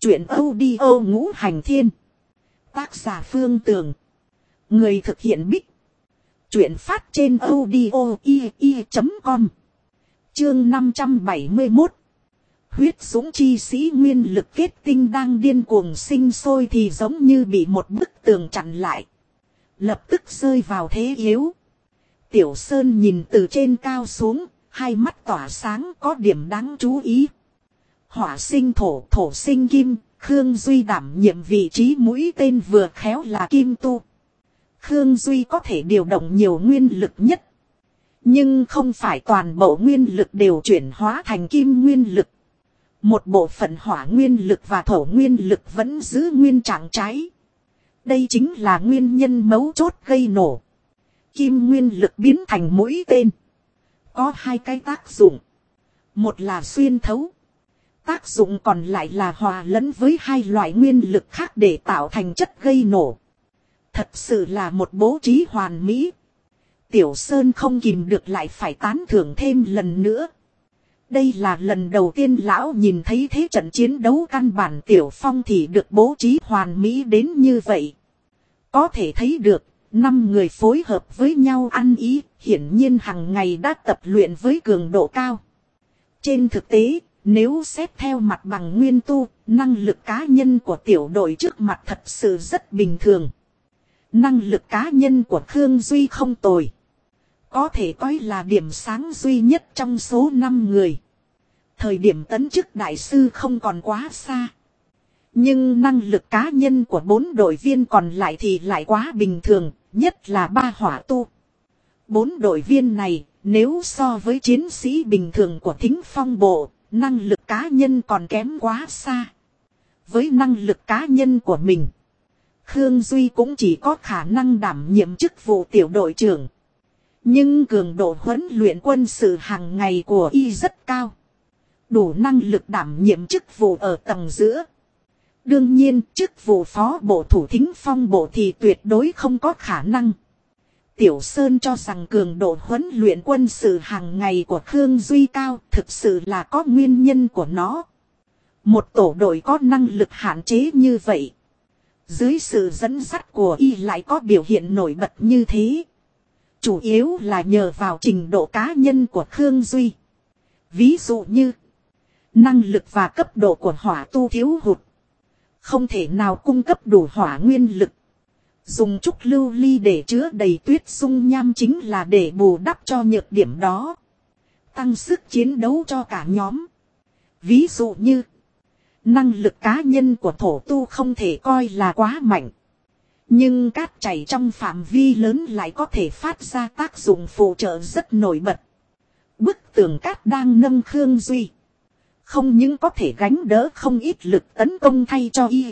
Chuyện audio ngũ hành thiên. Tác giả Phương Tường. Người thực hiện Bích. Chuyện phát trên audio.com. Chương 571. Huyết dũng chi sĩ nguyên lực kết tinh đang điên cuồng sinh sôi thì giống như bị một bức tường chặn lại. Lập tức rơi vào thế yếu. Tiểu Sơn nhìn từ trên cao xuống, hai mắt tỏa sáng có điểm đáng chú ý. Hỏa sinh thổ, thổ sinh kim, Khương Duy đảm nhiệm vị trí mũi tên vừa khéo là kim tu. Khương Duy có thể điều động nhiều nguyên lực nhất. Nhưng không phải toàn bộ nguyên lực đều chuyển hóa thành kim nguyên lực. Một bộ phận hỏa nguyên lực và thổ nguyên lực vẫn giữ nguyên trạng trái. Đây chính là nguyên nhân mấu chốt gây nổ. Kim nguyên lực biến thành mũi tên. Có hai cái tác dụng. Một là xuyên thấu. Tác dụng còn lại là hòa lẫn với hai loại nguyên lực khác để tạo thành chất gây nổ. Thật sự là một bố trí hoàn mỹ. Tiểu Sơn không kìm được lại phải tán thưởng thêm lần nữa. Đây là lần đầu tiên lão nhìn thấy thế trận chiến đấu căn bản Tiểu Phong thì được bố trí hoàn mỹ đến như vậy. Có thể thấy được, 5 người phối hợp với nhau ăn ý, hiển nhiên hàng ngày đã tập luyện với cường độ cao. Trên thực tế, nếu xét theo mặt bằng nguyên tu, năng lực cá nhân của tiểu đội trước mặt thật sự rất bình thường. Năng lực cá nhân của Khương Duy không tồi. Có thể coi là điểm sáng duy nhất trong số 5 người. Thời điểm tấn chức đại sư không còn quá xa. Nhưng năng lực cá nhân của 4 đội viên còn lại thì lại quá bình thường, nhất là 3 hỏa tu. 4 đội viên này, nếu so với chiến sĩ bình thường của Thính Phong bộ, năng lực cá nhân còn kém quá xa. Với năng lực cá nhân của mình, Khương Duy cũng chỉ có khả năng đảm nhiệm chức vụ tiểu đội trưởng. Nhưng cường độ huấn luyện quân sự hàng ngày của y rất cao. Đủ năng lực đảm nhiệm chức vụ ở tầng giữa. Đương nhiên, chức vụ phó bộ thủ Thính Phong bộ thì tuyệt đối không có khả năng. Tiểu Sơn cho rằng cường độ huấn luyện quân sự hàng ngày của Khương Duy cao thực sự là có nguyên nhân của nó. Một tổ đội có năng lực hạn chế như vậy. Dưới sự dẫn dắt của y lại có biểu hiện nổi bật như thế. Chủ yếu là nhờ vào trình độ cá nhân của Khương Duy. Ví dụ như năng lực và cấp độ của hỏa tu thiếu hụt. Không thể nào cung cấp đủ hỏa nguyên lực. Dùng trúc lưu ly để chứa đầy tuyết dung nham chính là để bù đắp cho nhược điểm đó. Tăng sức chiến đấu cho cả nhóm. Ví dụ như năng lực cá nhân của thổ tu không thể coi là quá mạnh. Nhưng cát chảy trong phạm vi lớn lại có thể phát ra tác dụng phụ trợ rất nổi bật. Bức tường cát đang nâng Khương Duy. Không những có thể gánh đỡ không ít lực tấn công thay cho y.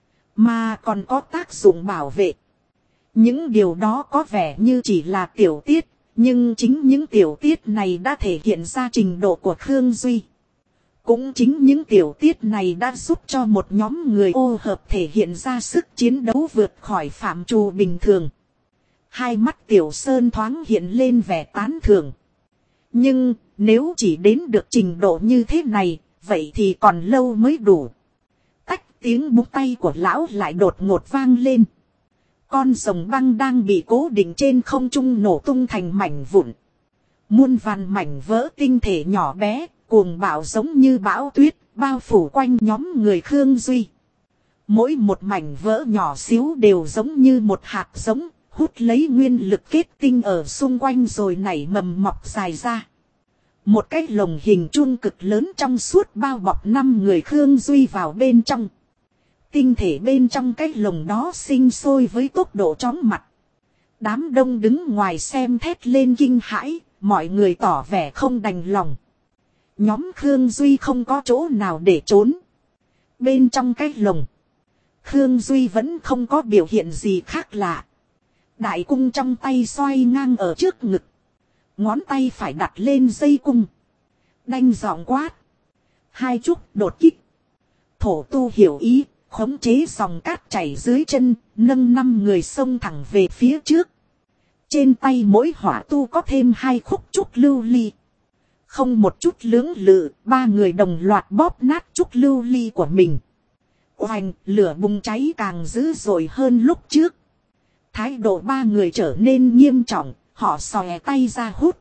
Mà còn có tác dụng bảo vệ. Những điều đó có vẻ như chỉ là tiểu tiết. Nhưng chính những tiểu tiết này đã thể hiện ra trình độ của Khương Duy. Cũng chính những tiểu tiết này đã giúp cho một nhóm người ô hợp thể hiện ra sức chiến đấu vượt khỏi phạm trù bình thường. Hai mắt Tiểu Sơn thoáng hiện lên vẻ tán thưởng. Nhưng nếu chỉ đến được trình độ như thế này, vậy thì còn lâu mới đủ. Tách tiếng búng tay của lão lại đột ngột vang lên. Con rồng băng đang bị cố định trên không trung nổ tung thành mảnh vụn. Muôn vàn mảnh vỡ tinh thể nhỏ bé, cuồng bạo giống như bão tuyết, bao phủ quanh nhóm người Khương Duy. Mỗi một mảnh vỡ nhỏ xíu đều giống như một hạt giống, hút lấy nguyên lực kết tinh ở xung quanh rồi nảy mầm mọc dài ra. Một cái lồng hình chuông cực lớn trong suốt bao bọc 5 người Khương Duy vào bên trong. Tinh thể bên trong cái lồng đó sinh sôi với tốc độ chóng mặt. Đám đông đứng ngoài xem thét lên kinh hãi, mọi người tỏ vẻ không đành lòng. Nhóm Khương Duy không có chỗ nào để trốn. Bên trong cái lồng, Khương Duy vẫn không có biểu hiện gì khác lạ. Đại cung trong tay xoay ngang ở trước ngực. Ngón tay phải đặt lên dây cung. Đanh giọng quát. Hai trúc đột kích. Thổ tu hiểu ý, khống chế dòng cát chảy dưới chân, nâng 5 người xông thẳng về phía trước. Trên tay mỗi hỏa tu có thêm 2 khúc trúc lưu ly. Không một chút lưỡng lự, 3 người đồng loạt bóp nát trúc lưu ly của mình. Oành, lửa bùng cháy càng dữ dội hơn lúc trước. Thái độ ba người trở nên nghiêm trọng, họ xòe tay ra hút.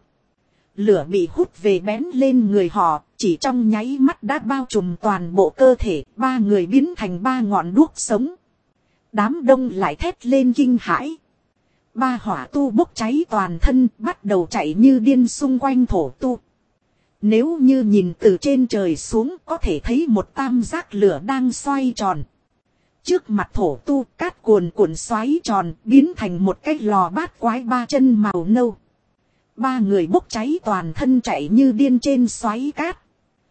Lửa bị hút về bén lên người họ, chỉ trong nháy mắt đã bao trùm toàn bộ cơ thể, ba người biến thành ba ngọn đuốc sống. Đám đông lại thét lên kinh hãi. Ba hỏa tu bốc cháy toàn thân, bắt đầu chạy như điên xung quanh thổ tu. Nếu như nhìn từ trên trời xuống có thể thấy một tam giác lửa đang xoay tròn. Trước mặt thổ tu cát cuồn cuộn xoáy tròn biến thành một cái lò bát quái ba chân màu nâu. Ba người bốc cháy toàn thân chạy như điên trên xoáy cát.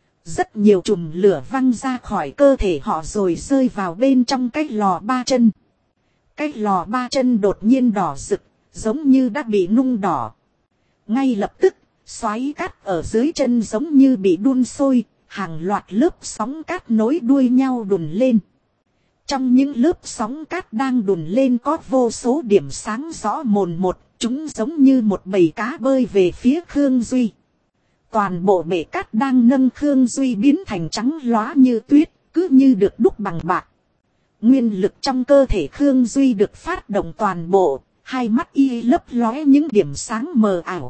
Rất nhiều chùm lửa văng ra khỏi cơ thể họ rồi rơi vào bên trong cái lò ba chân. Cái lò ba chân đột nhiên đỏ rực, giống như đã bị nung đỏ. Ngay lập tức, xoáy cát ở dưới chân giống như bị đun sôi, hàng loạt lớp sóng cát nối đuôi nhau đùn lên. Trong những lớp sóng cát đang đùn lên có vô số điểm sáng rõ mồn một, chúng giống như một bầy cá bơi về phía Khương Duy. Toàn bộ bể cát đang nâng Khương Duy biến thành trắng lóa như tuyết, cứ như được đúc bằng bạc. Nguyên lực trong cơ thể Khương Duy được phát động toàn bộ, hai mắt y lấp lóe những điểm sáng mờ ảo.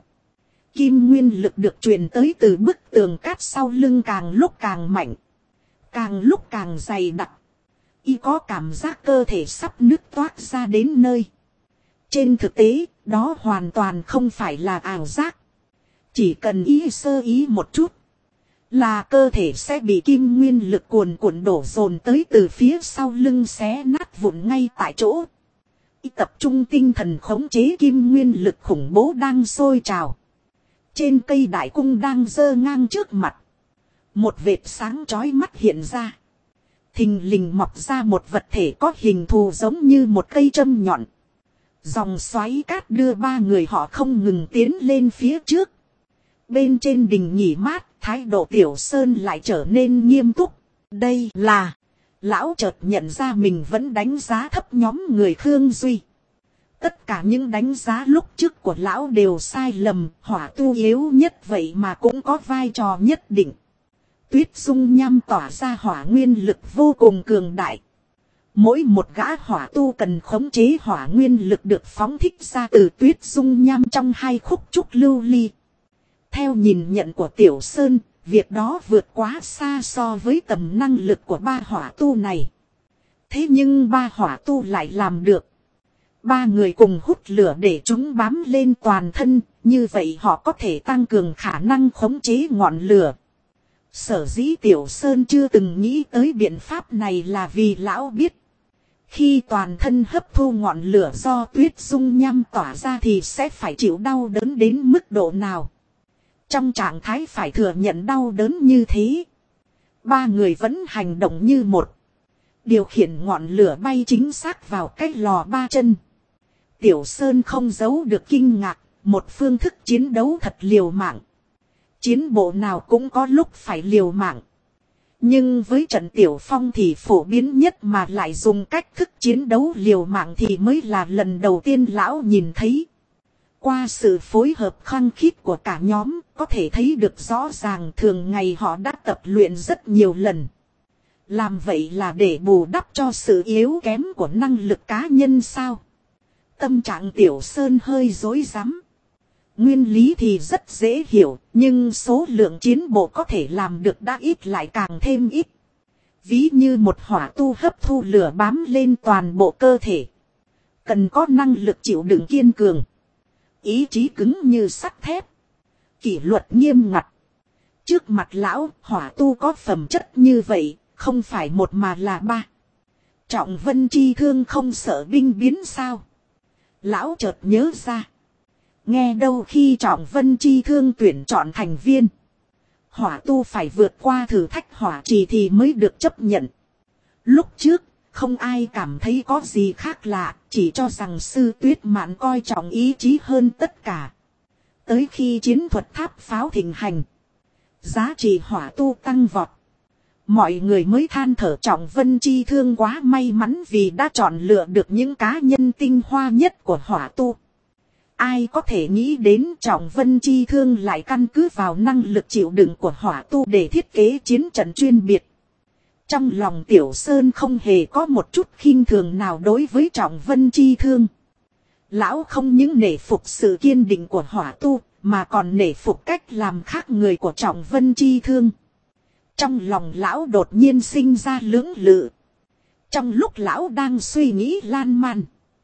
Kim nguyên lực được truyền tới từ bức tường cát sau lưng càng lúc càng mạnh, càng lúc càng dày đặc. Y có cảm giác cơ thể sắp nứt toác ra đến nơi. Trên thực tế, đó hoàn toàn không phải là ảo giác. Chỉ cần y sơ ý một chút, là cơ thể sẽ bị kim nguyên lực cuồn cuộn đổ dồn tới từ phía sau lưng xé nát vụn ngay tại chỗ. Y tập trung tinh thần khống chế kim nguyên lực khủng bố đang sôi trào. Trên cây đại cung đang giơ ngang trước mặt, một vệt sáng chói mắt hiện ra. Thình lình mọc ra một vật thể có hình thù giống như một cây châm nhọn. Dòng xoáy cát đưa ba người họ không ngừng tiến lên phía trước. Bên trên đình nghỉ mát, thái độ Tiểu Sơn lại trở nên nghiêm túc. Đây là... Lão chợt nhận ra mình vẫn đánh giá thấp nhóm người Khương Duy. Tất cả những đánh giá lúc trước của lão đều sai lầm, hỏa tu yếu nhất vậy mà cũng có vai trò nhất định. Tuyết dung nham tỏa ra hỏa nguyên lực vô cùng cường đại. Mỗi một gã hỏa tu cần khống chế hỏa nguyên lực được phóng thích ra từ tuyết dung nham trong hai khúc trúc lưu ly. Theo nhìn nhận của Tiểu Sơn, việc đó vượt quá xa so với tầm năng lực của ba hỏa tu này. Thế nhưng ba hỏa tu lại làm được. Ba người cùng hút lửa để chúng bám lên toàn thân, như vậy họ có thể tăng cường khả năng khống chế ngọn lửa. Sở dĩ Tiểu Sơn chưa từng nghĩ tới biện pháp này là vì lão biết. Khi toàn thân hấp thu ngọn lửa do tuyết dung nham tỏa ra thì sẽ phải chịu đau đớn đến mức độ nào. Trong trạng thái phải thừa nhận đau đớn như thế, ba người vẫn hành động như một. Điều khiển ngọn lửa bay chính xác vào cái lò ba chân. Tiểu Sơn không giấu được kinh ngạc, một phương thức chiến đấu thật liều mạng. Chiến bộ nào cũng có lúc phải liều mạng. Nhưng với trận Tiểu Phong thì phổ biến nhất mà lại dùng cách thức chiến đấu liều mạng thì mới là lần đầu tiên lão nhìn thấy. Qua sự phối hợp khăng khít của cả nhóm, có thể thấy được rõ ràng thường ngày họ đã tập luyện rất nhiều lần. Làm vậy là để bù đắp cho sự yếu kém của năng lực cá nhân sao? Tâm trạng Tiểu Sơn hơi rối rắm. Nguyên lý thì rất dễ hiểu, nhưng số lượng chiến bộ có thể làm được đã ít lại càng thêm ít. Ví như một hỏa tu hấp thu lửa bám lên toàn bộ cơ thể. Cần có năng lực chịu đựng kiên cường. Ý chí cứng như sắt thép. Kỷ luật nghiêm ngặt. Trước mặt lão, hỏa tu có phẩm chất như vậy, không phải một mà là ba. Trọng Vân Chi Thương không sợ binh biến sao? Lão chợt nhớ ra. Nghe đâu khi Trọng Vân Chi Thương tuyển chọn thành viên, hỏa tu phải vượt qua thử thách hỏa trì thì mới được chấp nhận. Lúc trước, không ai cảm thấy có gì khác lạ, chỉ cho rằng Sư Tuyết Mạn coi trọng ý chí hơn tất cả. Tới khi chiến thuật tháp pháo thịnh hành, giá trị hỏa tu tăng vọt, mọi người mới than thở Trọng Vân Chi Thương quá may mắn vì đã chọn lựa được những cá nhân tinh hoa nhất của hỏa tu. Ai có thể nghĩ đến Trọng Vân Chi Thương lại căn cứ vào năng lực chịu đựng của hỏa tu để thiết kế chiến trận chuyên biệt. Trong lòng Tiểu Sơn không hề có một chút khinh thường nào đối với Trọng Vân Chi Thương. Lão không những nể phục sự kiên định của hỏa tu, mà còn nể phục cách làm khác người của Trọng Vân Chi Thương. Trong lòng lão đột nhiên sinh ra lưỡng lự. Trong lúc lão đang suy nghĩ lan man,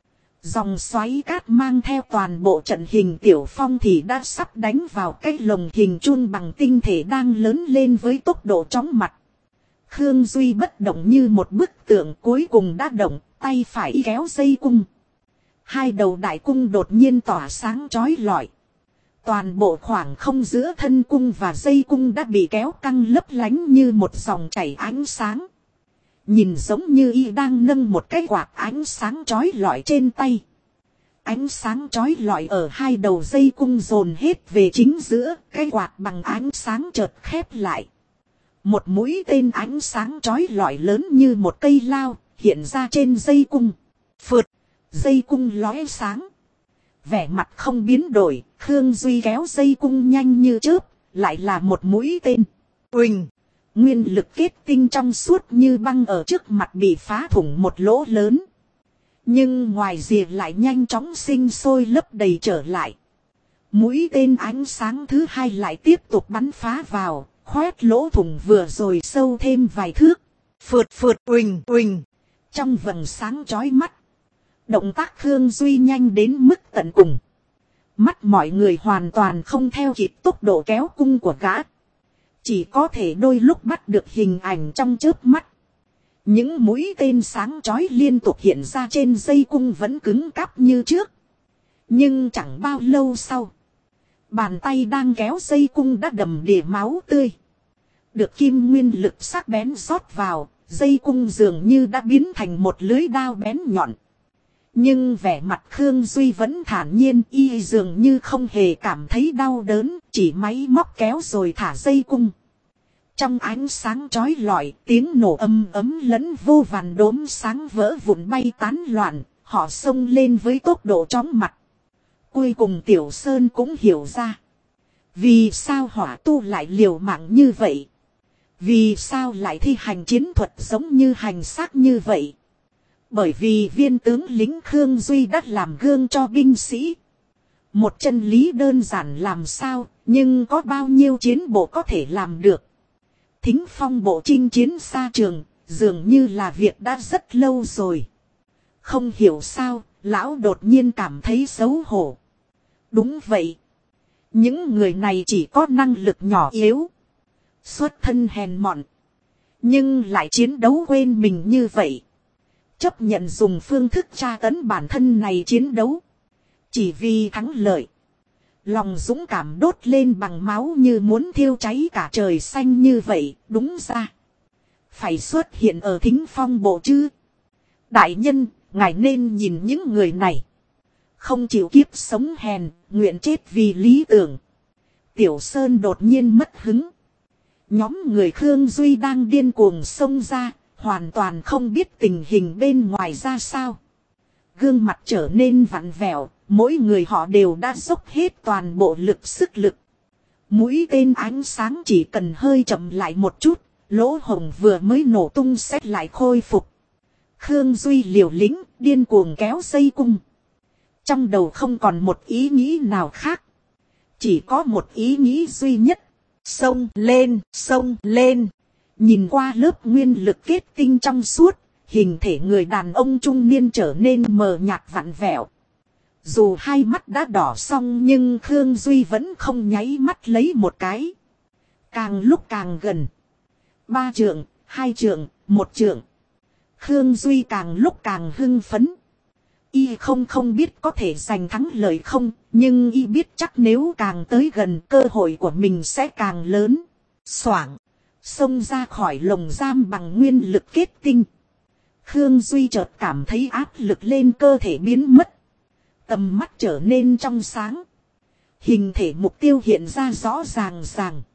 dòng xoáy cát mang theo toàn bộ trận hình Tiểu Phong thì đã sắp đánh vào cái lồng hình chun bằng tinh thể đang lớn lên với tốc độ chóng mặt. Khương Duy bất động như một bức tượng, cuối cùng đã động, tay phải kéo dây cung. Hai đầu đại cung đột nhiên tỏa sáng chói lọi. Toàn bộ khoảng không giữa thân cung và dây cung đã bị kéo căng lấp lánh như một dòng chảy ánh sáng. Nhìn giống như y đang nâng một cái quạt ánh sáng chói lọi trên tay. Ánh sáng chói lọi ở hai đầu dây cung dồn hết về chính giữa, cái quạt bằng ánh sáng chợt khép lại. Một mũi tên ánh sáng chói lọi lớn như một cây lao hiện ra trên dây cung. Phượt, dây cung lóe sáng. Vẻ mặt không biến đổi, Khương Duy kéo dây cung nhanh như chớp, lại là một mũi tên. Uỳnh, nguyên lực kết tinh trong suốt như băng ở trước mặt bị phá thủng một lỗ lớn. Nhưng ngoài rìa lại nhanh chóng sinh sôi lấp đầy trở lại. Mũi tên ánh sáng thứ hai lại tiếp tục bắn phá vào, khoét lỗ thủng vừa rồi sâu thêm vài thước. Phượt phượt uỳnh uỳnh. Trong vầng sáng chói mắt, động tác Khương Duy nhanh đến mức tận cùng. Mắt mọi người hoàn toàn không theo kịp tốc độ kéo cung của gã. Chỉ có thể đôi lúc bắt được hình ảnh trong chớp mắt. Những mũi tên sáng chói liên tục hiện ra trên dây cung vẫn cứng cáp như trước. Nhưng chẳng bao lâu sau, bàn tay đang kéo dây cung đã đầm đìa máu tươi. Được kim nguyên lực sắc bén rót vào, dây cung dường như đã biến thành một lưới đao bén nhọn. Nhưng vẻ mặt Khương Duy vẫn thản nhiên, y dường như không hề cảm thấy đau đớn, chỉ máy móc kéo rồi thả dây cung. Trong ánh sáng chói lọi, tiếng nổ ầm ấm lẫn vô vàn đốm sáng vỡ vụn bay tán loạn, họ xông lên với tốc độ chóng mặt. Cuối cùng Tiểu Sơn cũng hiểu ra. Vì sao hỏa tu lại liều mạng như vậy? Vì sao lại thi hành chiến thuật giống như hành xác như vậy? Bởi vì viên tướng lính Khương Duy đã làm gương cho binh sĩ. Một chân lý đơn giản làm sao, nhưng có bao nhiêu chiến bộ có thể làm được. Thính phong bộ chinh chiến xa trường, dường như là việc đã rất lâu rồi. Không hiểu sao, lão đột nhiên cảm thấy xấu hổ. Đúng vậy. Những người này chỉ có năng lực nhỏ yếu. Xuất thân hèn mọn. Nhưng lại chiến đấu quên mình như vậy. Chấp nhận dùng phương thức tra tấn bản thân này chiến đấu. Chỉ vì thắng lợi. Lòng dũng cảm đốt lên bằng máu như muốn thiêu cháy cả trời xanh như vậy, đúng ra. Phải xuất hiện ở thính phong bộ chứ. Đại nhân, ngài nên nhìn những người này. Không chịu kiếp sống hèn, nguyện chết vì lý tưởng. Tiểu Sơn đột nhiên mất hứng. Nhóm người Khương Duy đang điên cuồng xông ra, hoàn toàn không biết tình hình bên ngoài ra sao. Gương mặt trở nên vặn vẹo, mỗi người họ đều đã dốc hết toàn bộ lực sức lực. Mũi tên ánh sáng chỉ cần hơi chậm lại một chút, lỗ hổng vừa mới nổ tung sẽ lại khôi phục. Khương Duy liều lĩnh, điên cuồng kéo dây cung. Trong đầu không còn một ý nghĩ nào khác. Chỉ có một ý nghĩ duy nhất. Xông lên, xông lên. Nhìn qua lớp nguyên lực kết tinh trong suốt, hình thể người đàn ông trung niên trở nên mờ nhạt vặn vẹo. Dù hai mắt đã đỏ xong nhưng Khương Duy vẫn không nháy mắt lấy một cái. Càng lúc càng gần. 3 trượng, 2 trượng, 1 trượng. Khương Duy càng lúc càng hưng phấn. Y không biết có thể giành thắng lợi không, nhưng y biết chắc nếu càng tới gần cơ hội của mình sẽ càng lớn. Xoảng, xông ra khỏi lồng giam bằng nguyên lực kết tinh. Khương Duy chợt cảm thấy áp lực lên cơ thể biến mất. Tầm mắt trở nên trong sáng. Hình thể mục tiêu hiện ra rõ ràng.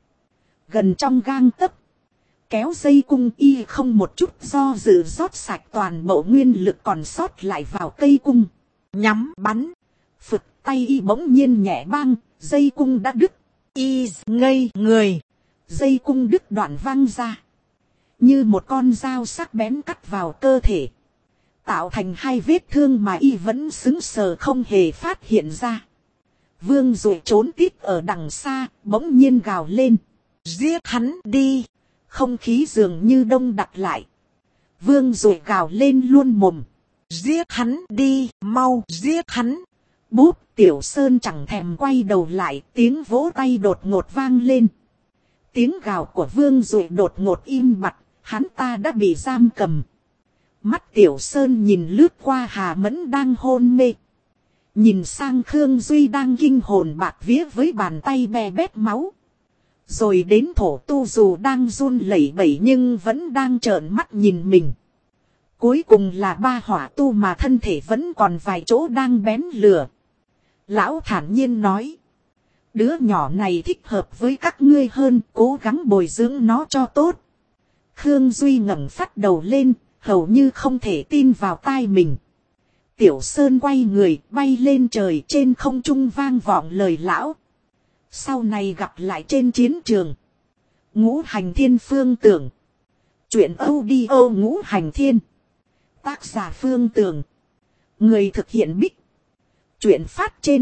Gần trong gang tấc. Kéo dây cung y không một chút do dự rót sạch toàn bộ nguyên lực còn sót lại vào cây cung. Nhắm bắn. Phực tay y bỗng nhiên nhẹ bang, dây cung đã đứt. Y ngây người. Dây cung đứt đoạn văng ra. Như một con dao sắc bén cắt vào cơ thể. Tạo thành hai vết thương mà y vẫn sững sờ không hề phát hiện ra. Vương Dụ trốn tít ở đằng xa, bỗng nhiên gào lên. Giết hắn đi. Không khí dường như đông đặc lại. Vương Dụ gào lên luôn mồm. Giết hắn đi, mau giết hắn. Búp Tiểu Sơn chẳng thèm quay đầu lại, tiếng vỗ tay đột ngột vang lên. Tiếng gào của Vương Dụ đột ngột im bặt, hắn ta đã bị giam cầm. Mắt Tiểu Sơn nhìn lướt qua Hà Mẫn đang hôn mê. Nhìn sang Khương Duy đang kinh hồn bạt vía với bàn tay bè bét máu. Rồi đến Thổ Tu dù đang run lẩy bẩy nhưng vẫn đang trợn mắt nhìn mình. Cuối cùng là ba hỏa tu mà thân thể vẫn còn vài chỗ đang bén lửa. Lão thản nhiên nói. Đứa nhỏ này thích hợp với các ngươi hơn, cố gắng bồi dưỡng nó cho tốt. Khương Duy ngẩng phát đầu lên, hầu như không thể tin vào tai mình. Tiểu Sơn quay người, bay lên trời, trên không trung vang vọng lời lão. Sau này gặp lại trên chiến trường. Ngũ Hành Thiên Phương Tưởng. Chuyện audio Ngũ Hành Thiên. Tác giả Phương Tưởng. Người thực hiện Bích. Chuyện phát trên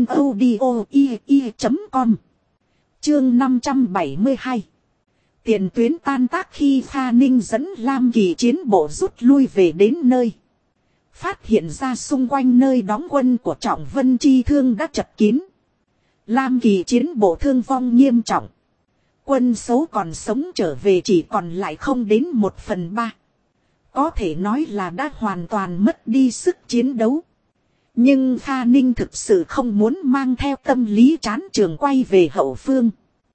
audio.com. Chương 572. Tiền tuyến tan tác khi Kha Ninh dẫn Lam Kỳ chiến bộ rút lui về đến nơi. Phát hiện ra xung quanh nơi đóng quân của Trọng Vân Chi Thương đã chật kín. Lam Kỳ chiến bộ thương vong nghiêm trọng. Quân số còn sống trở về chỉ còn lại không đến 1/3. Có thể nói là đã hoàn toàn mất đi sức chiến đấu. Nhưng Kha Ninh thực sự không muốn mang theo tâm lý chán trường quay về hậu phương.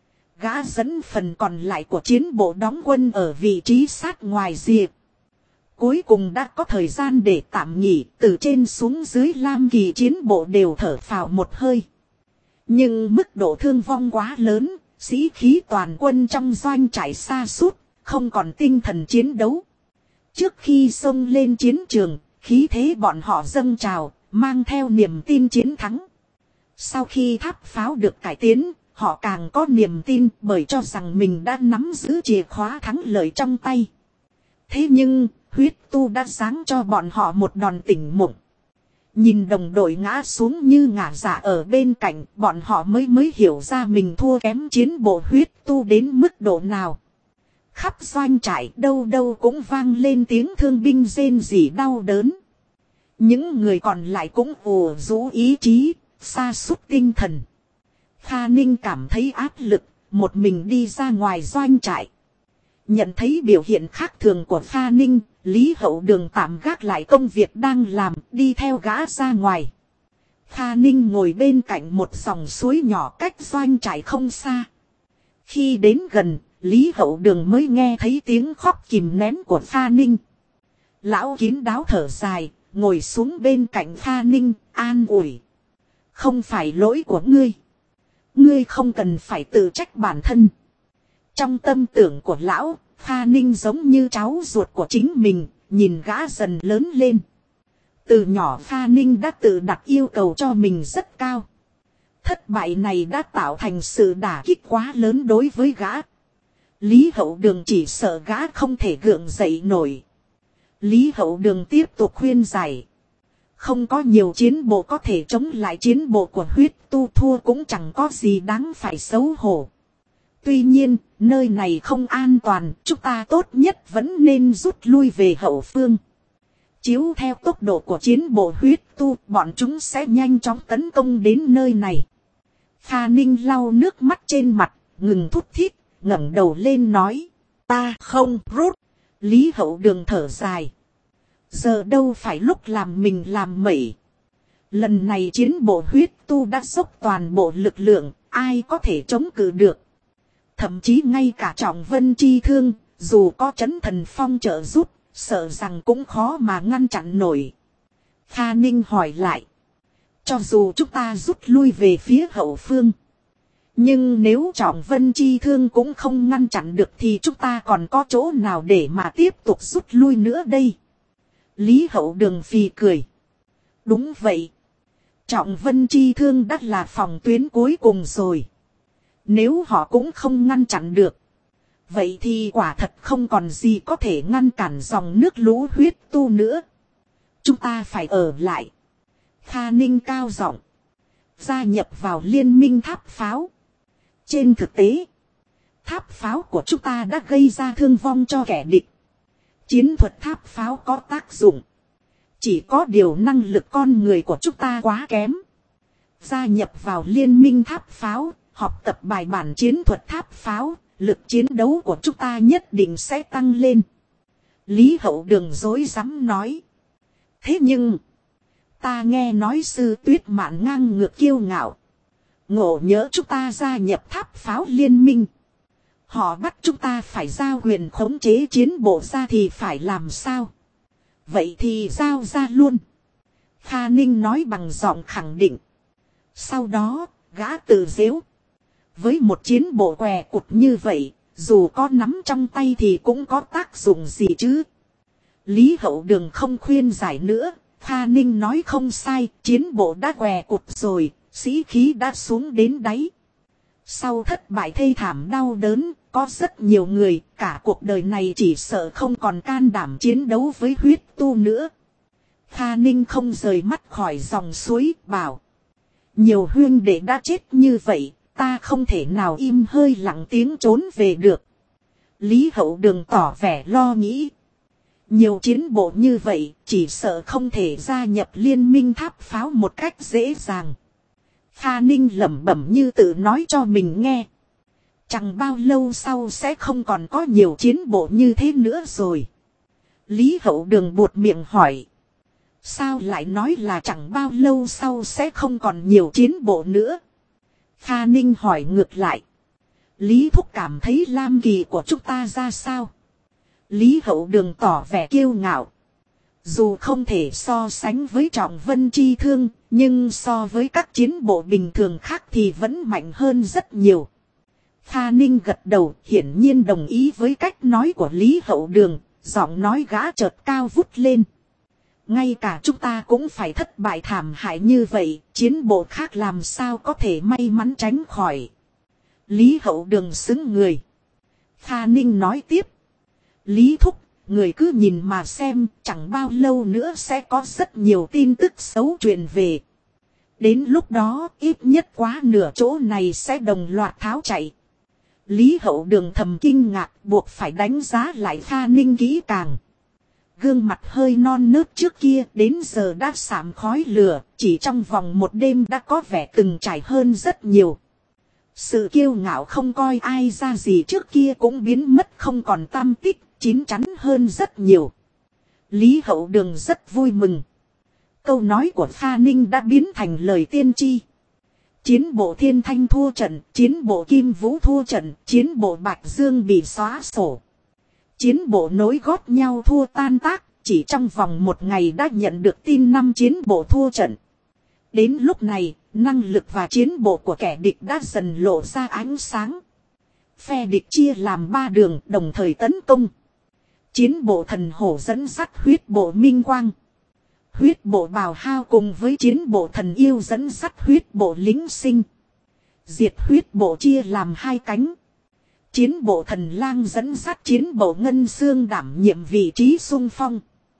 Gã dẫn phần còn lại của chiến bộ đóng quân ở vị trí sát ngoài rìa. Cuối cùng đã có thời gian để tạm nghỉ, từ trên xuống dưới Lam Kỳ chiến bộ đều thở phào một hơi. Nhưng mức độ thương vong quá lớn, sĩ khí toàn quân trong doanh trại sa sút, không còn tinh thần chiến đấu. Trước khi xông lên chiến trường, khí thế bọn họ dâng trào, mang theo niềm tin chiến thắng. Sau khi tháp pháo được cải tiến, họ càng có niềm tin bởi cho rằng mình đã nắm giữ chìa khóa thắng lợi trong tay. Thế nhưng, huyết tu đã sáng cho bọn họ một đòn tỉnh mộng. Nhìn đồng đội ngã xuống như ngả dạ ở bên cạnh, bọn họ mới hiểu ra mình thua kém chiến bộ huyết tu đến mức độ nào. Khắp doanh trại đâu đâu cũng vang lên tiếng thương binh rên rỉ đau đớn. Những người còn lại cũng ùa rũ ý chí, sa sút tinh thần. Kha Ninh cảm thấy áp lực, một mình đi ra ngoài doanh trại. Nhận thấy biểu hiện khác thường của Kha Ninh, Lý Hậu Đường tạm gác lại công việc đang làm, đi theo gã ra ngoài. Kha Ninh ngồi bên cạnh một dòng suối nhỏ cách doanh trại không xa. Khi đến gần, Lý Hậu Đường mới nghe thấy tiếng khóc kìm nén của Kha Ninh. Lão kín đáo thở dài, ngồi xuống bên cạnh Kha Ninh, an ủi. Không phải lỗi của ngươi. Ngươi không cần phải tự trách bản thân. Trong tâm tưởng của lão, Kha Ninh giống như cháu ruột của chính mình, nhìn gã dần lớn lên. Từ nhỏ Kha Ninh đã tự đặt yêu cầu cho mình rất cao. Thất bại này đã tạo thành sự đả kích quá lớn đối với gã. Lý Hậu Đường chỉ sợ gã không thể gượng dậy nổi. Lý Hậu Đường tiếp tục khuyên giải. Không có nhiều chiến bộ có thể chống lại chiến bộ của huyết tu, thua cũng chẳng có gì đáng phải xấu hổ. Tuy nhiên, nơi này không an toàn, chúng ta tốt nhất vẫn nên rút lui về hậu phương. Chiếu theo tốc độ của chiến bộ huyết tu, bọn chúng sẽ nhanh chóng tấn công đến nơi này. Kha Ninh lau nước mắt trên mặt, ngừng thút thít, ngẩng đầu lên nói. Ta không rút. Lý Hậu Đường thở dài. Giờ đâu phải lúc làm mình làm mẩy. Lần này chiến bộ huyết tu đã dốc toàn bộ lực lượng, ai có thể chống cự được. Thậm chí ngay cả Trọng Vân Chi Thương, dù có Trấn Thần Phong trợ giúp, sợ rằng cũng khó mà ngăn chặn nổi. Kha Ninh hỏi lại. Cho dù chúng ta rút lui về phía hậu phương. Nhưng nếu Trọng Vân Chi Thương cũng không ngăn chặn được thì chúng ta còn có chỗ nào để mà tiếp tục rút lui nữa đây? Lý Hậu Đường phì cười. Đúng vậy. Trọng Vân Chi Thương đã là phòng tuyến cuối cùng rồi. Nếu họ cũng không ngăn chặn được. vậy thì quả thật không còn gì có thể ngăn cản dòng nước lũ huyết tu nữa. Chúng ta phải ở lại. Kha Ninh cao giọng. Gia nhập vào liên minh tháp pháo. Trên thực tế, tháp pháo của chúng ta đã gây ra thương vong cho kẻ địch. Chiến thuật tháp pháo có tác dụng. Chỉ có điều năng lực con người của chúng ta quá kém. Gia nhập vào liên minh tháp pháo, học tập bài bản chiến thuật tháp pháo, lực chiến đấu của chúng ta nhất định sẽ tăng lên. Lý Hậu Đường dối rắm nói. Thế nhưng, ta nghe nói Sư Tuyết Mạn ngang ngược kiêu ngạo. Ngộ nhỡ chúng ta gia nhập tháp pháo liên minh. Họ bắt chúng ta phải giao quyền khống chế chiến bộ ra thì phải làm sao? Vậy thì giao ra luôn. Kha Ninh nói bằng giọng khẳng định. Sau đó, gã tự giễu. Với một chiến bộ què cụt như vậy, dù có nắm trong tay thì cũng có tác dụng gì chứ? Lý Hậu Đường không khuyên giải nữa. Kha Ninh nói không sai, chiến bộ đã què cụt rồi, sĩ khí đã xuống đến đáy. Sau thất bại thê thảm đau đớn, có rất nhiều người, cả cuộc đời này chỉ sợ không còn can đảm chiến đấu với huyết tu nữa. Kha Ninh không rời mắt khỏi dòng suối, bảo. Nhiều huynh đệ đã chết như vậy, ta không thể nào im hơi lặng tiếng trốn về được. Lý Hậu Đường tỏ vẻ lo nghĩ. Nhiều chiến bộ như vậy, chỉ sợ không thể gia nhập liên minh tháp pháo một cách dễ dàng. Kha Ninh lẩm bẩm như tự nói cho mình nghe. Chẳng bao lâu sau sẽ không còn có nhiều chiến bộ như thế nữa rồi. Lý Hậu Đường buột miệng hỏi. Sao lại nói là chẳng bao lâu sau sẽ không còn nhiều chiến bộ nữa? Kha Ninh hỏi ngược lại. Lý Thúc cảm thấy lam kỳ của chúng ta ra sao? Lý Hậu Đường tỏ vẻ kiêu ngạo. Dù không thể so sánh với Trọng Vân Chi Thương, nhưng so với các chiến bộ bình thường khác thì vẫn mạnh hơn rất nhiều. Kha Ninh gật đầu, hiển nhiên đồng ý với cách nói của Lý Hậu Đường, giọng nói gã chợt cao vút lên. Ngay cả chúng ta cũng phải thất bại thảm hại như vậy, chiến bộ khác làm sao có thể may mắn tránh khỏi. Lý Hậu Đường xứng người. Kha Ninh nói tiếp. Lý Thúc, người cứ nhìn mà xem, chẳng bao lâu nữa sẽ có rất nhiều tin tức xấu truyền về. Đến lúc đó, ít nhất quá nửa chỗ này sẽ đồng loạt tháo chạy. Lý Hậu Đường thầm kinh ngạc, buộc phải đánh giá lại Kha Ninh kỹ càng. Gương mặt hơi non nớt trước kia đến giờ đã sạm khói lửa, chỉ trong vòng một đêm đã có vẻ từng trải hơn rất nhiều. Sự kiêu ngạo không coi ai ra gì trước kia cũng biến mất không còn tăm tích, chín chắn hơn rất nhiều. Lý Hậu Đường rất vui mừng. Câu nói của Kha Ninh đã biến thành lời tiên tri. Chiến bộ Thiên Thanh thua trận, chiến bộ Kim Vũ thua trận, chiến bộ Bạch Dương bị xóa sổ. Chiến bộ nối gót nhau thua tan tác, chỉ trong vòng một ngày đã nhận được tin 5 chiến bộ thua trận. Đến lúc này, năng lực và chiến bộ của kẻ địch đã dần lộ ra ánh sáng. Phe địch chia làm 3 đường đồng thời tấn công. Chiến bộ Thần Hổ dẫn dắt huyết bộ Minh Quang. Huyết bộ Bào Hao cùng với chiến bộ Thần Yêu dẫn dắt huyết bộ Lính Sinh. Diệt huyết bộ chia làm 2 cánh. Chiến bộ Thần Lang dẫn dắt chiến bộ Ngân Xương đảm nhiệm vị trí xung phong.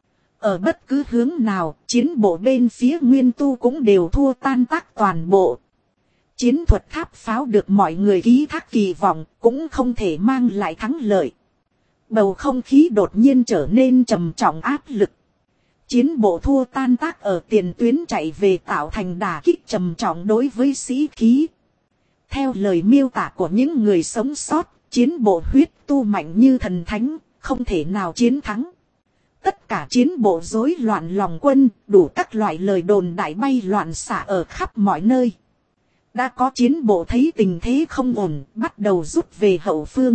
Ở bất cứ hướng nào, chiến bộ bên phía Nguyên Tu cũng đều thua tan tác toàn bộ. Chiến thuật tháp pháo được mọi người ký thác kỳ vọng, cũng không thể mang lại thắng lợi. Bầu không khí đột nhiên trở nên trầm trọng áp lực. Chiến bộ thua tan tác ở tiền tuyến chạy về tạo thành đả kích trầm trọng đối với sĩ khí. Theo lời miêu tả của những người sống sót, chiến bộ huyết tu mạnh như thần thánh, không thể nào chiến thắng. Tất cả chiến bộ rối loạn lòng quân, đủ các loại lời đồn đại bay loạn xạ ở khắp mọi nơi. Đã có chiến bộ thấy tình thế không ổn, bắt đầu rút về hậu phương.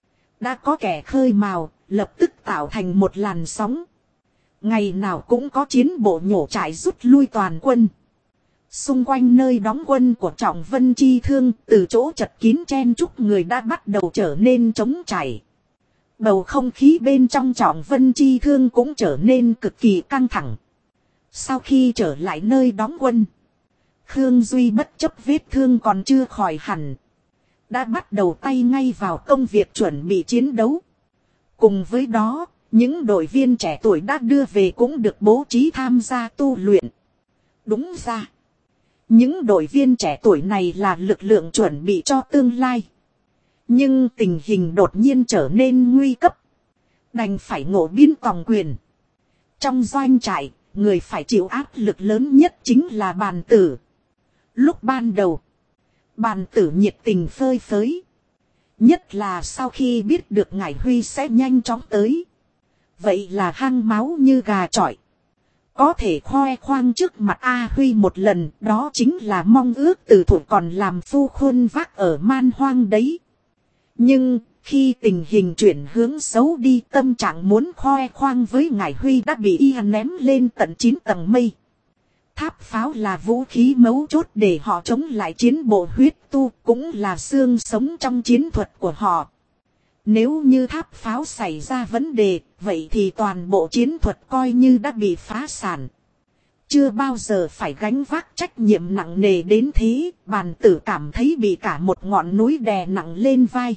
Đã có kẻ khơi mào, lập tức tạo thành một làn sóng. Ngày nào cũng có chiến bộ nhổ trại rút lui toàn quân. Xung quanh nơi đóng quân của Trọng Vân Chi Thương, từ chỗ chật kín chen chúc người đã bắt đầu trở nên trống trải. Bầu không khí bên trong Trọng Vân Chi Thương cũng trở nên cực kỳ căng thẳng. Sau khi trở lại nơi đóng quân, Khương Duy bất chấp vết thương còn chưa khỏi hẳn, đã bắt đầu tay ngay vào công việc chuẩn bị chiến đấu. Cùng với đó, những đội viên trẻ tuổi đã đưa về cũng được bố trí tham gia tu luyện. Đúng ra, những đội viên trẻ tuổi này là lực lượng chuẩn bị cho tương lai. Nhưng tình hình đột nhiên trở nên nguy cấp. Đành phải ngộ biến tòng quyền. Trong doanh trại, người phải chịu áp lực lớn nhất chính là Bàn Tử. Lúc ban đầu, Bàn Tử nhiệt tình phơi phới. Nhất là sau khi biết được Ngải Huy sẽ nhanh chóng tới. Vậy là hăng máu như gà chọi. Có thể khoe khoang trước mặt A Huy một lần, đó chính là mong ước từ thủ còn làm phu khuân vác ở man hoang đấy. Nhưng, khi tình hình chuyển hướng xấu đi, tâm trạng muốn khoe khoang với Ngải Huy đã bị y ném lên tận 9 tầng mây. Tháp pháo là vũ khí mấu chốt để họ chống lại chiến bộ huyết tu, cũng là xương sống trong chiến thuật của họ. Nếu như tháp pháo xảy ra vấn đề, vậy thì toàn bộ chiến thuật coi như đã bị phá sản. Chưa bao giờ phải gánh vác trách nhiệm nặng nề đến thế, Bàn Tử cảm thấy bị cả một ngọn núi đè nặng lên vai.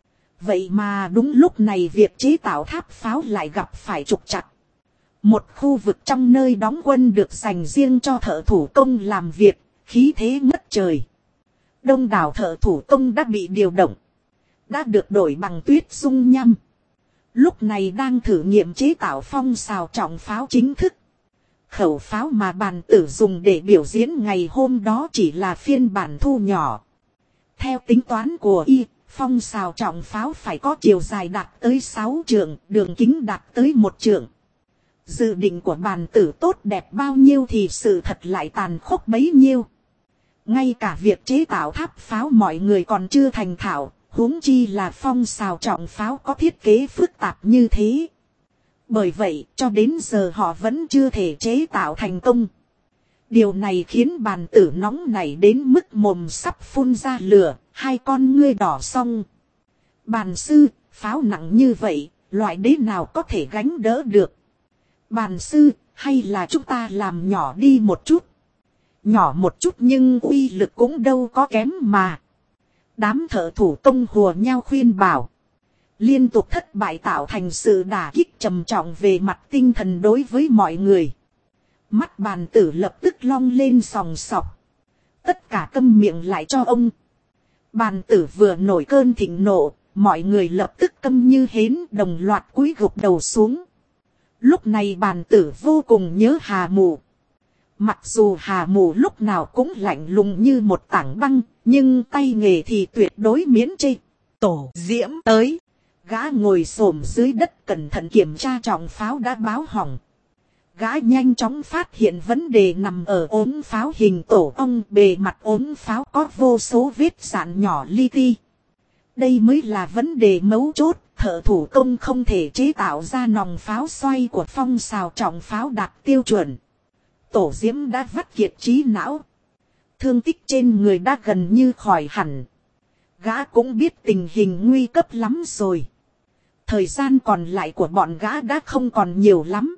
Vậy mà đúng lúc này việc chế tạo tháp pháo lại gặp phải trục trặc. Một khu vực trong nơi đóng quân được dành riêng cho thợ thủ công làm việc, khí thế ngất trời. Đông đảo thợ thủ công đã bị điều động. Đã được đổi bằng tuyết dung nhăm. Lúc này đang thử nghiệm chế tạo phong sào trọng pháo chính thức. Khẩu pháo mà Bàn Tử dùng để biểu diễn ngày hôm đó chỉ là phiên bản thu nhỏ. Theo tính toán của y, phong sào trọng pháo phải có chiều dài đạt tới 6 trượng, đường kính đạt tới 1 trượng. Dự định của Bàn Tử tốt đẹp bao nhiêu thì sự thật lại tàn khốc bấy nhiêu. Ngay cả việc chế tạo tháp pháo mọi người còn chưa thành thạo, huống chi là phong sào trọng pháo có thiết kế phức tạp như thế. Bởi vậy, cho đến giờ họ vẫn chưa thể chế tạo thành công. Điều này khiến Bàn Tử nóng nảy đến mức mồm sắp phun ra lửa, hai con ngươi đỏ song. Bàn sư, pháo nặng như vậy, loại đế nào có thể gánh đỡ được? Bàn sư, hay là chúng ta làm nhỏ đi một chút? Nhỏ một chút nhưng uy lực cũng đâu có kém mà. Đám thợ thủ công hùa nhau khuyên bảo. Liên tục thất bại tạo thành sự đả kích trầm trọng về mặt tinh thần đối với mọi người. Mắt Bàn Tử lập tức long lên sòng sọc. Tất cả câm miệng lại cho ông. Bàn Tử vừa nổi cơn thịnh nộ, mọi người lập tức câm như hến đồng loạt cúi gục đầu xuống. Lúc này Bàn Tử vô cùng nhớ Hà Mù. Mặc dù Hà Mù lúc nào cũng lạnh lùng như một tảng băng, nhưng tay nghề thì tuyệt đối miễn chê. Tổ Diễm tới. Gã ngồi xổm dưới đất cẩn thận kiểm tra trọng pháo đã báo hỏng. Gã nhanh chóng phát hiện vấn đề nằm ở ốm pháo hình tổ ong, bề mặt ốm pháo có vô số vết sạn nhỏ li ti. Đây mới là vấn đề mấu chốt, thợ thủ công không thể chế tạo ra nòng pháo xoay của phong sào trọng pháo đạt tiêu chuẩn. Tổ Diễm đã vắt kiệt trí não. Thương tích trên người đã gần như khỏi hẳn. Gã cũng biết tình hình nguy cấp lắm rồi. Thời gian còn lại của bọn gã đã không còn nhiều lắm.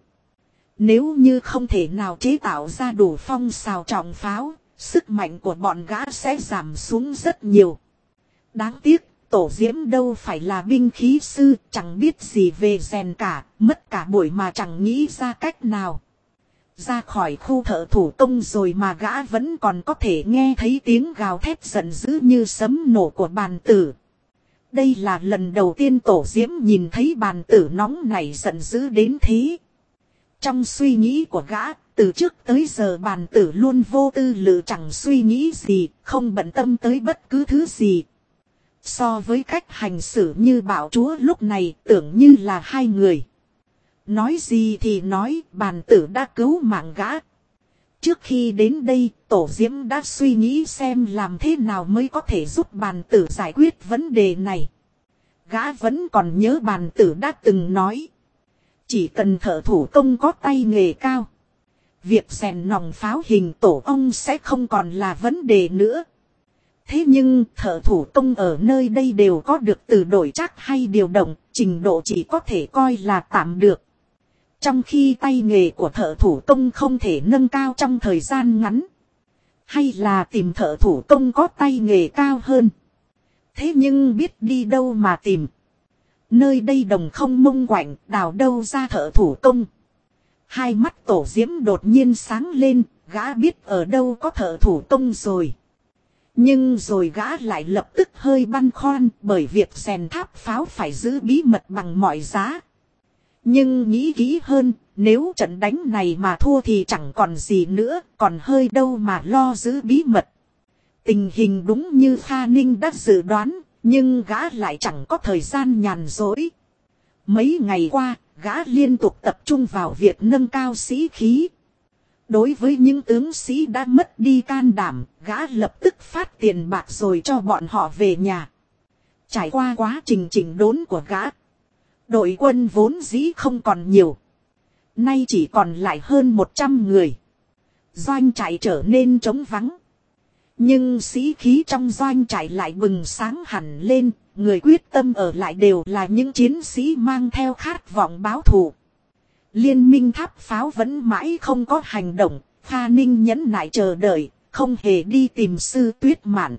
Nếu như không thể nào chế tạo ra đủ phong sào trọng pháo, sức mạnh của bọn gã sẽ giảm xuống rất nhiều. Đáng tiếc, Tổ Diễm đâu phải là binh khí sư, chẳng biết gì về rèn cả, mất cả buổi mà chẳng nghĩ ra cách nào. Ra khỏi khu thợ thủ công rồi mà gã vẫn còn có thể nghe thấy tiếng gào thét giận dữ như sấm nổ của Bàn Tử. Đây là lần đầu tiên Tổ Diễm nhìn thấy Bàn Tử nóng nảy giận dữ đến thế. Trong suy nghĩ của gã, từ trước tới giờ Bàn Tử luôn vô tư lự chẳng suy nghĩ gì, không bận tâm tới bất cứ thứ gì. So với cách hành xử như bạo chúa lúc này tưởng như là hai người. Nói gì thì nói, Bàn Tử đã cứu mạng gã. Trước khi đến đây, Tổ Diễm đã suy nghĩ xem làm thế nào mới có thể giúp Bàn Tử giải quyết vấn đề này. Gã vẫn còn nhớ Bàn Tử đã từng nói. Chỉ cần thợ thủ công có tay nghề cao, việc rèn nòng pháo hình tổ ong sẽ không còn là vấn đề nữa. Thế nhưng thợ thủ công ở nơi đây đều có được từ đổi chắc hay điều động, trình độ chỉ có thể coi là tạm được. Trong khi tay nghề của thợ thủ công không thể nâng cao trong thời gian ngắn. Hay là tìm thợ thủ công có tay nghề cao hơn. Thế nhưng biết đi đâu mà tìm. Nơi đây đồng không mông quạnh, đào đâu ra thợ thủ công. Hai mắt Tổ Diễm đột nhiên sáng lên, gã biết ở đâu có thợ thủ công rồi. Nhưng rồi gã lại lập tức hơi băn khoăn bởi việc rèn tháp pháo phải giữ bí mật bằng mọi giá. Nhưng nghĩ kỹ hơn, nếu trận đánh này mà thua thì chẳng còn gì nữa, còn hơi đâu mà lo giữ bí mật. Tình hình đúng như Kha Ninh đã dự đoán, nhưng gã lại chẳng có thời gian nhàn rỗi. Mấy ngày qua, gã liên tục tập trung vào việc nâng cao sĩ khí. Đối với những tướng sĩ đã mất đi can đảm, gã lập tức phát tiền bạc rồi cho bọn họ về nhà. Trải qua quá trình chỉnh đốn của gã, đội quân vốn dĩ không còn nhiều. Nay chỉ còn lại hơn 100 người. Doanh trại trở nên trống vắng. Nhưng sĩ khí trong doanh trại lại bừng sáng hẳn lên. Người quyết tâm ở lại đều là những chiến sĩ mang theo khát vọng báo thù. Liên minh tháp pháo vẫn mãi không có hành động. Kha Ninh nhẫn nại chờ đợi, không hề đi tìm Sư Tuyết Mạn.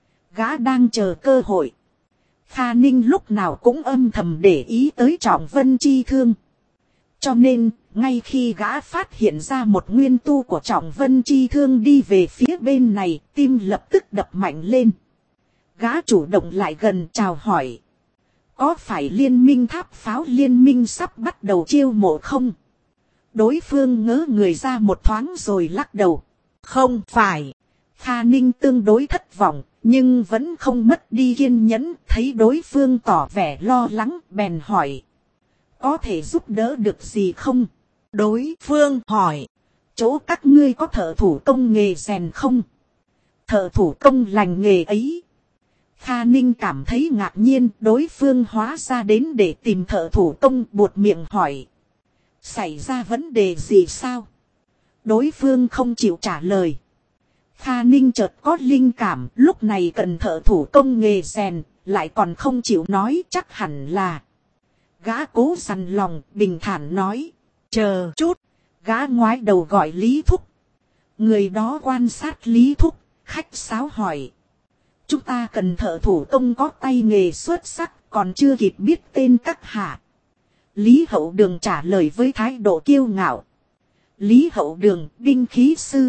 Gã đang chờ cơ hội. Kha Ninh lúc nào cũng âm thầm để ý tới Trọng Vân Chi Thương. Cho nên, ngay khi gã phát hiện ra một nguyên tu của Trọng Vân Chi Thương đi về phía bên này, tim lập tức đập mạnh lên. Gã chủ động lại gần chào hỏi. Có phải liên minh tháp pháo liên minh sắp bắt đầu chiêu mộ không? Đối phương ngớ người ra một thoáng rồi lắc đầu. Không phải. Kha Ninh tương đối thất vọng, nhưng vẫn không mất đi kiên nhẫn, thấy đối phương tỏ vẻ lo lắng, bèn hỏi. Có thể giúp đỡ được gì không? Đối phương hỏi. Chỗ các ngươi có thợ thủ công nghề rèn không? Thợ thủ công lành nghề ấy. Kha Ninh cảm thấy ngạc nhiên, đối phương hóa ra đến để tìm thợ thủ công, buột miệng hỏi. Xảy ra vấn đề gì sao? Đối phương không chịu trả lời. Kha Ninh chợt có linh cảm, lúc này cần thợ thủ công nghề rèn, lại còn không chịu nói, chắc hẳn là. Gã cố dằn lòng, bình thản nói. Chờ chút. Gã ngoái đầu gọi Lý Thúc. Người đó quan sát Lý Thúc, khách sáo hỏi. Chúng ta cần thợ thủ công có tay nghề xuất sắc, còn chưa kịp biết tên các hạ. Lý Hậu Đường trả lời với thái độ kiêu ngạo. Lý Hậu Đường, binh khí sư.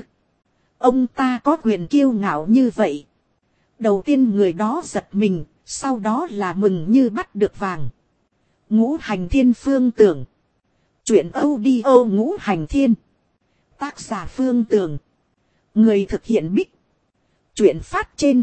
Ông ta có quyền kiêu ngạo như vậy. Đầu tiên người đó giật mình, sau đó là mừng như bắt được vàng. Ngũ Hành Thiên Phương Tưởng. Chuyện audio Ngũ Hành Thiên. Tác giả Phương Tưởng. Người thực hiện Bích. Chuyện phát trên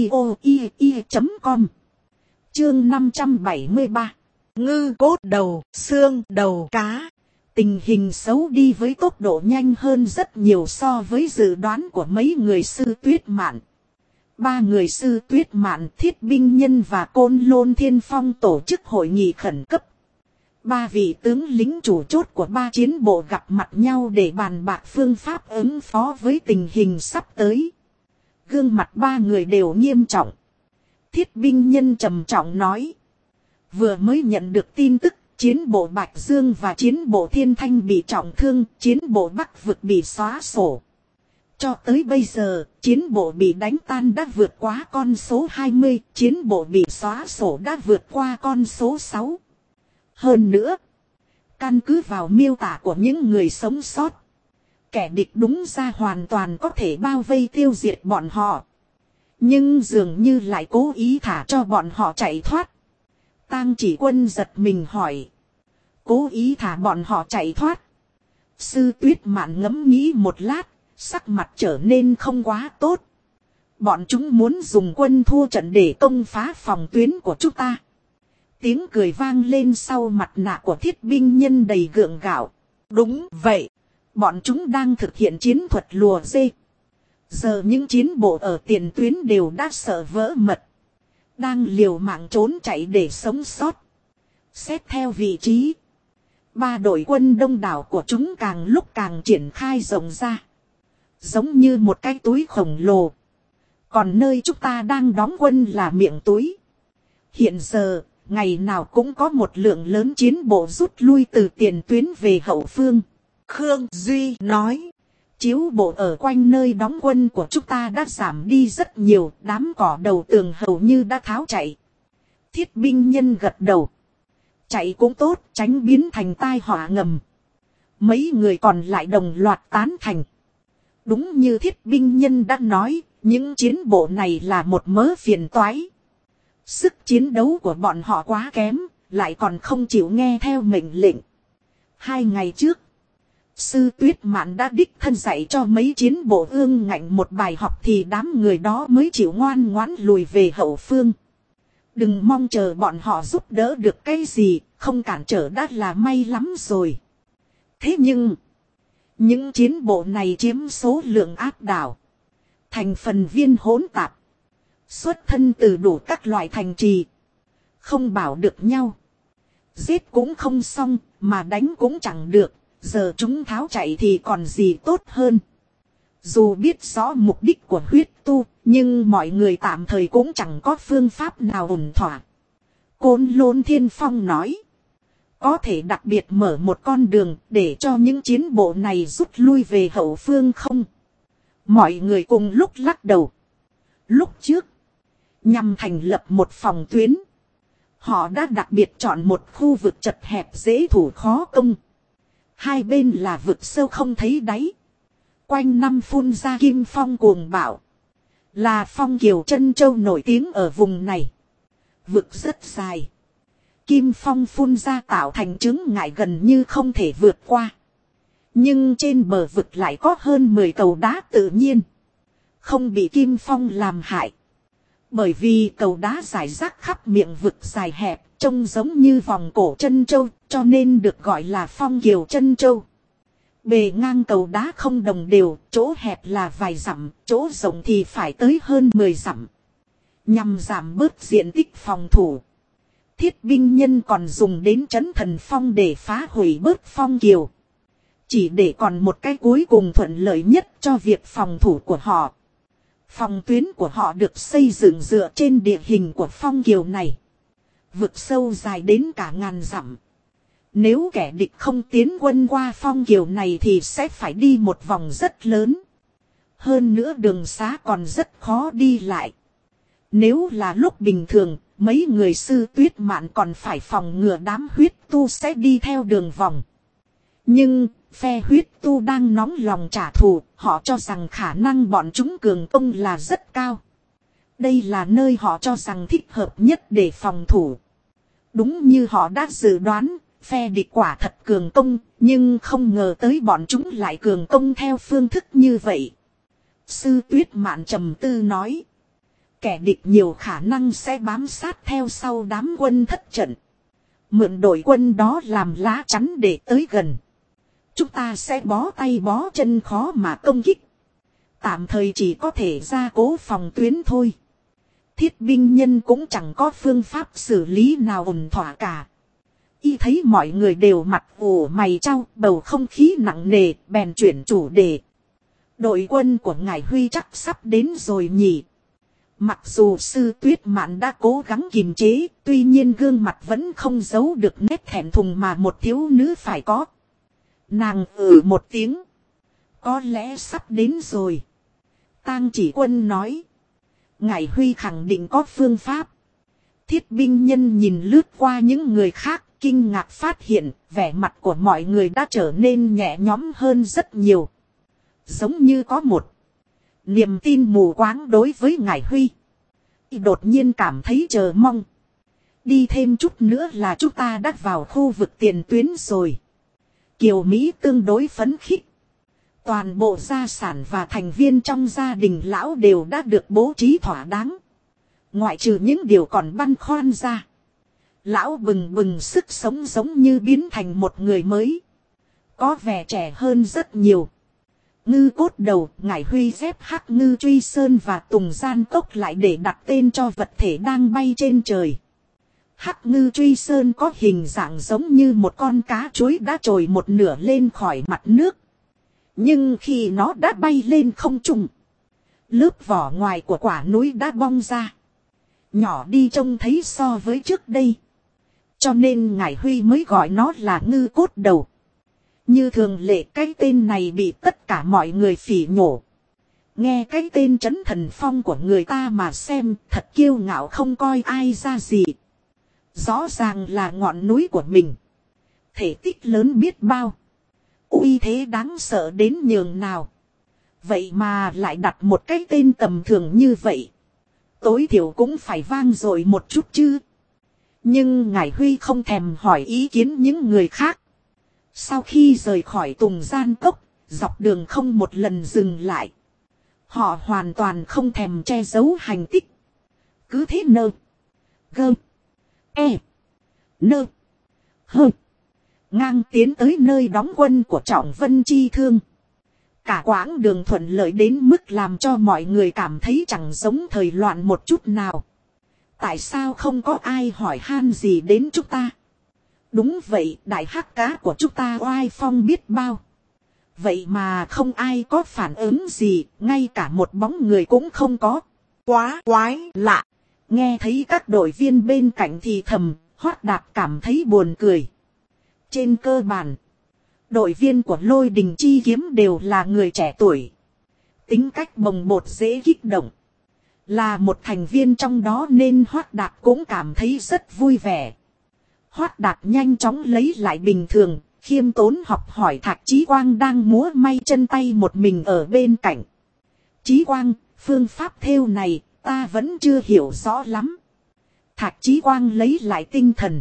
audio.com. Chương 573. Ngư cốt đầu, xương đầu cá. Tình hình xấu đi với tốc độ nhanh hơn rất nhiều so với dự đoán của mấy người Sư Tuyết Mạn. Ba người Sư Tuyết Mạn, Thiết Binh Nhân và Côn Lôn Thiên Phong tổ chức hội nghị khẩn cấp. Ba vị tướng lính chủ chốt của ba chiến bộ gặp mặt nhau để bàn bạc phương pháp ứng phó với tình hình sắp tới. Gương mặt ba người đều nghiêm trọng. Thiết Binh Nhân trầm trọng nói. Vừa mới nhận được tin tức, chiến bộ Bạch Dương và chiến bộ Thiên Thanh bị trọng thương, chiến bộ Bắc Vực bị xóa sổ. Cho tới bây giờ, chiến bộ bị đánh tan đã vượt quá con số 20, chiến bộ bị xóa sổ đã vượt qua con số 6. Hơn nữa, căn cứ vào miêu tả của những người sống sót, kẻ địch đúng ra hoàn toàn có thể bao vây tiêu diệt bọn họ. Nhưng dường như lại cố ý thả cho bọn họ chạy thoát. Tang Chỉ Quân giật mình hỏi. Cố ý thả bọn họ chạy thoát. Sư Tuyết Mạn ngẫm nghĩ một lát, sắc mặt trở nên không quá tốt. Bọn chúng muốn dùng quân thua trận để công phá phòng tuyến của chúng ta. Tiếng cười vang lên sau mặt nạ của Thiết Binh Nhân đầy gượng gạo. Đúng vậy. Bọn chúng đang thực hiện chiến thuật lùa dê. Giờ những chiến bộ ở tiền tuyến đều đã sợ vỡ mật. Đang liều mạng trốn chạy để sống sót. Xét theo vị trí, ba đội quân đông đảo của chúng càng lúc càng triển khai rộng ra. Giống như một cái túi khổng lồ. Còn nơi chúng ta đang đóng quân là miệng túi. Hiện giờ, ngày nào cũng có một lượng lớn chiến bộ rút lui từ tiền tuyến về hậu phương. Khương Duy nói. Chiếu bộ ở quanh nơi đóng quân của chúng ta đã giảm đi rất nhiều, đám cỏ đầu tường hầu như đã tháo chạy. Thiết binh nhân gật đầu. Chạy cũng tốt, tránh biến thành tai họa ngầm. Mấy người còn lại đồng loạt tán thành. Đúng như thiết binh nhân đã nói, những chiến bộ này là một mớ phiền toái. Sức chiến đấu của bọn họ quá kém, lại còn không chịu nghe theo mệnh lệnh. 2 ngày trước, Sư Tuyết Mạn đã đích thân dạy cho mấy chiến bộ ương ngạnh một bài học thì đám người đó mới chịu ngoan ngoãn lùi về hậu phương. Đừng mong chờ bọn họ giúp đỡ được cái gì, không cản trở đã là may lắm rồi. Thế nhưng, những chiến bộ này chiếm số lượng áp đảo. Thành phần viên hỗn tạp. Xuất thân từ đủ các loại thành trì. Không bảo được nhau. Giết cũng không xong, mà đánh cũng chẳng được. Giờ chúng tháo chạy thì còn gì tốt hơn. Dù biết rõ mục đích của huyết tu, nhưng mọi người tạm thời cũng chẳng có phương pháp nào ổn thỏa. Côn Lôn Thiên Phong nói. Có thể đặc biệt mở một con đường để cho những chiến bộ này rút lui về hậu phương không? Mọi người cùng lúc lắc đầu. Lúc trước, nhằm thành lập một phòng tuyến, họ đã đặc biệt chọn một khu vực chật hẹp dễ thủ khó công. Hai bên là vực sâu không thấy đáy. Quanh năm phun ra kim phong cuồng bạo. Là phong kiều Trân Châu nổi tiếng ở vùng này. Vực rất dài. Kim phong phun ra tạo thành chướng ngại gần như không thể vượt qua. Nhưng trên bờ vực lại có hơn 10 cầu đá tự nhiên. Không bị kim phong làm hại. Bởi vì cầu đá rải rác khắp miệng vực dài hẹp, trông giống như vòng cổ Trân Châu, cho nên được gọi là phong kiều Trân Châu. Bề ngang cầu đá không đồng đều, chỗ hẹp là vài dặm, chỗ rộng thì phải tới hơn 10 dặm. Nhằm giảm bớt diện tích phòng thủ. Thiết binh nhân còn dùng đến trấn thần phong để phá hủy bớt phong kiều. Chỉ để còn một cái cuối cùng thuận lợi nhất cho việc phòng thủ của họ. Phòng tuyến của họ được xây dựng dựa trên địa hình của phong kiều này. Vực sâu dài đến cả ngàn dặm. Nếu kẻ địch không tiến quân qua phong kiều này thì sẽ phải đi một vòng rất lớn. Hơn nữa đường xá còn rất khó đi lại. Nếu là lúc bình thường, mấy người Sư Tuyết Mạn còn phải phòng ngừa đám huyết tu sẽ đi theo đường vòng. Nhưng, phe huyết tu đang nóng lòng trả thù, họ cho rằng khả năng bọn chúng cường công là rất cao. Đây là nơi họ cho rằng thích hợp nhất để phòng thủ. Đúng như họ đã dự đoán, phe địch quả thật cường công, nhưng không ngờ tới bọn chúng lại cường công theo phương thức như vậy. Sư Tuyết Mạn trầm tư nói. Kẻ địch nhiều khả năng sẽ bám sát theo sau đám quân thất trận. Mượn đội quân đó làm lá chắn để tới gần. Chúng ta sẽ bó tay bó chân khó mà công kích. Tạm thời chỉ có thể gia cố phòng tuyến thôi. Thiết binh nhân cũng chẳng có phương pháp xử lý nào ổn thỏa cả. Y thấy mọi người đều mặt ủ mày trao, bầu không khí nặng nề, bèn chuyển chủ đề. Đội quân của ngài Huy chắc sắp đến rồi nhỉ. Mặc dù Sư Tuyết Mạn đã cố gắng kiềm chế, tuy nhiên gương mặt vẫn không giấu được nét thẹn thùng mà một thiếu nữ phải có. Nàng một tiếng. Có lẽ sắp đến rồi. Tang Chỉ Quân nói. Ngài Huy khẳng định có phương pháp. Thiết binh nhân nhìn lướt qua những người khác, kinh ngạc phát hiện vẻ mặt của mọi người đã trở nên nhẹ nhõm hơn rất nhiều. Giống như có một niềm tin mù quáng đối với ngài Huy. Đột nhiên cảm thấy chờ mong. Đi thêm chút nữa là chúng ta đã vào khu vực tiền tuyến rồi. Kiều Mỹ tương đối phấn khích. Toàn bộ gia sản và thành viên trong gia đình lão đều đã được bố trí thỏa đáng. Ngoại trừ những điều còn băn khoăn ra. Lão bừng bừng sức sống giống như biến thành một người mới. Có vẻ trẻ hơn rất nhiều. Ngư Cốt Đầu, ngải Huy dép Hắc Ngư Truy Sơn và Tùng Gian Cốc lại để đặt tên cho vật thể đang bay trên trời. Hắc Ngư Truy Sơn có hình dạng giống như một con cá chuối đã trồi một nửa lên khỏi mặt nước. Nhưng khi nó đã bay lên không trung, lớp vỏ ngoài của quả núi đã bong ra. Nhỏ đi trông thấy so với trước đây. Cho nên ngải Huy mới gọi nó là Ngư Cốt Đầu. Như thường lệ cái tên này bị tất cả mọi người phỉ nhổ. Nghe cái tên Trấn Thần Phong của người ta mà xem thật kiêu ngạo không coi ai ra gì. Rõ ràng là ngọn núi của mình. Thể tích lớn biết bao. Uy thế đáng sợ đến nhường nào. Vậy mà lại đặt một cái tên tầm thường như vậy. Tối thiểu cũng phải vang dội một chút chứ. Nhưng Ngải Huy không thèm hỏi ý kiến những người khác. Sau khi rời khỏi Tùng Gian Cốc, dọc đường không một lần dừng lại. Họ hoàn toàn không thèm che giấu hành tích. Cứ thế nơ. Gơ. E. Nơ. Hơ. Ngang tiến tới nơi đóng quân của Trọng Vân Chi Thương. Cả quãng đường thuận lợi đến mức làm cho mọi người cảm thấy chẳng giống thời loạn một chút nào. Tại sao không có ai hỏi han gì đến chúng ta? Đúng vậy, đại hắc cá của chúng ta oai phong biết bao. Vậy mà không ai có phản ứng gì, ngay cả một bóng người cũng không có. Quá quái lạ. Nghe thấy các đội viên bên cạnh thì thầm, Hoát Đạt cảm thấy buồn cười. Trên cơ bản, đội viên của Lôi Đình Chi Kiếm đều là người trẻ tuổi. Tính cách bồng bột dễ kích động. Là một thành viên trong đó nên Hoát Đạt cũng cảm thấy rất vui vẻ. Hoát Đạt nhanh chóng lấy lại bình thường, khiêm tốn học hỏi Thạch Chí Quang đang múa may chân tay một mình ở bên cạnh. Chí Quang, phương pháp thêu này ta vẫn chưa hiểu rõ lắm. Thạch Chí Quang lấy lại tinh thần.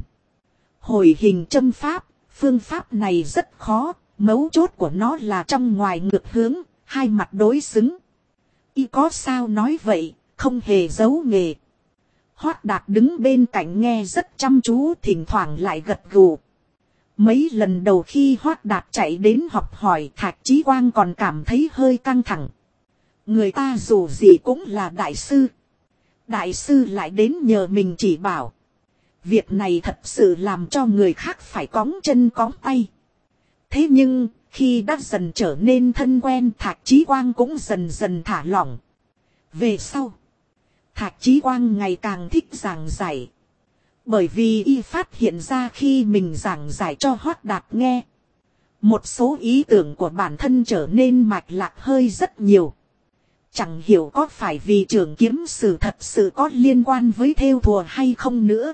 Hồi hình châm pháp, phương pháp này rất khó, mấu chốt của nó là trong ngoài ngược hướng, hai mặt đối xứng. Y có sao nói vậy, không hề giấu nghề. Hoát Đạt đứng bên cạnh nghe rất chăm chú, thỉnh thoảng lại gật gù. Mấy lần đầu khi Hoát Đạt chạy đến học hỏi, Thạch Chí Quang còn cảm thấy hơi căng thẳng. Người ta dù gì cũng là đại sư. Đại sư lại đến nhờ mình chỉ bảo. Việc này thật sự làm cho người khác phải cóng chân cóng tay. Thế nhưng, khi đã dần trở nên thân quen, Thạch Chí Quang cũng dần dần thả lỏng. Về sau, Thạch Chí Quang ngày càng thích giảng giải. Bởi vì y phát hiện ra khi mình giảng giải cho Hoát Đạt nghe, một số ý tưởng của bản thân trở nên mạch lạc hơi rất nhiều. Chẳng hiểu có phải vì Trường Kiếm Sử thật sự có liên quan với thêu thùa hay không nữa.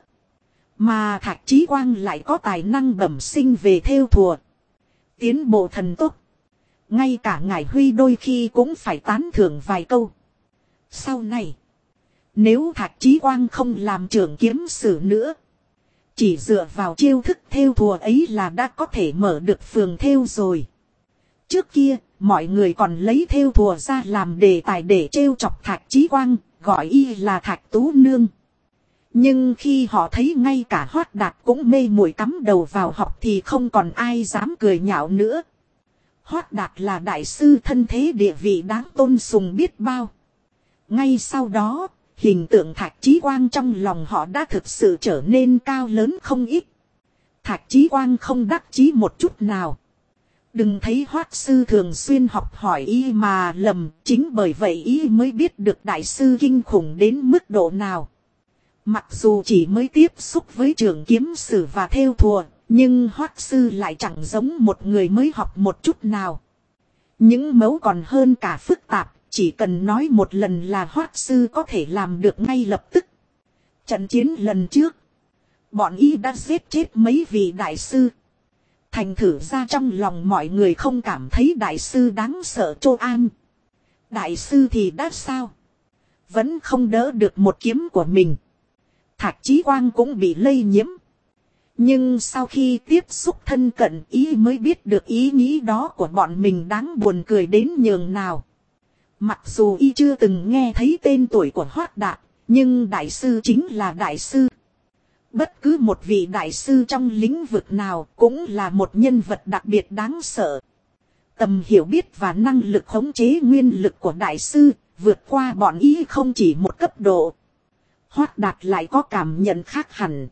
Mà Thạch Chí Quang lại có tài năng bẩm sinh về thêu thùa. Tiến bộ thần tốc. Ngay cả Ngải Huy đôi khi cũng phải tán thưởng vài câu. Sau này, nếu Thạch Chí Quang không làm Trường Kiếm Sử nữa, chỉ dựa vào chiêu thức thêu thùa ấy là đã có thể mở được phường thêu rồi. Trước kia, mọi người còn lấy thêu thùa ra làm đề tài để trêu chọc Thạch Chí Quang, gọi y là Thạch Tú Nương. Nhưng khi họ thấy ngay cả Hoát Đạt cũng mê muội cắm đầu vào học thì không còn ai dám cười nhạo nữa. Hoát Đạt là đại sư thân thế địa vị đáng tôn sùng biết bao. Ngay sau đó, hình tượng Thạch Chí Quang trong lòng họ đã thực sự trở nên cao lớn không ít. Thạch Chí Quang không đắc chí một chút nào. Đừng thấy Hoát sư thường xuyên học hỏi y mà lầm, chính bởi vậy y mới biết được đại sư kinh khủng đến mức độ nào. Mặc dù chỉ mới tiếp xúc với Trường Kiếm Sử và thêu thùa, nhưng Hoát sư lại chẳng giống một người mới học một chút nào. Những mấu còn hơn cả phức tạp, chỉ cần nói một lần là Hoát sư có thể làm được ngay lập tức. Trận chiến lần trước, bọn y đã giết chết mấy vị đại sư. Thành thử ra trong lòng mọi người không cảm thấy đại sư đáng sợ Trô An. Đại sư thì đã sao? Vẫn không đỡ được một kiếm của mình. Thạch Chí Quang cũng bị lây nhiễm. Nhưng sau khi tiếp xúc thân cận ý mới biết được ý nghĩ đó của bọn mình đáng buồn cười đến nhường nào. Mặc dù y chưa từng nghe thấy tên tuổi của Hoát Đạt, nhưng đại sư chính là đại sư. Bất cứ một vị đại sư trong lĩnh vực nào cũng là một nhân vật đặc biệt đáng sợ. Tầm hiểu biết và năng lực khống chế nguyên lực của đại sư vượt qua bọn ý không chỉ một cấp độ. Hoát Đạt lại có cảm nhận khác hẳn.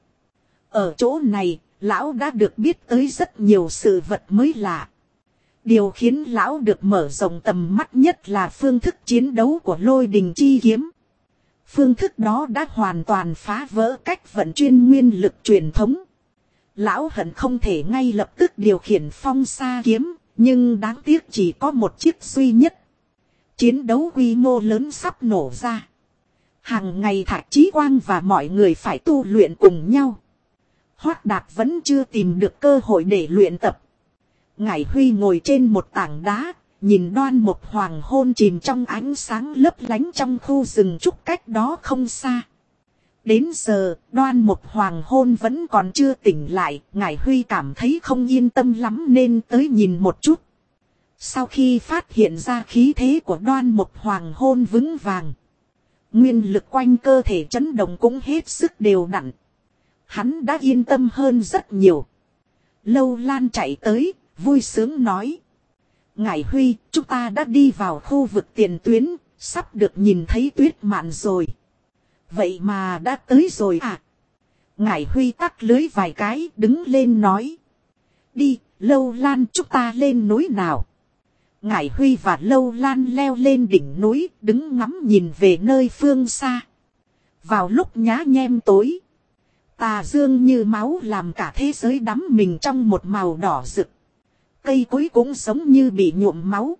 Ở chỗ này, lão đã được biết tới rất nhiều sự vật mới lạ. Điều khiến lão được mở rộng tầm mắt nhất là phương thức chiến đấu của Lôi Đình Chi Kiếm. Phương thức đó đã hoàn toàn phá vỡ cách vận chuyển nguyên lực truyền thống. Lão hận không thể ngay lập tức điều khiển phong sa kiếm, nhưng đáng tiếc chỉ có một chiếc duy nhất. Chiến đấu quy mô lớn sắp nổ ra. Hàng ngày Thạch Chí Quang và mọi người phải tu luyện cùng nhau. Hoắc Đạt vẫn chưa tìm được cơ hội để luyện tập. Ngải Huy ngồi trên một tảng đá, nhìn Đoan Mục Hoàng Hôn chìm trong ánh sáng lấp lánh trong khu rừng trúc cách đó không xa. Đến giờ, Đoan Mục Hoàng Hôn vẫn còn chưa tỉnh lại, Ngải Huy cảm thấy không yên tâm lắm nên tới nhìn một chút. Sau khi phát hiện ra khí thế của Đoan Mục Hoàng Hôn vững vàng, nguyên lực quanh cơ thể chấn động cũng hết sức đều đặn. Hắn đã yên tâm hơn rất nhiều. Lâu Lan chạy tới, vui sướng nói. Ngải Huy, chúng ta đã đi vào khu vực tiền tuyến, sắp được nhìn thấy Tuyết Mạn rồi. Vậy mà đã tới rồi à? Ngải Huy tắt lưới vài cái, đứng lên nói. Đi, Lâu Lan, chúng ta lên núi nào. Ngải Huy và Lâu Lan leo lên đỉnh núi, đứng ngắm nhìn về nơi phương xa. Vào lúc nhá nhem tối, tà dương như máu làm cả thế giới đắm mình trong một màu đỏ rực. Cây cối cũng giống như bị nhuộm máu.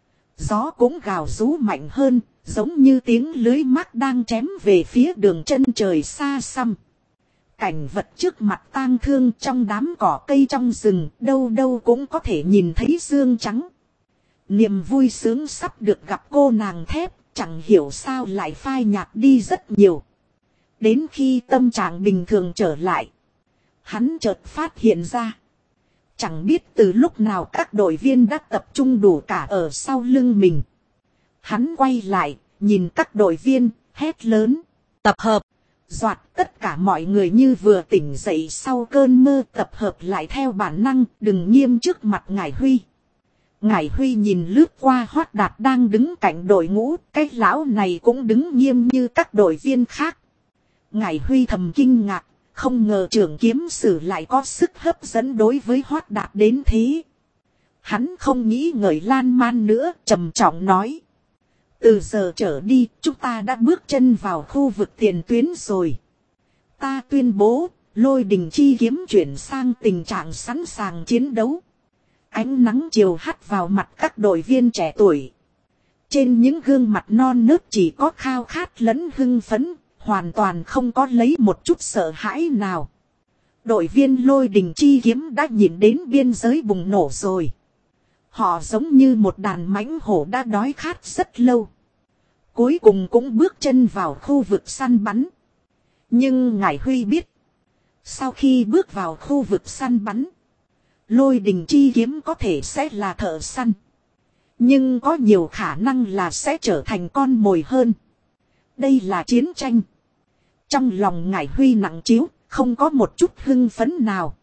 Gió cũng gào rú mạnh hơn, giống như tiếng lưới mác đang chém về phía đường chân trời xa xăm. Cảnh vật trước mặt tang thương, trong đám cỏ cây trong rừng, đâu đâu cũng có thể nhìn thấy xương trắng. Niềm vui sướng sắp được gặp cô nàng thép, chẳng hiểu sao lại phai nhạt đi rất nhiều. Đến khi tâm trạng bình thường trở lại, hắn chợt phát hiện ra. Chẳng biết từ lúc nào các đội viên đã tập trung đủ cả ở sau lưng mình. Hắn quay lại, nhìn các đội viên, hét lớn. Tập hợp. Doạt tất cả mọi người như vừa tỉnh dậy sau cơn mơ, tập hợp lại theo bản năng, đừng nghiêm trước mặt Ngải Huy. Ngải Huy nhìn lướt qua Hoắc Đạt đang đứng cạnh đội ngũ, cái lão này cũng đứng nghiêm như các đội viên khác. Ngải Huy thầm kinh ngạc, không ngờ trưởng kiếm sử lại có sức hấp dẫn đối với Hoắc Đạt đến thế. Hắn không nghĩ ngợi lan man nữa, trầm trọng nói. Từ giờ trở đi, chúng ta đã bước chân vào khu vực tiền tuyến rồi. Ta tuyên bố, Lôi Đình chi kiếm chuyển sang tình trạng sẵn sàng chiến đấu. Ánh nắng chiều hắt vào mặt các đội viên trẻ tuổi. Trên những gương mặt non nớt chỉ có khao khát lẫn hưng phấn, hoàn toàn không có lấy một chút sợ hãi nào. Đội viên Lôi Đình chi kiếm đã nhìn đến biên giới bùng nổ rồi. Họ giống như một đàn mãnh hổ đã đói khát rất lâu. Cuối cùng cũng bước chân vào khu vực săn bắn. Nhưng Ngải Huy biết, sau khi bước vào khu vực săn bắn, Lôi Đình chi kiếm có thể sẽ là thợ săn. Nhưng có nhiều khả năng là sẽ trở thành con mồi hơn. Đây là chiến tranh. Trong lòng Ngải Huy nặng trĩu, không có một chút hưng phấn nào.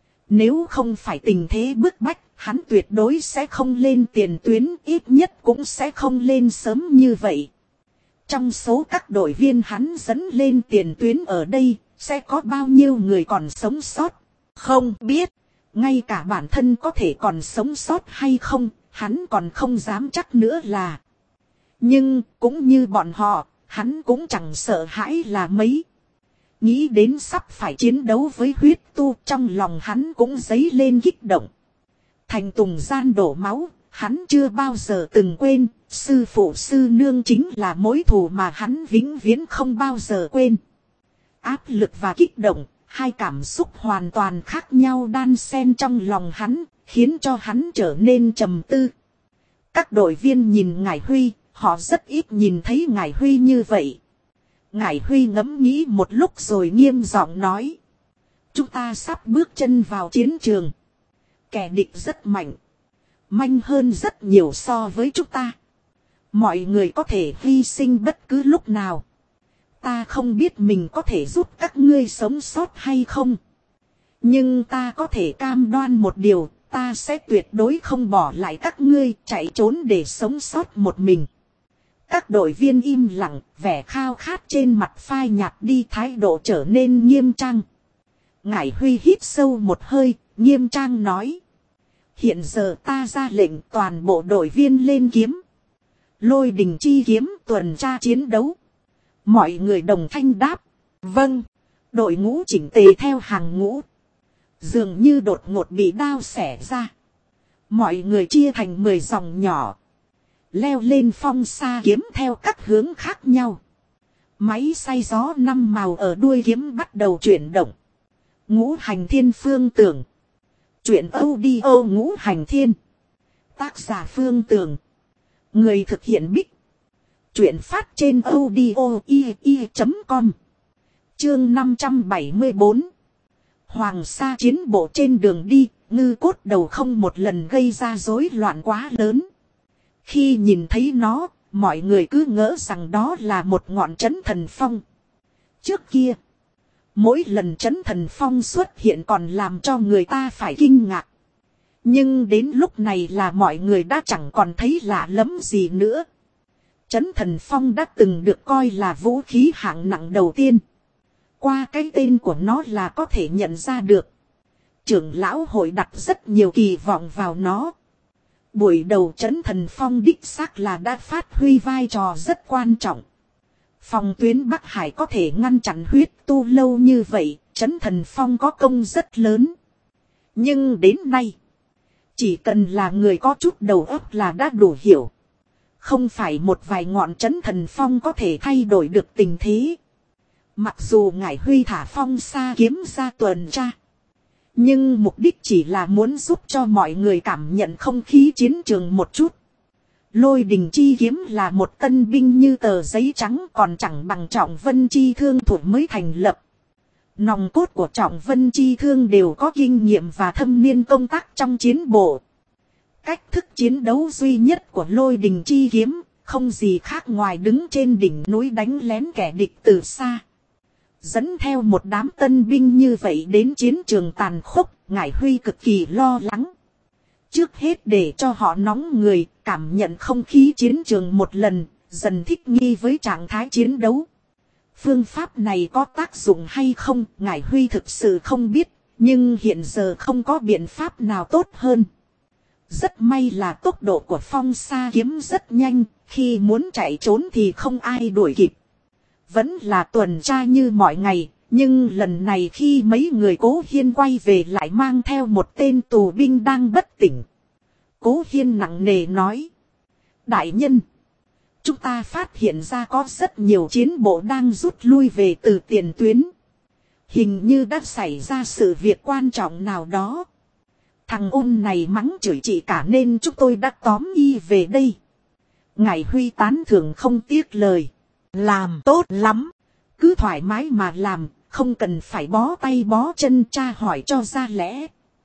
Nếu không phải tình thế bức bách, hắn tuyệt đối sẽ không lên tiền tuyến, ít nhất cũng sẽ không lên sớm như vậy. Trong số các đội viên hắn dẫn lên tiền tuyến ở đây, sẽ có bao nhiêu người còn sống sót? Không biết. Ngay cả bản thân có thể còn sống sót hay không, hắn còn không dám chắc nữa là. Nhưng, cũng như bọn họ, hắn cũng chẳng sợ hãi là mấy. Nghĩ đến sắp phải chiến đấu với huyết tu, trong lòng hắn cũng dấy lên kích động. Thành Tùng gian đổ máu, hắn chưa bao giờ từng quên, sư phụ sư nương chính là mối thù mà hắn vĩnh viễn không bao giờ quên. Áp lực và kích động, hai cảm xúc hoàn toàn khác nhau đan xen trong lòng hắn, khiến cho hắn trở nên trầm tư. Các đội viên nhìn Ngải Huy, họ rất ít nhìn thấy Ngải Huy như vậy. Ngải Huy ngẫm nghĩ một lúc rồi nghiêm giọng nói. Chúng ta sắp bước chân vào chiến trường. Kẻ địch rất mạnh. Mạnh hơn rất nhiều so với chúng ta. Mọi người có thể hy sinh bất cứ lúc nào. Ta không biết mình có thể giúp các ngươi sống sót hay không. Nhưng ta có thể cam đoan một điều. Ta sẽ tuyệt đối không bỏ lại các ngươi chạy trốn để sống sót một mình. Các đội viên im lặng, vẻ khao khát trên mặt phai nhạt đi, thái độ trở nên nghiêm trang. Ngải Huy hít sâu một hơi, nghiêm trang nói. Hiện giờ ta ra lệnh toàn bộ đội viên lên kiếm. Lôi Đình chi kiếm tuần tra chiến đấu. Mọi người đồng thanh đáp. Vâng. Đội ngũ chỉnh tề theo hàng ngũ. Dường như đột ngột bị đao xẻ ra. Mọi người chia thành 10 dòng nhỏ. Leo lên phong sa kiếm theo các hướng khác nhau. Máy xay gió 5 màu ở đuôi kiếm bắt đầu chuyển động. Ngũ hành thiên phương tưởng. Chuyện audio ngũ hành thiên. Tác giả Phương Tường. Người thực hiện Bích. Chuyện phát trên audio.com. Chương 574. Hoàng sa chiến bộ trên đường đi, ngư cốt đầu không một lần gây ra rối loạn quá lớn. Khi nhìn thấy nó, mọi người cứ ngỡ rằng đó là một ngọn trấn thần phong. Trước kia, mỗi lần trấn thần phong xuất hiện còn làm cho người ta phải kinh ngạc. Nhưng đến lúc này là mọi người đã chẳng còn thấy lạ lẫm gì nữa. Trấn thần phong đã từng được coi là vũ khí hạng nặng đầu tiên. Qua cái tên của nó là có thể nhận ra được. Trưởng lão hội đặt rất nhiều kỳ vọng vào nó. Buổi đầu trấn thần phong đích xác là đã phát huy vai trò rất quan trọng. Phòng tuyến Bắc Hải có thể ngăn chặn huyết tu lâu như vậy, trấn thần phong có công rất lớn. Nhưng đến nay, chỉ cần là người có chút đầu óc là đã đủ hiểu. Không phải một vài ngọn trấn thần phong có thể thay đổi được tình thế. Mặc dù Ngải Huy thả phong sa kiếm ra tuần tra. Nhưng mục đích chỉ là muốn giúp cho mọi người cảm nhận không khí chiến trường một chút. Lôi đình chi kiếm là một tân binh như tờ giấy trắng, còn chẳng bằng Trọng Vân chi thương thủ mới thành lập. Nòng cốt của Trọng Vân chi thương đều có kinh nghiệm và thâm niên công tác trong chiến bộ. Cách thức chiến đấu duy nhất của lôi đình chi kiếm không gì khác ngoài đứng trên đỉnh núi đánh lén kẻ địch từ xa. Dẫn theo một đám tân binh như vậy đến chiến trường tàn khốc, Ngải Huy cực kỳ lo lắng. Trước hết để cho họ nóng người, cảm nhận không khí chiến trường một lần, dần thích nghi với trạng thái chiến đấu. Phương pháp này có tác dụng hay không, Ngải Huy thực sự không biết, nhưng hiện giờ không có biện pháp nào tốt hơn. Rất may là tốc độ của phong sa kiếm rất nhanh, khi muốn chạy trốn thì không ai đuổi kịp. Vẫn là tuần tra như mọi ngày, nhưng lần này khi mấy người Cố Hiên quay về lại mang theo một tên tù binh đang bất tỉnh. Cố Hiên nặng nề nói: Đại nhân, chúng ta phát hiện ra có rất nhiều chiến bộ đang rút lui về từ tiền tuyến. Hình như đã xảy ra sự việc quan trọng nào đó. Thằng ôn này mắng chửi chị cả nên chúng tôi đã tóm y về đây. Ngải Huy tán thưởng không tiếc lời. Làm tốt lắm. Cứ thoải mái mà làm, không cần phải bó tay bó chân tra hỏi cho ra lẽ.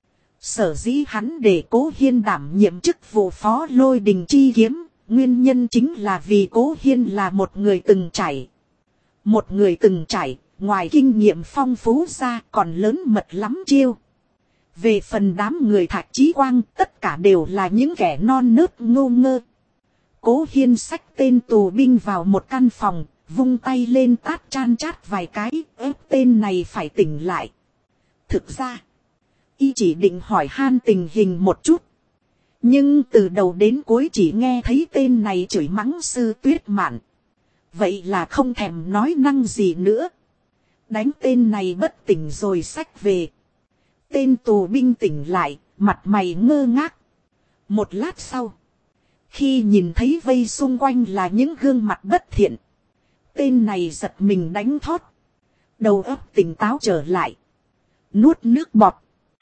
Sở dĩ hắn để Cố Hiên đảm nhiệm chức vụ phó lôi đình chi kiếm, nguyên nhân chính là vì Cố Hiên là một người từng trải. Một người từng trải, ngoài kinh nghiệm phong phú ra còn lớn mật lắm chiêu. Về phần đám người Thạch Chí Quang, tất cả đều là những kẻ non nớt ngô ngơ. Cố Hiên xách tên tù binh vào một căn phòng, vung tay lên tát chan chát vài cái, ép tên này phải tỉnh lại. Thực ra, y chỉ định hỏi han tình hình một chút. Nhưng từ đầu đến cuối chỉ nghe thấy tên này chửi mắng Sư Tuyết Mạn. Vậy là không thèm nói năng gì nữa. Đánh tên này bất tỉnh rồi xách về. Tên tù binh tỉnh lại, mặt mày ngơ ngác. Một lát sau, khi nhìn thấy vây xung quanh là những gương mặt bất thiện, tên này giật mình đánh thót. Đầu óc tỉnh táo trở lại. Nuốt nước bọt.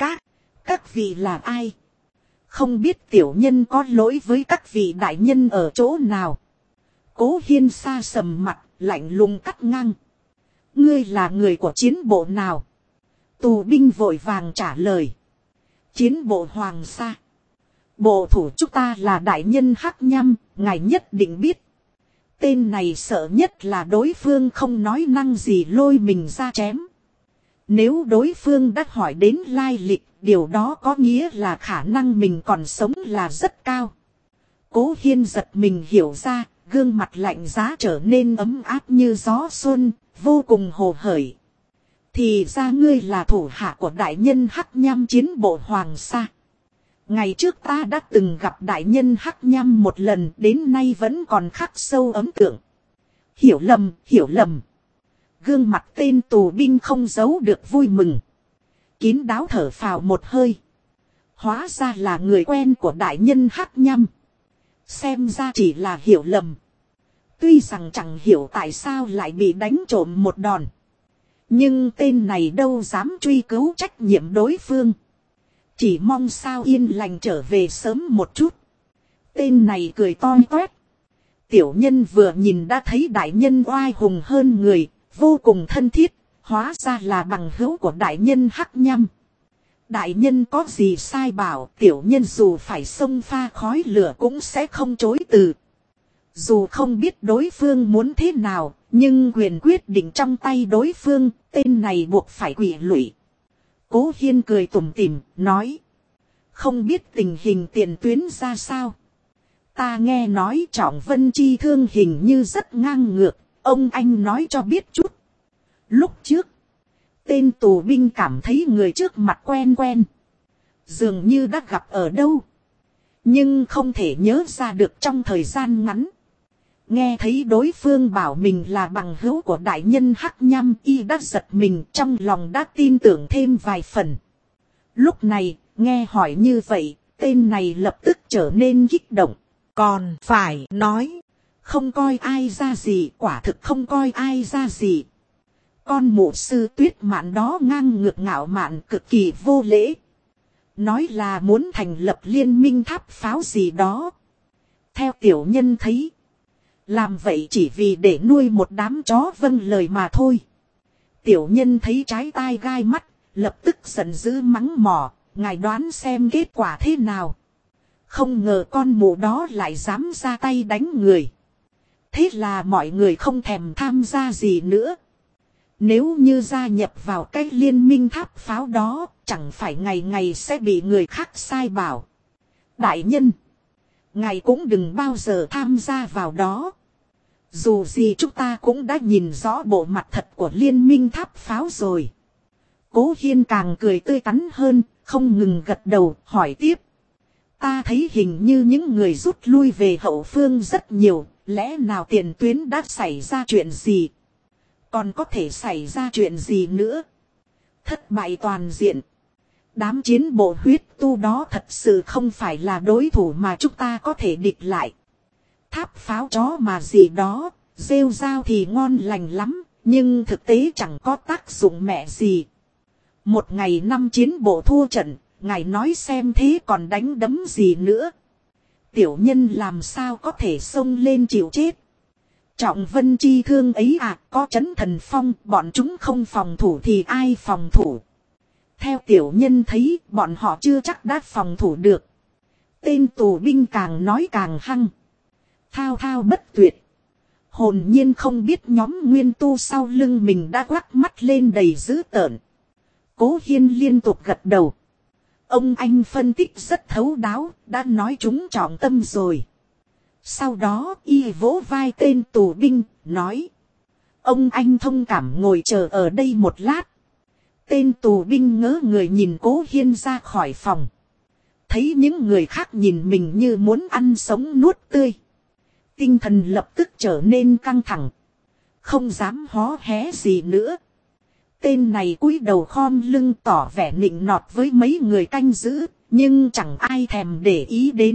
Các vị là ai? Không biết tiểu nhân có lỗi với các vị đại nhân ở chỗ nào? Cố Hiên xa sầm mặt, lạnh lùng cắt ngang. Ngươi là người của chiến bộ nào? Tù binh vội vàng trả lời. Chiến bộ Hoàng Sa. Bộ thủ chúng ta là đại nhân Hắc Nham, ngài nhất định biết. Tên này sợ nhất là đối phương không nói năng gì lôi mình ra chém. Nếu đối phương đã hỏi đến lai lịch, điều đó có nghĩa là khả năng mình còn sống là rất cao. Cố Hiên giật mình hiểu ra, gương mặt lạnh giá trở nên ấm áp như gió xuân, vô cùng hồ hởi. Thì ra ngươi là thủ hạ của đại nhân Hắc Nham chiến bộ Hoàng Sa. Ngày trước ta đã từng gặp đại nhân Hắc Nham một lần, đến nay vẫn còn khắc sâu ấn tượng. Hiểu lầm. Gương mặt tên tù binh không giấu được vui mừng. kín đáo thở phào một hơi. Hóa ra là người quen của đại nhân Hắc Nhâm. Xem ra chỉ là hiểu lầm. Tuy rằng chẳng hiểu tại sao lại bị đánh trộm một đòn. Nhưng tên này đâu dám truy cứu trách nhiệm đối phương. Chỉ mong sao yên lành trở về sớm một chút. Tên này cười to toét. Tiểu nhân vừa nhìn đã thấy đại nhân oai hùng hơn người, vô cùng thân thiết, hóa ra là bằng hữu của đại nhân Hắc Nhâm. Đại nhân có gì sai bảo, tiểu nhân dù phải xông pha khói lửa cũng sẽ không chối từ. Dù không biết đối phương muốn thế nào, nhưng quyền quyết định trong tay đối phương, tên này buộc phải quỵ lụy. Cố Hiên cười tủm tỉm, nói. Không biết tình hình tiền tuyến ra sao. Ta nghe nói Trọng Vân chi thương hình như rất ngang ngược, ông anh nói cho biết chút. Lúc trước, tên tù binh cảm thấy người trước mặt quen quen. Dường như đã gặp ở đâu. Nhưng không thể nhớ ra được trong thời gian ngắn. Nghe thấy đối phương bảo mình là bằng hữu của đại nhân Hắc Nhâm, y đã giật mình, trong lòng đã tin tưởng thêm vài phần. Lúc này, nghe hỏi như vậy, tên này lập tức trở nên kích động. Còn phải nói, không coi ai ra gì, quả thực không coi ai ra gì. Con mụ sư Tuyết Mạn đó ngang ngược ngạo mạn cực kỳ vô lễ. Nói là muốn thành lập liên minh tháp pháo gì đó. Theo tiểu nhân thấy, làm vậy chỉ vì để nuôi một đám chó vâng lời mà thôi. Tiểu nhân thấy trái tai gai mắt, lập tức giận dữ mắng mỏ, ngài đoán xem kết quả thế nào. Không ngờ con mụ đó lại dám ra tay đánh người. Thế là mọi người không thèm tham gia gì nữa. Nếu như gia nhập vào cái liên minh tháp pháo đó, chẳng phải ngày ngày sẽ bị người khác sai bảo. Đại nhân, ngài cũng đừng bao giờ tham gia vào đó. Dù gì chúng ta cũng đã nhìn rõ bộ mặt thật của liên minh tháp pháo rồi. Cố Hiên càng cười tươi tắn hơn, không ngừng gật đầu, hỏi tiếp. Ta thấy hình như những người rút lui về hậu phương rất nhiều, lẽ nào tiền tuyến đã xảy ra chuyện gì? Còn có thể xảy ra chuyện gì nữa? Thất bại toàn diện. Đám chiến bộ huyết tu đó thật sự không phải là đối thủ mà chúng ta có thể địch lại. Tháp pháo chó mà gì đó, rêu rao thì ngon lành lắm, nhưng thực tế chẳng có tác dụng mẹ gì. Một ngày 5 chiến bộ thua trận, ngài nói xem thế còn đánh đấm gì nữa. Tiểu nhân làm sao có thể xông lên chịu chết. Trọng Vân chi thương ấy à, có chấn thần phong, bọn chúng không phòng thủ thì ai phòng thủ. Theo tiểu nhân thấy, bọn họ chưa chắc đã phòng thủ được. Tên tù binh càng nói càng hăng. Thao thao bất tuyệt. Hồn nhiên không biết nhóm nguyên tu sau lưng mình đã quắc mắt lên đầy dữ tợn. Cố Hiên liên tục gật đầu. Ông anh phân tích rất thấu đáo, đã nói chúng trọng tâm rồi. Sau đó y vỗ vai tên tù binh, nói. Ông anh thông cảm ngồi chờ ở đây một lát. Tên tù binh ngớ người nhìn Cố Hiên ra khỏi phòng. Thấy những người khác nhìn mình như muốn ăn sống nuốt tươi. Tinh thần lập tức trở nên căng thẳng. Không dám hó hé gì nữa. Tên này cúi đầu khom lưng tỏ vẻ nịnh nọt với mấy người canh giữ. Nhưng chẳng ai thèm để ý đến.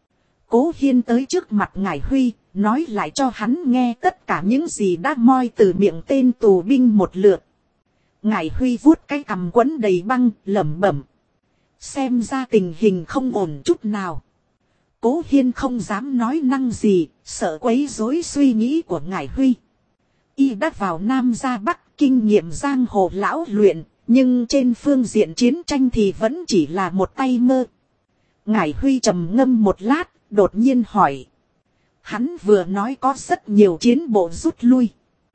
Cố Hiên tới trước mặt Ngải Huy. Nói lại cho hắn nghe tất cả những gì đã moi từ miệng tên tù binh một lượt. Ngải Huy vuốt cái cằm quấn đầy băng lẩm bẩm. Xem ra tình hình không ổn chút nào. Cố Hiên không dám nói năng gì, sợ quấy rối suy nghĩ của Ngải Huy. Y đã vào Nam ra Bắc, kinh nghiệm giang hồ lão luyện, nhưng trên phương diện chiến tranh thì vẫn chỉ là một tay mơ. Ngải Huy trầm ngâm một lát, đột nhiên hỏi. Hắn vừa nói có rất nhiều chiến bộ rút lui.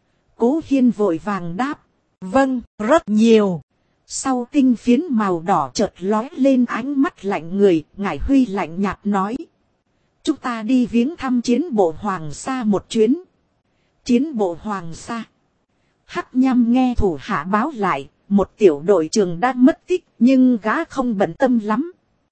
Cố Hiên vội vàng đáp. Vâng, rất nhiều. Sau tinh phiến màu đỏ chợt lóe lên ánh mắt lạnh người, Ngải Huy lạnh nhạt nói. Chúng ta đi viếng thăm chiến bộ Hoàng Sa một chuyến. Chiến bộ Hoàng Sa. Hắc Nhâm nghe thủ hạ báo lại, một tiểu đội trưởng đã mất tích, nhưng gã không bận tâm lắm.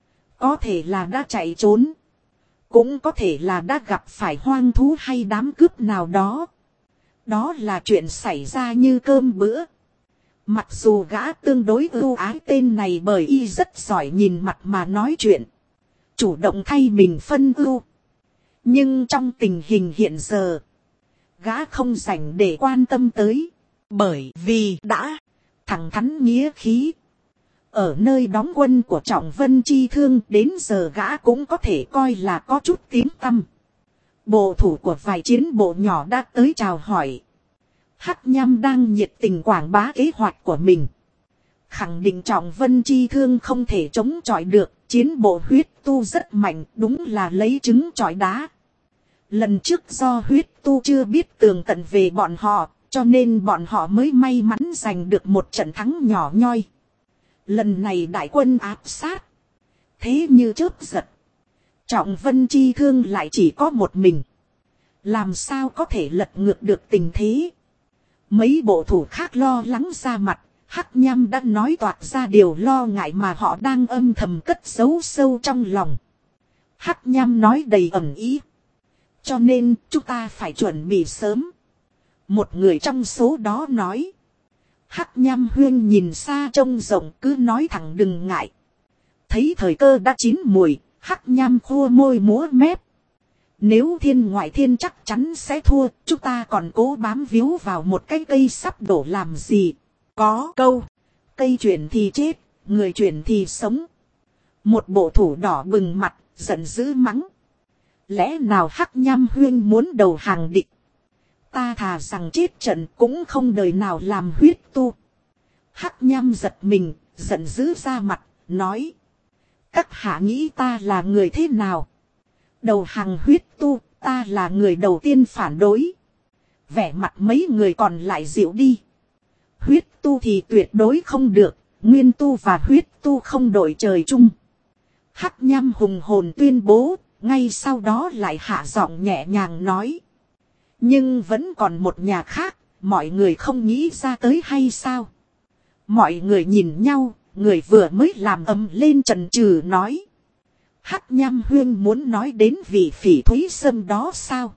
Có thể là đã chạy trốn. Cũng có thể là đã gặp phải hoang thú hay đám cướp nào đó. Đó là chuyện xảy ra như cơm bữa. Mặc dù gã tương đối ưu ái tên này bởi y rất giỏi nhìn mặt mà nói chuyện. Chủ động thay mình phân ưu. Nhưng trong tình hình hiện giờ, gã không rảnh để quan tâm tới. Bởi vì đã thẳng thắn nghĩa khí. Ở nơi đóng quân của Trọng Vân Chi Thương đến giờ gã cũng có thể coi là có chút tiếng tăm. Bộ thủ của vài chiến bộ nhỏ đã tới chào hỏi. Hắc Nham đang nhiệt tình quảng bá kế hoạch của mình. Khẳng định Trọng Vân Chi Thương không thể chống chọi được. Chiến bộ huyết tu rất mạnh, đúng là lấy trứng chọi đá. Lần trước do huyết tu chưa biết tường tận về bọn họ, cho nên bọn họ mới may mắn giành được một trận thắng nhỏ nhoi. Lần này đại quân áp sát. Thế như chớp giật. Trọng Vân Chi Thương lại chỉ có một mình. Làm sao có thể lật ngược được tình thế. Mấy bộ thủ khác lo lắng ra mặt. Hắc Nham đã nói toạc ra điều lo ngại mà họ đang âm thầm cất giấu sâu trong lòng. Hắc Nham nói đầy ẩn ý. Cho nên chúng ta phải chuẩn bị sớm. Một người trong số đó nói. Hắc Nham huyên nhìn xa trông rộng cứ nói thẳng đừng ngại. Thấy thời cơ đã chín mùi, Hắc Nham khua môi múa mép. Nếu thiên ngoại thiên chắc chắn sẽ thua, chúng ta còn cố bám víu vào một cái cây sắp đổ làm gì. Có câu, cây chuyển thì chết, người chuyển thì sống. Một bộ thủ đỏ bừng mặt, giận dữ mắng. Lẽ nào Hắc Nham huyên muốn đầu hàng địch? Ta thà rằng chết trận cũng không đời nào làm huyết tu. Hắc Nham giật mình, giận dữ ra mặt, nói. Các hạ nghĩ ta là người thế nào? Đầu hàng huyết tu, ta là người đầu tiên phản đối. Vẻ mặt mấy người còn lại dịu đi. Huyết tu thì tuyệt đối không được, nguyên tu và huyết tu không đổi trời chung. Hắc Nham hùng hồn tuyên bố, ngay sau đó lại hạ giọng nhẹ nhàng nói. Nhưng vẫn còn một nhà khác, mọi người không nghĩ ra tới hay sao? Mọi người nhìn nhau, người vừa mới làm ầm lên trần trừ nói. Hắc Nham huyên muốn nói đến vị Phỉ Thúy Sâm đó sao?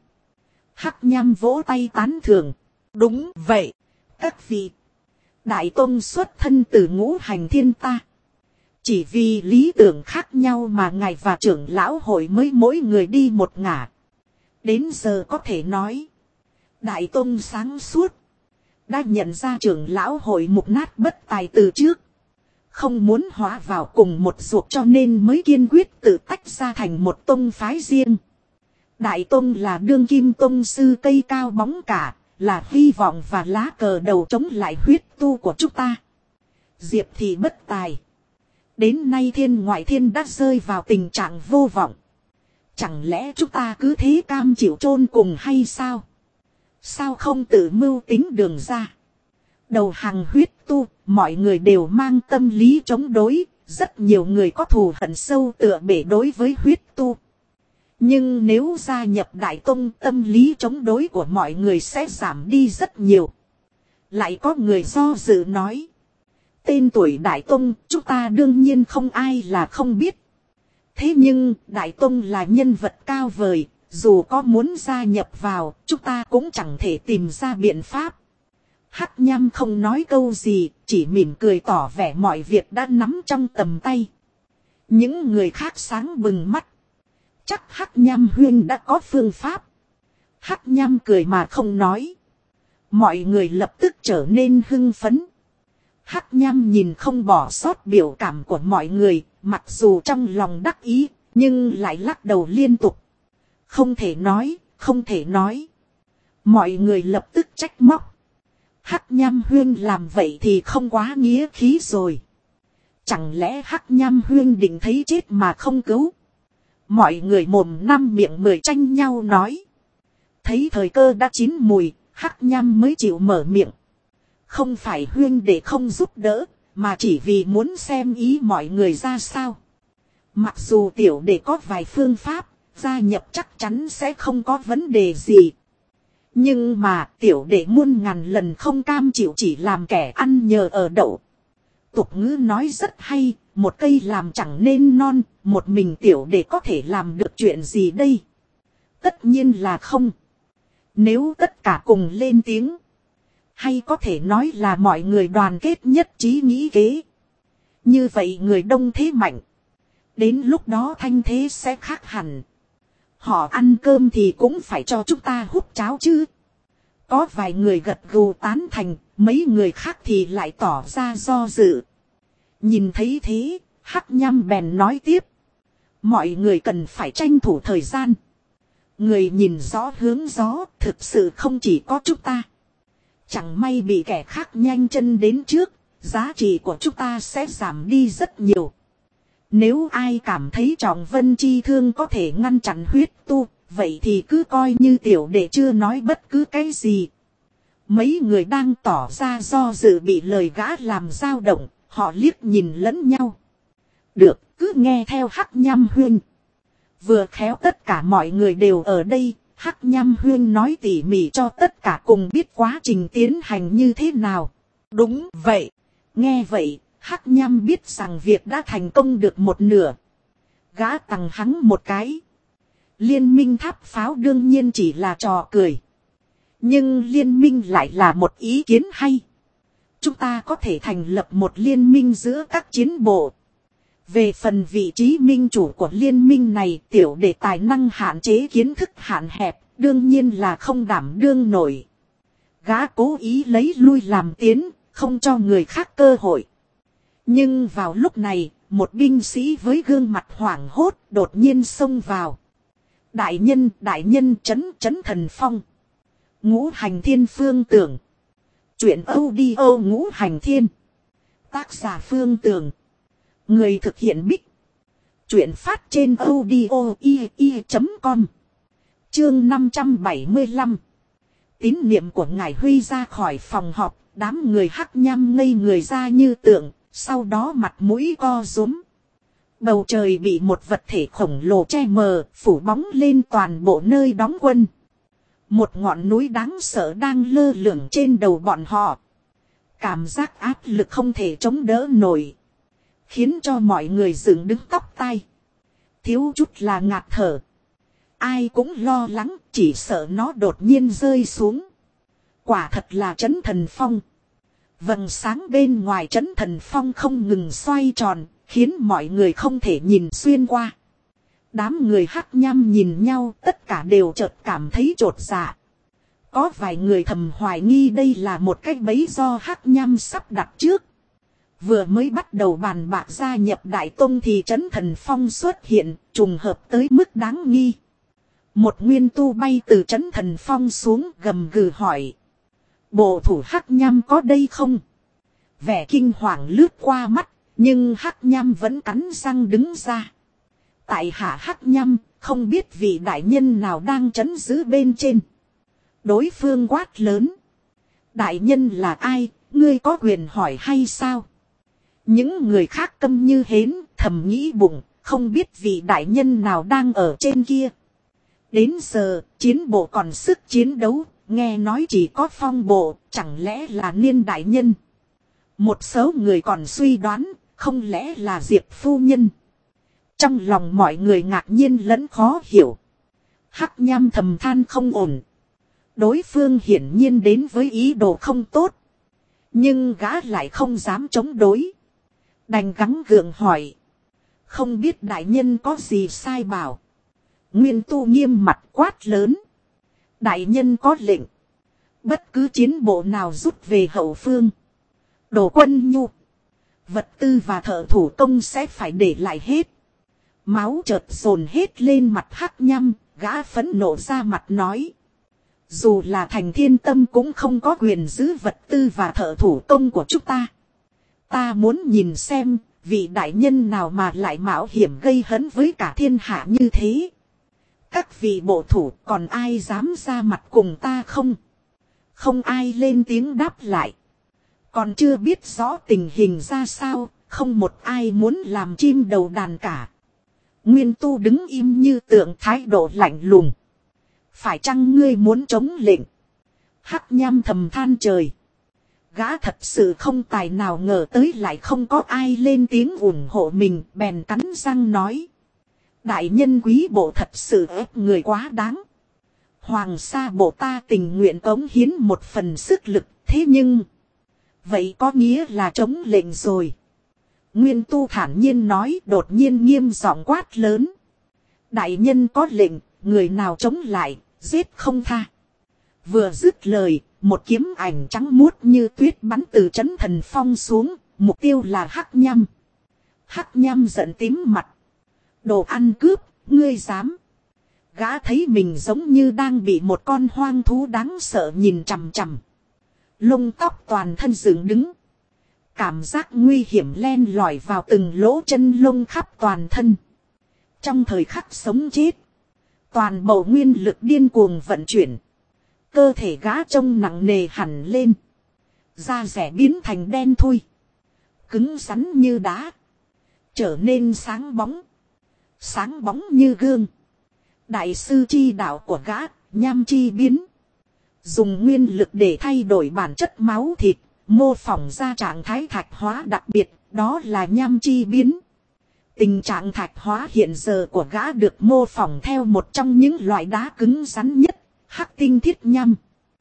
Hắc Nham vỗ tay tán thưởng. Đúng vậy, các vị. Đại Tông xuất thân từ ngũ hành thiên ta. Chỉ vì lý tưởng khác nhau mà ngài và trưởng lão hội mới mỗi người đi một ngả. Đến giờ có thể nói. Đại Tông sáng suốt. Đã nhận ra trưởng lão hội mục nát bất tài từ trước. Không muốn hóa vào cùng một ruột cho nên mới kiên quyết tự tách ra thành một tông phái riêng. Đại Tông là đương kim tông sư cây cao bóng cả. Là hy vọng và lá cờ đầu chống lại huyết tu của chúng ta. Diệp thì bất tài. Đến nay thiên ngoại thiên đã rơi vào tình trạng vô vọng. Chẳng lẽ chúng ta cứ thế cam chịu chôn cùng hay sao? Sao không tự mưu tính đường ra? Đầu hàng huyết tu, mọi người đều mang tâm lý chống đối. Rất nhiều người có thù hận sâu tựa bể đối với huyết tu. Nhưng nếu gia nhập Đại Tông, tâm lý chống đối của mọi người sẽ giảm đi rất nhiều. Lại có người do dự nói. Tên tuổi Đại Tông chúng ta đương nhiên không ai là không biết. Thế nhưng Đại Tông là nhân vật cao vời. Dù có muốn gia nhập vào, chúng ta cũng chẳng thể tìm ra biện pháp. Hắc Nham không nói câu gì, chỉ mỉm cười tỏ vẻ mọi việc đã nắm trong tầm tay. Những người khác sáng bừng mắt. Chắc Hắc Nham huyên đã có phương pháp. Hắc Nham cười mà không nói. Mọi người lập tức trở nên hưng phấn. Hắc Nham nhìn không bỏ sót biểu cảm của mọi người, mặc dù trong lòng đắc ý, nhưng lại lắc đầu liên tục. Không thể nói, không thể nói. Mọi người lập tức trách móc. Hắc Nham huyên làm vậy thì không quá nghĩa khí rồi. Chẳng lẽ Hắc Nham huyên định thấy chết mà không cứu? Mọi người mồm năm miệng mười tranh nhau nói. Thấy thời cơ đã chín mùi, Hắc Nham mới chịu mở miệng. Không phải huyên để không giúp đỡ, mà chỉ vì muốn xem ý mọi người ra sao. Mặc dù tiểu đệ có vài phương pháp, gia nhập chắc chắn sẽ không có vấn đề gì. Nhưng mà tiểu đệ muôn ngàn lần không cam chịu chỉ làm kẻ ăn nhờ ở đậu. Tục ngữ nói rất hay, một cây làm chẳng nên non, một mình tiểu đệ có thể làm được chuyện gì đây? Tất nhiên là không. Nếu tất cả cùng lên tiếng, Hay có thể nói là mọi người đoàn kết nhất trí nghĩ kế. Như vậy người đông thế mạnh. Đến lúc đó thanh thế sẽ khác hẳn. Họ ăn cơm thì cũng phải cho chúng ta húp cháo chứ. Có vài người gật gù tán thành, mấy người khác thì lại tỏ ra do dự. Nhìn thấy thế, Hắc Nham bèn nói tiếp. Mọi người cần phải tranh thủ thời gian. Người nhìn rõ hướng gió, thực sự không chỉ có chúng ta. Chẳng may bị kẻ khác nhanh chân đến trước, giá trị của chúng ta sẽ giảm đi rất nhiều. Nếu ai cảm thấy Trọng Vân chi thương có thể ngăn chặn huyết tu, vậy thì cứ coi như tiểu đệ chưa nói bất cứ cái gì. Mấy người đang tỏ ra do dự bị lời gã làm dao động, họ liếc nhìn lẫn nhau. Được, cứ nghe theo Hắc Nham huynh. Vừa khéo tất cả mọi người đều ở đây, Hắc Nham huynh nói tỉ mỉ cho tất cả cùng biết quá trình tiến hành như thế nào. Đúng vậy, nghe vậy, Hắc Nham biết rằng việc đã thành công được một nửa. Gã tằng hắn một cái. Liên minh tháp pháo đương nhiên chỉ là trò cười. Nhưng liên minh lại là một ý kiến hay. Chúng ta có thể thành lập một liên minh giữa các chiến bộ. Về phần vị trí minh chủ của liên minh này, tiểu đệ tài năng hạn chế, kiến thức hạn hẹp, đương nhiên là không đảm đương nổi. Gã cố ý lấy lui làm tiến, không cho người khác cơ hội. Nhưng vào lúc này, một binh sĩ với gương mặt hoảng hốt đột nhiên xông vào. Đại nhân trấn thần phong. Ngũ Hành Thiên Phương Tưởng. Chuyện audio Ngũ Hành Thiên. Tác giả Phương Tưởng. Người thực hiện Bích. Chuyện phát trên audio.com. Chương 575. Tín niệm của Ngài Huy ra khỏi phòng họp. Đám người Hắc Nham ngây người ra như tượng. Sau đó mặt mũi co rúm. Bầu trời bị một vật thể khổng lồ che mờ, phủ bóng lên toàn bộ nơi đóng quân. Một ngọn núi đáng sợ đang lơ lửng trên đầu bọn họ. Cảm giác áp lực không thể chống đỡ nổi. Khiến cho mọi người dựng đứng tóc tai. Thiếu chút là ngạt thở. Ai cũng lo lắng, chỉ sợ nó đột nhiên rơi xuống. Quả thật là Trấn Thần Phong. Vầng sáng bên ngoài Trấn Thần Phong không ngừng xoay tròn, khiến mọi người không thể nhìn xuyên qua. Đám người Hắc Nham nhìn nhau, tất cả đều chợt cảm thấy chột dạ. Có vài người thầm hoài nghi đây là một cái bẫy do Hắc Nham sắp đặt trước. Vừa mới bắt đầu bàn bạc gia nhập Đại Tông thì Trấn Thần Phong xuất hiện, trùng hợp tới mức đáng nghi. Một nguyên tu bay từ Trấn Thần Phong xuống, gầm gừ hỏi. Bộ thủ Hắc Nham có đây không? Vẻ kinh hoàng lướt qua mắt, nhưng Hắc Nham vẫn cắn răng đứng ra. Tại hạ Hắc Nham, không biết vị đại nhân nào đang trấn giữ bên trên. Đối phương quát lớn. Đại nhân là ai, ngươi có quyền hỏi hay sao? Những người khác câm như hến, thầm nghĩ bụng, không biết vị đại nhân nào đang ở trên kia. Đến giờ, chiến bộ còn sức chiến đấu, nghe nói chỉ có Phong bộ, chẳng lẽ là Niên đại nhân? Một số người còn suy đoán, không lẽ là Diệp phu nhân? Trong lòng mọi người ngạc nhiên lẫn khó hiểu. Hắc Nham thầm than không ổn. Đối phương hiển nhiên đến với ý đồ không tốt. Nhưng gã lại không dám chống đối. Đành gắng gượng hỏi. Không biết đại nhân có gì sai bảo. Nguyên tu nghiêm mặt quát lớn. Đại nhân có lệnh. Bất cứ chiến bộ nào rút về hậu phương. Đồ quân nhu. Vật tư và thợ thủ công sẽ phải để lại hết. Máu chợt dồn hết lên mặt Hắc Nham, gã phẫn nộ ra mặt nói. Dù là Thành Thiên Tâm cũng không có quyền giữ vật tư và thợ thủ công của chúng ta. Ta muốn nhìn xem, vị đại nhân nào mà lại mạo hiểm gây hấn với cả thiên hạ như thế. Các vị bộ thủ còn ai dám ra mặt cùng ta không? Không ai lên tiếng đáp lại. Còn chưa biết rõ tình hình ra sao, không một ai muốn làm chim đầu đàn cả. Nguyên tu đứng im như tượng, thái độ lạnh lùng. Phải chăng ngươi muốn chống lệnh? Hắc Nham thầm than trời. Gã thật sự không tài nào ngờ tới lại không có ai lên tiếng ủng hộ mình, bèn cắn răng nói. Đại nhân quý bộ thật sự ép người quá đáng. Hoàng sa bộ ta tình nguyện cống hiến một phần sức lực, Thế nhưng, vậy có nghĩa là chống lệnh rồi. Nguyên Tu thản nhiên nói, đột nhiên nghiêm giọng quát lớn. Đại nhân có lệnh, người nào chống lại, giết không tha. Vừa dứt lời, một kiếm ảnh trắng muốt như tuyết bắn từ trấn thần phong xuống, mục tiêu là Hắc Nham. Hắc Nham giận tím mặt. Đồ ăn cướp, ngươi dám. Gã thấy mình giống như đang bị một con hoang thú đáng sợ nhìn chằm chằm. Lông tóc toàn thân dựng đứng. Cảm giác nguy hiểm len lỏi vào từng lỗ chân lông khắp toàn thân. Trong thời khắc sống chết, toàn bộ nguyên lực điên cuồng vận chuyển. Cơ thể gã trông nặng nề hẳn lên. Da rẻ biến thành đen thui. Cứng rắn như đá. Trở nên sáng bóng. Sáng bóng như gương. Đại sư chi đạo của gã, nham chi biến. Dùng nguyên lực để thay đổi bản chất máu thịt. Mô phỏng ra trạng thái thạch hóa đặc biệt, đó là nham chi biến. Tình trạng thạch hóa hiện giờ của gã được mô phỏng theo một trong những loại đá cứng rắn nhất, hắc tinh thiết nham.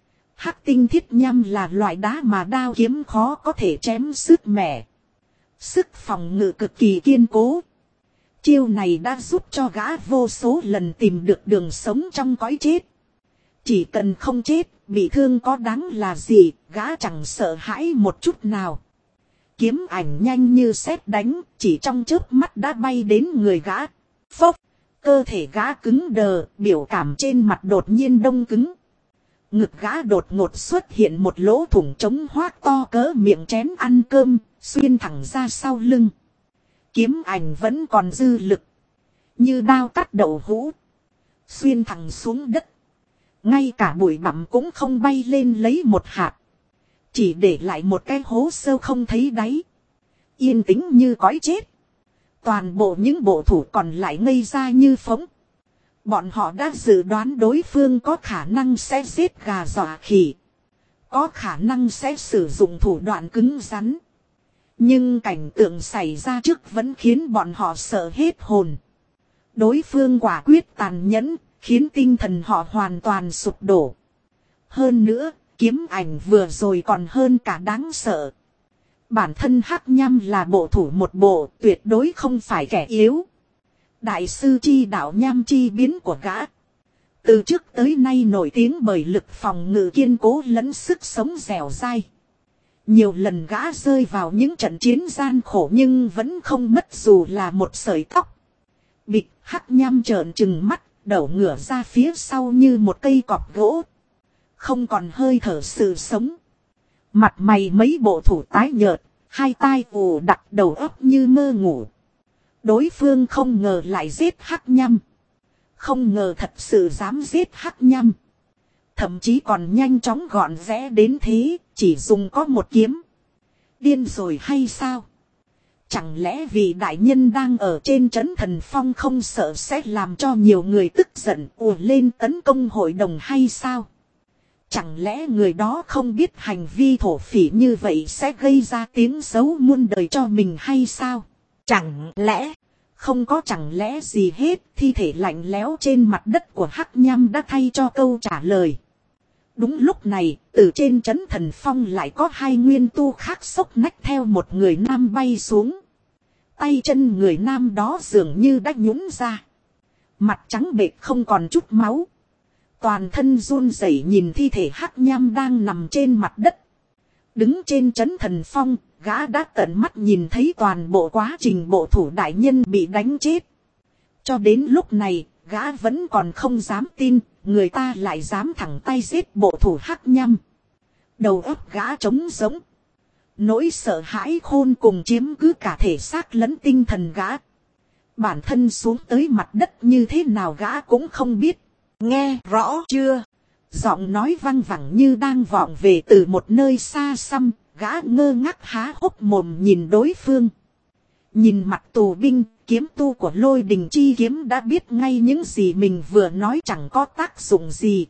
Hắc tinh thiết nham là loại đá mà đao kiếm khó có thể chém sứt mẻ. Sức phòng ngự cực kỳ kiên cố. Chiêu này đã giúp cho gã vô số lần tìm được đường sống trong cõi chết. Chỉ cần không chết, bị thương có đáng là gì, gã chẳng sợ hãi một chút nào. Kiếm ảnh nhanh như sét đánh, chỉ trong chớp mắt đã bay đến người gã. Phốc, cơ thể gã cứng đờ, biểu cảm trên mặt đột nhiên đông cứng. Ngực gã đột ngột xuất hiện một lỗ thủng trống hoác to cỡ miệng chén ăn cơm, xuyên thẳng ra sau lưng. Kiếm ảnh vẫn còn dư lực, như đao cắt đậu hũ, xuyên thẳng xuống đất. Ngay cả bụi bặm cũng không bay lên lấy một hạt. Chỉ để lại một cái hố sâu không thấy đáy. Yên tĩnh như cõi chết. Toàn bộ những bộ thủ còn lại ngây ra như phóng. Bọn họ đã dự đoán đối phương có khả năng sẽ giết gà dọa khỉ. Có khả năng sẽ sử dụng thủ đoạn cứng rắn. Nhưng cảnh tượng xảy ra trước vẫn khiến bọn họ sợ hết hồn. Đối phương quả quyết tàn nhẫn, khiến tinh thần họ hoàn toàn sụp đổ. Hơn nữa, kiếm ảnh vừa rồi còn hơn cả đáng sợ. Bản thân Hắc Nham là bộ thủ một bộ, tuyệt đối không phải kẻ yếu. Đại sư chi đạo nham chi biến của gã. Từ trước tới nay nổi tiếng bởi lực phòng ngự kiên cố lẫn sức sống dẻo dai. Nhiều lần gã rơi vào những trận chiến gian khổ nhưng vẫn không mất dù là một sợi tóc. Bịch, Hắc Nham trợn trừng mắt, đầu ngửa ra phía sau như một cây cọp gỗ. Không còn hơi thở sự sống. Mặt mày mấy bộ thủ tái nhợt, hai tai ù đặc, đầu óc như mơ ngủ. Đối phương không ngờ lại giết Hắc Nham. Không ngờ thật sự dám giết Hắc Nham. Thậm chí còn nhanh chóng gọn rẽ đến thế, chỉ dùng có một kiếm. Điên rồi hay sao? Chẳng lẽ vì đại nhân đang ở trên trấn thần phong không sợ sẽ làm cho nhiều người tức giận ùa lên tấn công hội đồng hay sao? Chẳng lẽ người đó không biết hành vi thổ phỉ như vậy sẽ gây ra tiếng xấu muôn đời cho mình hay sao? Chẳng lẽ, không có chẳng lẽ gì hết, thi thể lạnh lẽo trên mặt đất của Hắc Nham đã thay cho câu trả lời. Đúng lúc này, từ trên trấn thần phong lại có hai nguyên tu khác xốc nách theo một người nam bay xuống. Tay chân người nam đó dường như đã nhũn ra. Mặt trắng bệch không còn chút máu. Toàn thân run rẩy nhìn thi thể Hắc Nham đang nằm trên mặt đất. Đứng trên trấn thần phong, gã đã tận mắt nhìn thấy toàn bộ quá trình bộ thủ đại nhân bị đánh chết. Cho đến lúc này, gã vẫn còn không dám tin, người ta lại dám thẳng tay giết bộ thủ Hắc Nham. Đầu óc gã trống rỗng. Nỗi sợ hãi khôn cùng chiếm cứ cả thể xác lẫn tinh thần gã. Bản thân xuống tới mặt đất như thế nào gã cũng không biết. Nghe rõ chưa? Giọng nói văng vẳng như đang vọng về từ một nơi xa xăm. Gã ngơ ngác há hốc mồm nhìn đối phương. Nhìn mặt tù binh, kiếm tu của Lôi Đình Chi Kiếm đã biết ngay những gì mình vừa nói chẳng có tác dụng gì.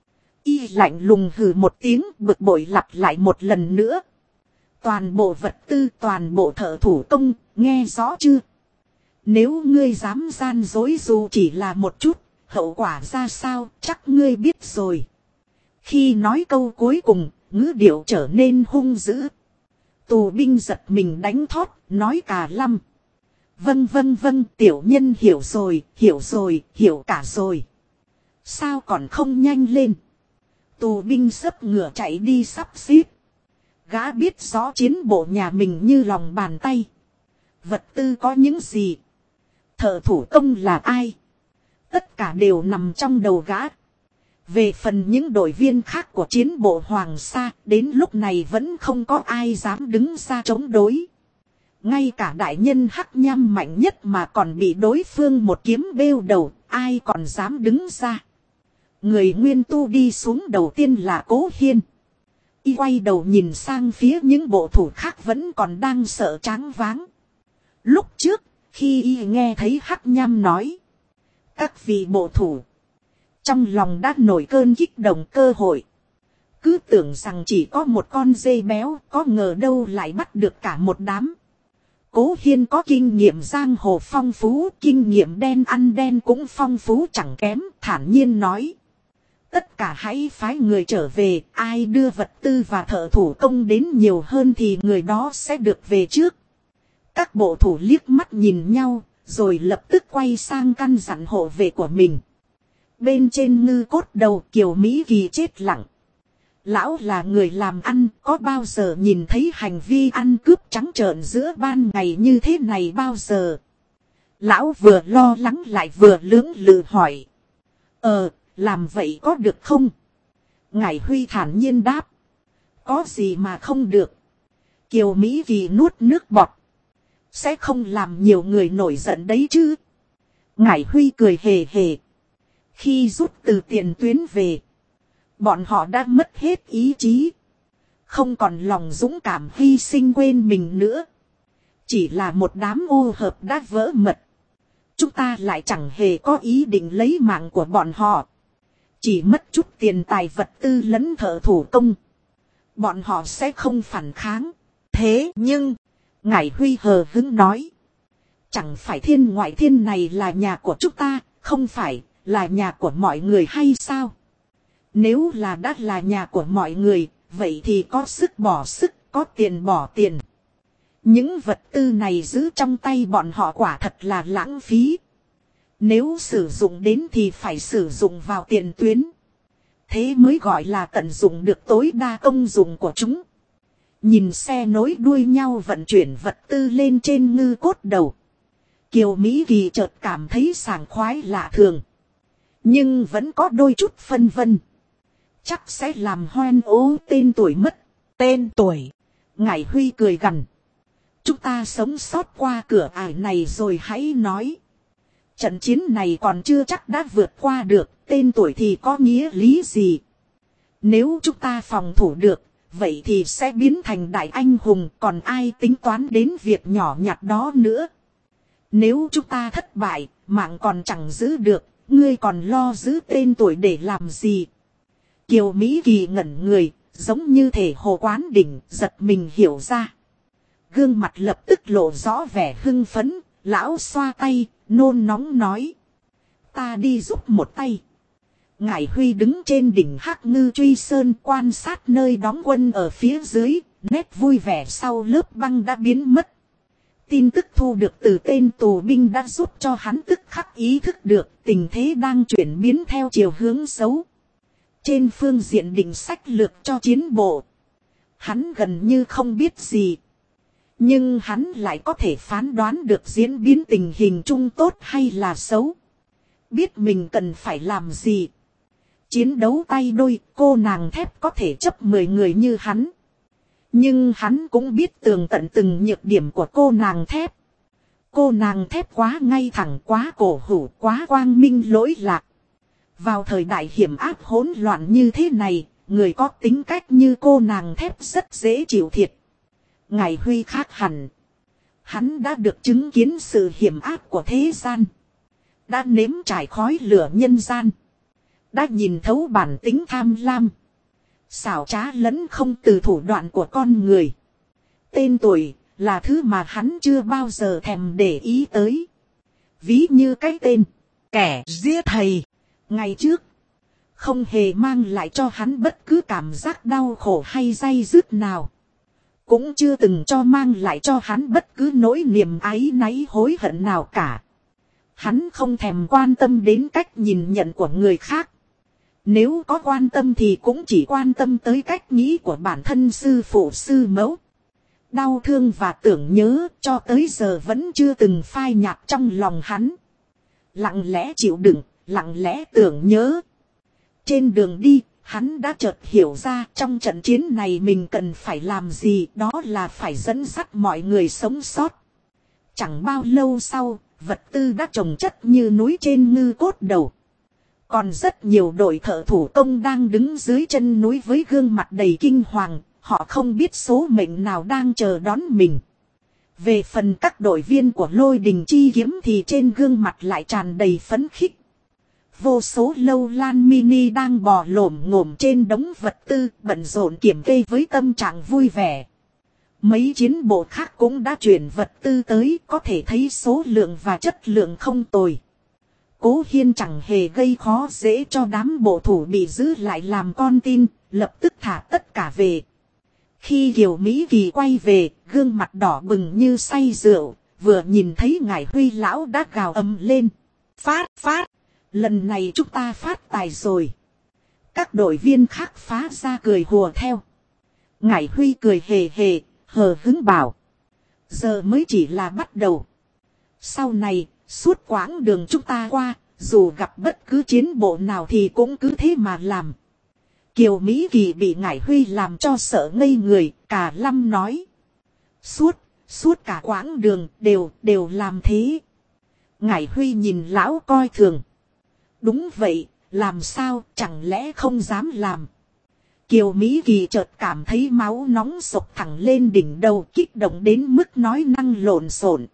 Y lạnh lùng hừ một tiếng, bực bội lặp lại một lần nữa. Toàn bộ vật tư, toàn bộ thợ thủ công, nghe rõ chưa? Nếu ngươi dám gian dối dù chỉ là một chút, hậu quả ra sao, chắc ngươi biết rồi. Khi nói câu cuối cùng, ngữ điệu trở nên hung dữ. Tù binh giật mình đánh thót, nói cả lăm. Vâng, tiểu nhân hiểu rồi, hiểu cả rồi. Sao còn không nhanh lên? Tù binh xấp ngựa chạy đi sắp xếp. Gã biết rõ chiến bộ nhà mình như lòng bàn tay. Vật tư có những gì? Thợ thủ công là ai? Tất cả đều nằm trong đầu gã. Về phần những đội viên khác của chiến bộ Hoàng Sa, đến lúc này vẫn không có ai dám đứng ra chống đối. Ngay cả đại nhân Hắc Nham mạnh nhất mà còn bị đối phương một kiếm bêu đầu, ai còn dám đứng ra. Người Nguyên Tu đi xuống đầu tiên là Cố Hiên. Y quay đầu nhìn sang phía những bộ thủ khác vẫn còn đang sợ choáng váng. Lúc trước, khi y nghe thấy Hắc Nham nói, các vị bộ thủ trong lòng đã nổi cơn kích động cơ hội. Cứ tưởng rằng chỉ có một con dê béo, có ngờ đâu lại bắt được cả một đám. Cố Hiên có kinh nghiệm giang hồ phong phú, kinh nghiệm đen ăn đen cũng phong phú chẳng kém, thản nhiên nói. Tất cả hãy phái người trở về, ai đưa vật tư và thợ thủ công đến nhiều hơn thì người đó sẽ được về trước. Các bộ thủ liếc mắt nhìn nhau, rồi lập tức quay sang căn dặn hộ vệ của mình. Bên trên ngư cốt đầu Kiều Mỹ Kỳ chết lặng. Lão là người làm ăn, có bao giờ nhìn thấy hành vi ăn cướp trắng trợn giữa ban ngày như thế này bao giờ? Lão vừa lo lắng lại vừa lưỡng lự hỏi. Làm vậy có được không? Ngải Huy thản nhiên đáp. Có gì mà không được? Kiều Mỹ Kỳ nuốt nước bọt. Sẽ không làm nhiều người nổi giận đấy chứ? Ngải Huy cười hề hề. Khi rút từ tiền tuyến về, bọn họ đã mất hết ý chí. Không còn lòng dũng cảm hy sinh quên mình nữa. Chỉ là một đám ô hợp đã vỡ mật. Chúng ta lại chẳng hề có ý định lấy mạng của bọn họ. Chỉ mất chút tiền tài vật tư lẫn thợ thủ công. Bọn họ sẽ không phản kháng. Thế nhưng, Ngải Huy hờ hững nói. Chẳng phải thiên ngoại thiên này là nhà của chúng ta, không phải là nhà của mọi người hay sao? Nếu là đã là nhà của mọi người, vậy thì có sức bỏ sức, có tiền bỏ tiền. Những vật tư này giữ trong tay bọn họ quả thật là lãng phí. Nếu sử dụng đến thì phải sử dụng vào tiền tuyến. Thế mới gọi là tận dụng được tối đa công dụng của chúng. Nhìn xe nối đuôi nhau vận chuyển vật tư lên trên ngư cốt đầu. Kiều Mỹ Kỳ chợt cảm thấy sảng khoái lạ thường. Nhưng vẫn có đôi chút phân vân. Chắc sẽ làm hoen ố tên tuổi mất. Tên tuổi. Ngải Huy cười gằn. Chúng ta sống sót qua cửa ải này rồi hãy nói. Trận chiến này còn chưa chắc đã vượt qua được. Tên tuổi thì có nghĩa lý gì? Nếu chúng ta phòng thủ được, vậy thì sẽ biến thành đại anh hùng. Còn ai tính toán đến việc nhỏ nhặt đó nữa? Nếu chúng ta thất bại, mạng còn chẳng giữ được. Ngươi còn lo giữ tên tuổi để làm gì? Kiều Mỹ Kỳ ngẩn người, giống như thể hồ quán đỉnh, giật mình hiểu ra. Gương mặt lập tức lộ rõ vẻ hưng phấn, lão xoa tay, nôn nóng nói. Ta đi giúp một tay. Ngải Huy đứng trên đỉnh Hắc Ngư Truy Sơn quan sát nơi đóng quân ở phía dưới, nét vui vẻ sau lớp băng đã biến mất. Tin tức thu được từ tên tù binh đã giúp cho hắn tức khắc ý thức được tình thế đang chuyển biến theo chiều hướng xấu. Trên phương diện định sách lược cho chiến bộ, hắn gần như không biết gì. Nhưng hắn lại có thể phán đoán được diễn biến tình hình chung tốt hay là xấu. Biết mình cần phải làm gì. Chiến đấu tay đôi, cô nàng thép có thể chấp 10 người như hắn. Nhưng hắn cũng biết tường tận từng nhược điểm của cô nàng thép. Cô nàng thép quá ngay thẳng, quá cổ hủ, quá quang minh lỗi lạc. Vào thời đại hiểm áp hỗn loạn như thế này, người có tính cách như cô nàng thép rất dễ chịu thiệt. Ngải Huy khác hẳn. Hắn đã được chứng kiến sự hiểm áp của thế gian. Đã nếm trải khói lửa nhân gian. Đã nhìn thấu bản tính tham lam. Xảo trá lẫn không từ thủ đoạn của con người. Tên tuổi là thứ mà hắn chưa bao giờ thèm để ý tới. Ví như cái tên kẻ giết thầy. Ngày trước, Không hề mang lại cho hắn bất cứ cảm giác đau khổ hay day dứt nào. Cũng chưa từng cho mang lại cho hắn bất cứ nỗi niềm áy náy hối hận nào cả. Hắn không thèm quan tâm đến cách nhìn nhận của người khác. Nếu có quan tâm thì cũng chỉ quan tâm tới cách nghĩ của bản thân sư phụ sư mẫu. Đau thương và tưởng nhớ cho tới giờ vẫn chưa từng phai nhạt trong lòng hắn. Lặng lẽ chịu đựng, lặng lẽ tưởng nhớ. Trên đường đi, hắn đã chợt hiểu ra trong trận chiến này mình cần phải làm gì, đó là phải dẫn dắt mọi người sống sót. Chẳng bao lâu sau, vật tư đã chồng chất như núi trên Ngư Cốt Đầu. Còn rất nhiều đội thợ thủ công đang đứng dưới chân núi với gương mặt đầy kinh hoàng, họ không biết số mệnh nào đang chờ đón mình. Về phần các đội viên của Lôi Đình Chi Kiếm thì trên gương mặt lại tràn đầy phấn khích. Vô số lâu lan mini đang bò lổm ngổm trên đống vật tư, bận rộn kiểm kê với tâm trạng vui vẻ. Mấy chiến bộ khác cũng đã chuyển vật tư tới, có thể thấy số lượng và chất lượng không tồi. Cố Hiên chẳng hề gây khó dễ cho đám bộ thủ bị giữ lại làm con tin, lập tức thả tất cả về. Khi Kiều Mỹ Kỳ quay về, gương mặt đỏ bừng như say rượu, vừa nhìn thấy ngải Huy lão đã gào ầm lên. Phát! Lần này chúng ta phát tài rồi. Các đội viên khác phá ra cười hùa theo. Ngải Huy cười hề hề, hờ hứng bảo. Giờ mới chỉ là bắt đầu. Sau này, suốt quãng đường chúng ta qua, dù gặp bất cứ chiến bộ nào thì cũng cứ thế mà làm. Kiều Mỹ Kỳ bị ngải Huy làm cho sợ ngây người, cả lâm nói. Suốt cả quãng đường đều làm thế. Ngải Huy nhìn lão coi thường. Đúng vậy, làm sao, chẳng lẽ không dám làm. Kiều Mỹ Kỳ chợt cảm thấy máu nóng sộc thẳng lên đỉnh đầu, kích động đến mức nói năng lộn xộn.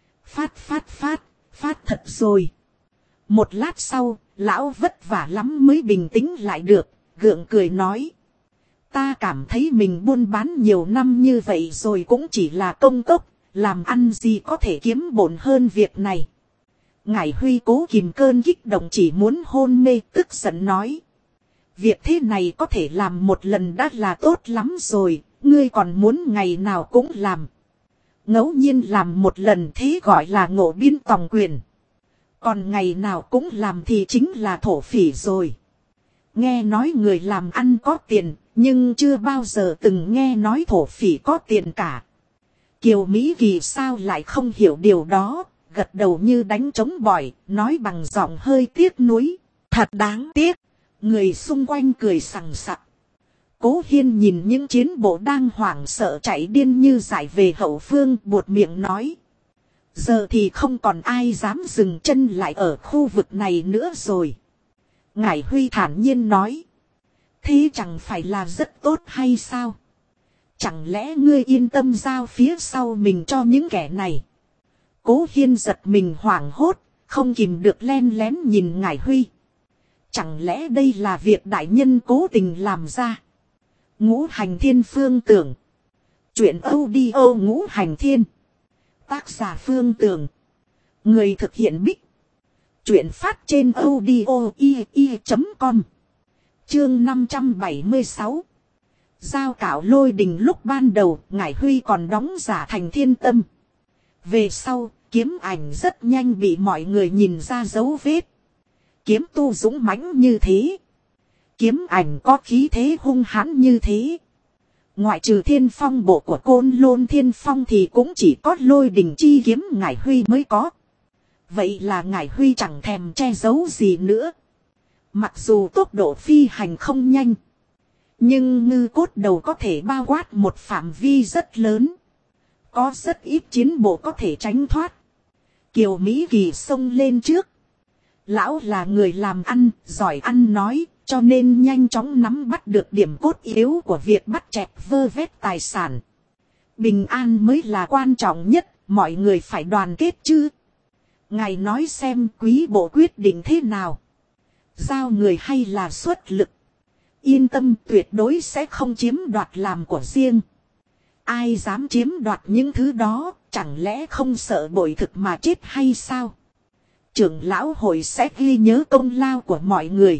Phát thật rồi. Một lát sau, lão vất vả lắm mới bình tĩnh lại được, gượng cười nói. Ta cảm thấy mình buôn bán nhiều năm như vậy rồi cũng chỉ là công cốc, làm ăn gì có thể kiếm bộn hơn việc này. Ngải Huy cố kìm cơn kích động chỉ muốn hôn mê, tức giận nói. Việc thế này có thể làm một lần đã là tốt lắm rồi, ngươi còn muốn ngày nào cũng làm. Ngẫu nhiên làm một lần thế gọi là ngộ biên tòng quyền. Còn ngày nào cũng làm thì chính là thổ phỉ rồi. Nghe nói người làm ăn có tiền, nhưng chưa bao giờ từng nghe nói thổ phỉ có tiền cả. Kiều Mỹ Kỳ sao lại không hiểu điều đó, gật đầu như đánh trống bỏi, nói bằng giọng hơi tiếc nuối. Thật đáng tiếc. Người xung quanh cười sằng sặc. Cố Hiên nhìn những chiến bộ đang hoảng sợ chạy điên như giải về hậu phương, buột miệng nói. Giờ thì không còn ai dám dừng chân lại ở khu vực này nữa rồi. Ngải Huy thản nhiên nói. Thế chẳng phải là rất tốt hay sao? Chẳng lẽ ngươi yên tâm giao phía sau mình cho những kẻ này? Cố Hiên giật mình hoảng hốt, không kìm được len lén nhìn Ngải Huy. Chẳng lẽ đây là việc đại nhân cố tình làm ra? Ngũ Hành Thiên Phương Tưởng. Chuyện audio Ngũ Hành Thiên. Tác giả Phương Tưởng. Người thực hiện Bích. Chuyện phát trên audio.com. Chương 576. Giao cảo Lôi Đình lúc ban đầu, Ngải Huy còn đóng giả thành Thiên Tâm. Về sau, kiếm ảnh rất nhanh bị mọi người nhìn ra dấu vết. Kiếm tu dũng mãnh như thế. Kiếm ảnh có khí thế hung hãn như thế. Ngoại trừ Thiên Phong bộ của Côn Lôn Thiên Phong thì cũng chỉ có Lôi Đình Chi Kiếm Ngải Huy mới có. Vậy là Ngải Huy chẳng thèm che giấu gì nữa. Mặc dù tốc độ phi hành không nhanh, nhưng Ngư Cốt Đầu có thể bao quát một phạm vi rất lớn. Có rất ít chiến bộ có thể tránh thoát. Kiều Mỹ Kỳ xông lên trước. Lão là người làm ăn, giỏi ăn nói, cho nên nhanh chóng nắm bắt được điểm cốt yếu của việc bắt chẹt vơ vét tài sản. Bình an mới là quan trọng nhất, mọi người phải đoàn kết chứ. Ngài nói xem quý bộ quyết định thế nào? Giao người hay là xuất lực? Yên tâm, tuyệt đối sẽ không chiếm đoạt làm của riêng. Ai dám chiếm đoạt những thứ đó, chẳng lẽ không sợ bội thực mà chết hay sao? Trưởng lão hội sẽ ghi nhớ công lao của mọi người.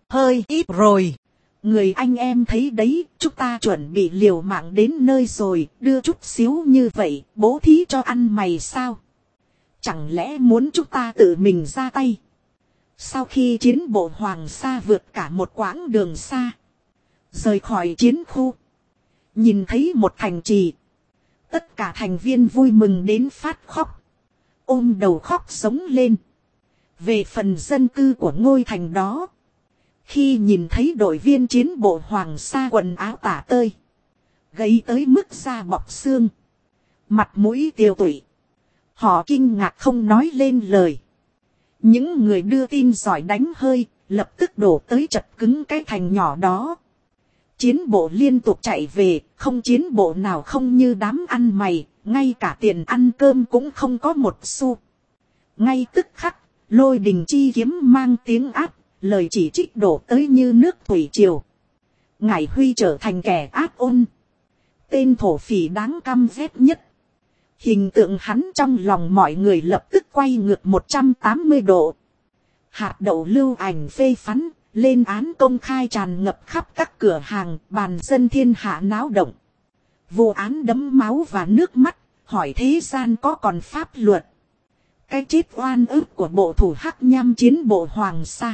hơi ít rồi. Người anh em thấy đấy, chúng ta chuẩn bị liều mạng đến nơi rồi, đưa chút xíu như vậy, bố thí cho ăn mày sao? Chẳng lẽ muốn chúng ta tự mình ra tay? Sau khi chiến bộ Hoàng Sa vượt cả một quãng đường xa, rời khỏi chiến khu, nhìn thấy một thành trì, tất cả thành viên vui mừng đến phát khóc, ôm đầu khóc sống lên. Về phần dân cư của ngôi thành đó, khi nhìn thấy đội viên chiến bộ Hoàng Sa quần áo tả tơi, gầy tới mức da bọc xương, mặt mũi tiêu tụy, họ kinh ngạc không nói lên lời. Những người đưa tin giỏi đánh hơi, lập tức đổ tới chật cứng cái thành nhỏ đó. Chiến bộ liên tục chạy về, không chiến bộ nào không như đám ăn mày, ngay cả tiền ăn cơm cũng không có một xu. Ngay tức khắc, Lôi Đình chi kiếm mang tiếng ác, lời chỉ trích đổ tới như nước thủy triều. Ngải Huy trở thành kẻ ác ôn, tên thổ phỉ đáng căm ghét nhất. Hình tượng hắn trong lòng mọi người lập tức quay ngược 180 độ. Hạt đậu lưu ảnh phê phán, lên án công khai tràn ngập khắp các cửa hàng, bàn dân thiên hạ náo động. Vụ án đẫm máu và nước mắt, hỏi thế gian có còn pháp luật. Cái chết oan ức của bộ thủ hắc nham chiến bộ Hoàng Sa.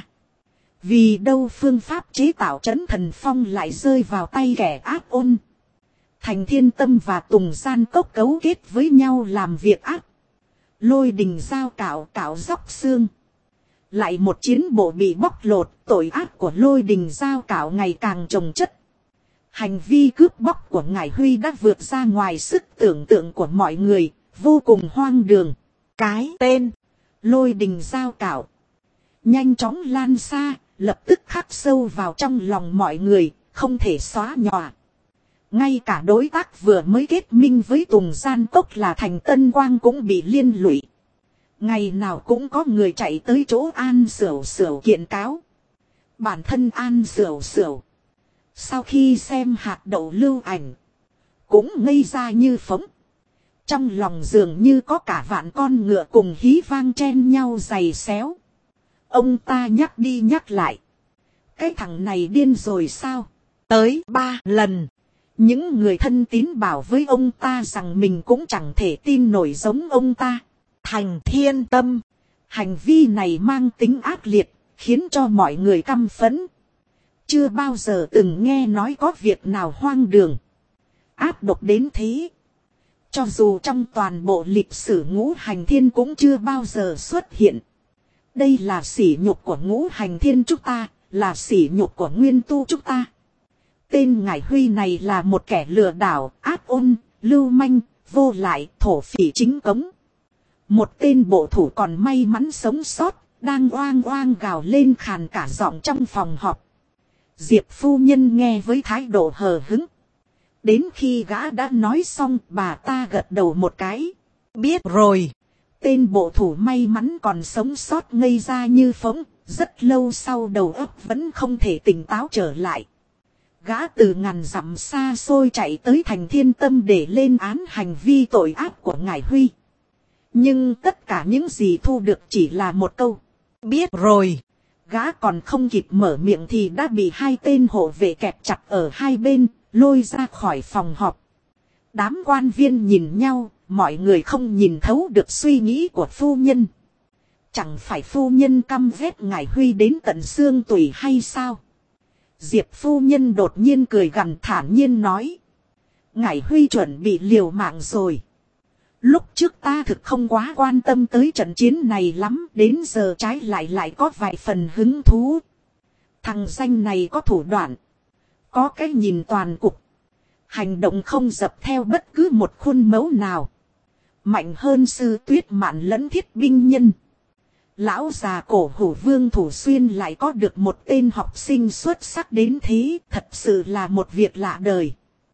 Vì đâu phương pháp chế tạo trấn thần phong lại rơi vào tay kẻ ác ôn. Thành Thiên Tâm và Tùng Gian Cốc cấu kết với nhau làm việc ác. Lôi Đình dao cạo cạo dóc xương. Lại một chiến bộ bị bóc lột, tội ác của Lôi Đình dao cạo ngày càng chồng chất. Hành vi cướp bóc của Ngải Huy đã vượt ra ngoài sức tưởng tượng của mọi người, vô cùng hoang đường. Cái tên Lôi Đình dao cạo nhanh chóng lan xa, lập tức khắc sâu vào trong lòng mọi người, không thể xóa nhòa. Ngay cả đối tác vừa mới kết minh với Tùng Gian Cốc là Thành Tân Quang cũng bị liên lụy. Ngày nào cũng có người chạy tới chỗ An Sửu Sửu kiện cáo. Bản thân An Sửu Sửu, sau khi xem hạt đậu lưu ảnh, cũng ngây ra như phóng. Trong lòng dường như có cả vạn con ngựa cùng hí vang chen nhau giày xéo. Ông ta nhắc đi nhắc lại. Cái thằng này điên rồi sao? Tới 3 lần. Những người thân tín bảo với ông ta rằng mình cũng chẳng thể tin nổi giống ông ta. Thành Thiên Tâm. Hành vi này mang tính ác liệt, khiến cho mọi người căm phẫn. Chưa bao giờ từng nghe nói có việc nào hoang đường, ác độc đến thế. Cho dù trong toàn bộ lịch sử Ngũ Hành Thiên cũng chưa bao giờ xuất hiện. Đây là sỉ nhục của Ngũ Hành Thiên chúng ta, là sỉ nhục của Nguyên Tu chúng ta. Tên Ngải Huy này là một kẻ lừa đảo, ác ôn, lưu manh, vô lại, thổ phỉ chính cống. Một tên bộ thủ còn may mắn sống sót, đang oang oang gào lên khàn cả giọng trong phòng họp. Diệp phu nhân nghe với thái độ hờ hững. Đến khi gã đã nói xong, bà ta gật đầu một cái. Biết rồi. Tên bộ thủ may mắn còn sống sót ngây ra như phỗng, rất lâu sau đầu óc vẫn không thể tỉnh táo trở lại. Gã từ ngàn dặm xa xôi chạy tới Thành Thiên Tâm để lên án hành vi tội ác của Ngải Huy. Nhưng tất cả những gì thu được chỉ là một câu. Biết rồi. Gã còn không kịp mở miệng thì đã bị hai tên hộ vệ kẹp chặt ở hai bên, lôi ra khỏi phòng họp. Đám quan viên nhìn nhau, mọi người không nhìn thấu được suy nghĩ của phu nhân. Chẳng phải phu nhân căm ghét Ngải Huy đến tận xương tủy hay sao? Diệp phu nhân đột nhiên cười gằn thản nhiên nói. Ngải Huy chuẩn bị liều mạng rồi. Lúc trước ta thực không quá quan tâm tới trận chiến này lắm, đến giờ trái lại có vài phần hứng thú. Thằng danh này có thủ đoạn, có cái nhìn toàn cục, hành động không dập theo bất cứ một khuôn mẫu nào. Mạnh hơn Sư Tuyết Mạn lẫn Thiết Binh Nhân. Lão già cổ hủ Vương Thủ Xuyên lại có được một tên học sinh xuất sắc đến thế, thật sự là một việc lạ đời.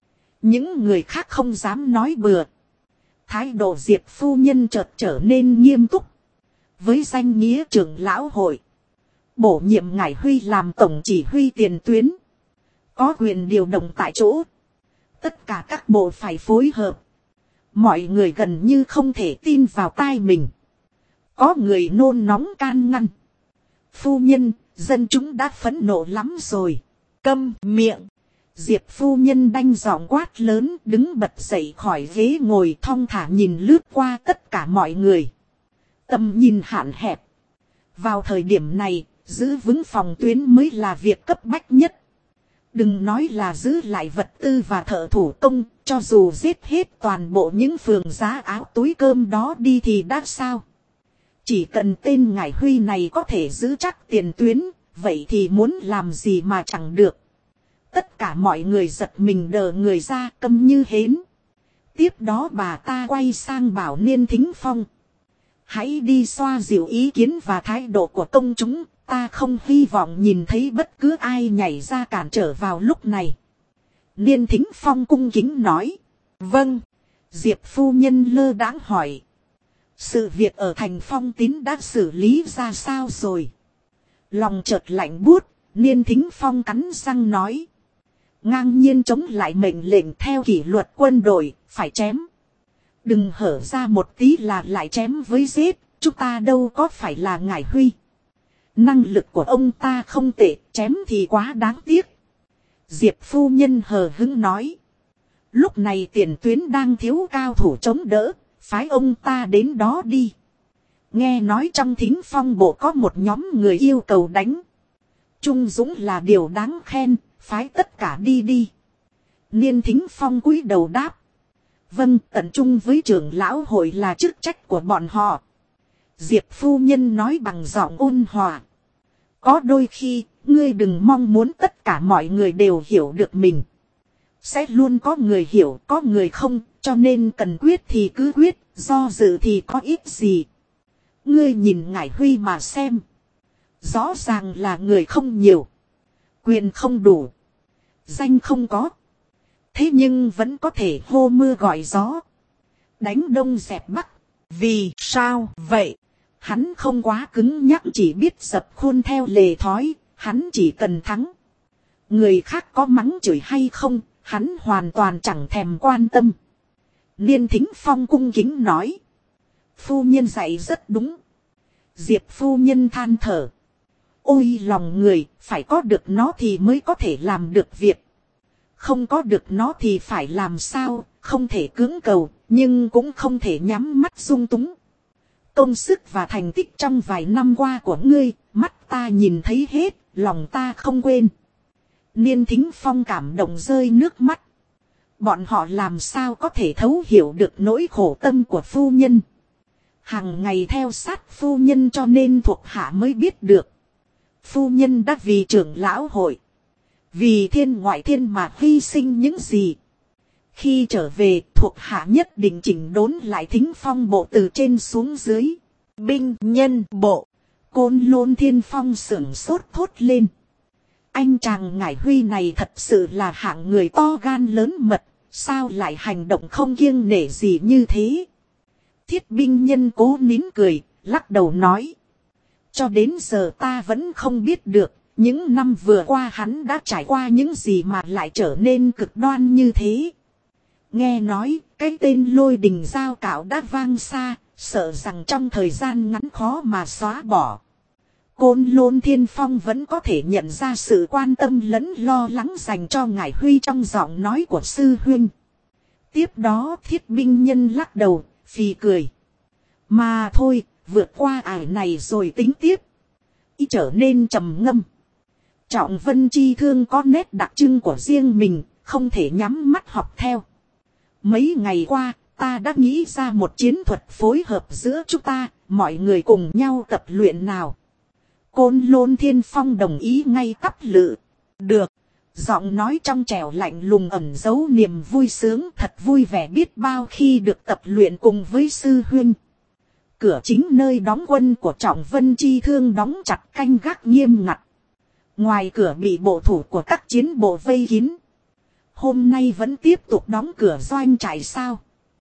Những người khác không dám nói bừa. Thái độ Diệp phu nhân chợt trở nên nghiêm túc. Với danh nghĩa trưởng lão hội, bổ nhiệm Ngải Huy làm tổng chỉ huy tiền tuyến, có quyền điều động tại chỗ. Tất cả các bộ phải phối hợp. Mọi người gần như không thể tin vào tai mình. Có người nôn nóng can ngăn. Phu nhân, Dân chúng đã phẫn nộ lắm rồi. Câm miệng. Diệp phu nhân đanh giọng quát lớn, đứng bật dậy khỏi ghế ngồi thong thả nhìn lướt qua tất cả mọi người. Tầm nhìn hạn hẹp. Vào thời điểm này, giữ vững phòng tuyến mới là việc cấp bách nhất. Đừng nói là giữ lại vật tư và thợ thủ công, cho dù giết hết toàn bộ những phường giá áo túi cơm đó đi thì đã sao. Chỉ cần tên Ngải Huy này có thể giữ chắc tiền tuyến, vậy thì muốn làm gì mà chẳng được. Tất cả mọi người giật mình đờ người ra câm như hến. Tiếp đó bà ta quay sang bảo Niên Thính Phong. Hãy đi xoa dịu ý kiến và thái độ của công chúng, ta không hy vọng nhìn thấy bất cứ ai nhảy ra cản trở vào lúc này. Niên Thính Phong cung kính nói. Vâng. Diệp phu nhân lơ đãng hỏi. Sự việc ở thành Phong Tín đã xử lý ra sao rồi? Lòng chợt lạnh buốt, Niên Thính Phong cắn răng nói. Ngang nhiên chống lại mệnh lệnh theo kỷ luật quân đội, phải chém. Đừng hở ra một tí là lại chém với giết, chúng ta đâu có phải là Ngải Huy. Năng lực của ông ta không tệ, chém thì quá đáng tiếc. Diệp phu nhân hờ hững nói. Lúc này tiền tuyến đang thiếu cao thủ chống đỡ, phái ông ta đến đó đi. Nghe nói trong Thính Phong bộ có một nhóm người yêu cầu đánh. Trung dũng là điều đáng khen, phái tất cả đi đi. Niên Thính Phong cúi đầu đáp. Vâng, tận trung với trưởng lão hội là chức trách của bọn họ. Diệp phu nhân nói bằng giọng ôn hòa. Có đôi khi, ngươi đừng mong muốn tất cả mọi người đều hiểu được mình. Sẽ luôn có người hiểu, có người không, cho nên cần quyết thì cứ quyết, do dự thì có ít gì. Ngươi nhìn Ngải Huy mà xem. Rõ ràng là người không nhiều. Quyền không đủ. Danh không có. Thế nhưng vẫn có thể hô mưa gọi gió. Đánh đông dẹp bắc. Vì sao vậy? Hắn không quá cứng nhắc, chỉ biết dập khuôn theo lề thói. Hắn chỉ cần thắng. Người khác có mắng chửi hay không, hắn hoàn toàn chẳng thèm quan tâm. Niên Thính Phong cung kính nói. Phu nhân dạy rất đúng. Diệp phu nhân than thở. Ôi lòng người, phải có được nó thì mới có thể làm được việc. Không có được nó thì phải làm sao, không thể cưỡng cầu, nhưng cũng không thể nhắm mắt dung túng. Công sức và thành tích trong vài năm qua của ngươi, mắt ta nhìn thấy hết, lòng ta không quên. Niên Thính Phong cảm động rơi nước mắt. Bọn họ làm sao có thể thấu hiểu được nỗi khổ tâm của phu nhân. Hàng ngày theo sát phu nhân cho nên thuộc hạ mới biết được. Phu nhân đã vì trưởng lão hội, vì thiên ngoại thiên mà hy sinh những gì. Khi trở về, thuộc hạ nhất định chỉnh đốn lại Thính Phong bộ từ trên xuống dưới. Binh nhân bộ. Côn Lôn Thiên Phong sửng sốt thốt lên. Anh chàng Ngải Huy này thật sự là hạng người to gan lớn mật, sao lại hành động không kiêng nể gì như thế. Thiết binh nhân cố nín cười, lắc đầu nói. Cho đến giờ ta vẫn không biết được, những năm vừa qua hắn đã trải qua những gì mà lại trở nên cực đoan như thế. Nghe nói, cái tên Lôi Đình Giao Cạo đã vang xa, sợ rằng trong thời gian ngắn khó mà xóa bỏ. Côn Lôn Thiên Phong vẫn có thể nhận ra sự quan tâm lẫn lo lắng dành cho Ngải Huy trong giọng nói của sư huynh. Tiếp đó thiết binh nhân lắc đầu, phì cười. Mà thôi, vượt qua ải này rồi tính tiếp. Ý trở nên trầm ngâm. Trọng Vân Chi Thương có nét đặc trưng của riêng mình, không thể nhắm mắt học theo. Mấy ngày qua, ta đã nghĩ ra một chiến thuật phối hợp giữa chúng ta, mọi người cùng nhau tập luyện nào. Côn Lôn Thiên Phong đồng ý ngay tắp lự. Được. Giọng nói trong trẻo lạnh lùng ẩn giấu niềm vui sướng, thật vui vẻ biết bao khi được tập luyện cùng với sư huynh. Cửa chính nơi đóng quân của Trọng Vân Chi Thương đóng chặt canh gác nghiêm ngặt. Ngoài cửa bị bộ thủ của các chiến bộ vây kín. Hôm nay vẫn tiếp tục đóng cửa doanh trại sao?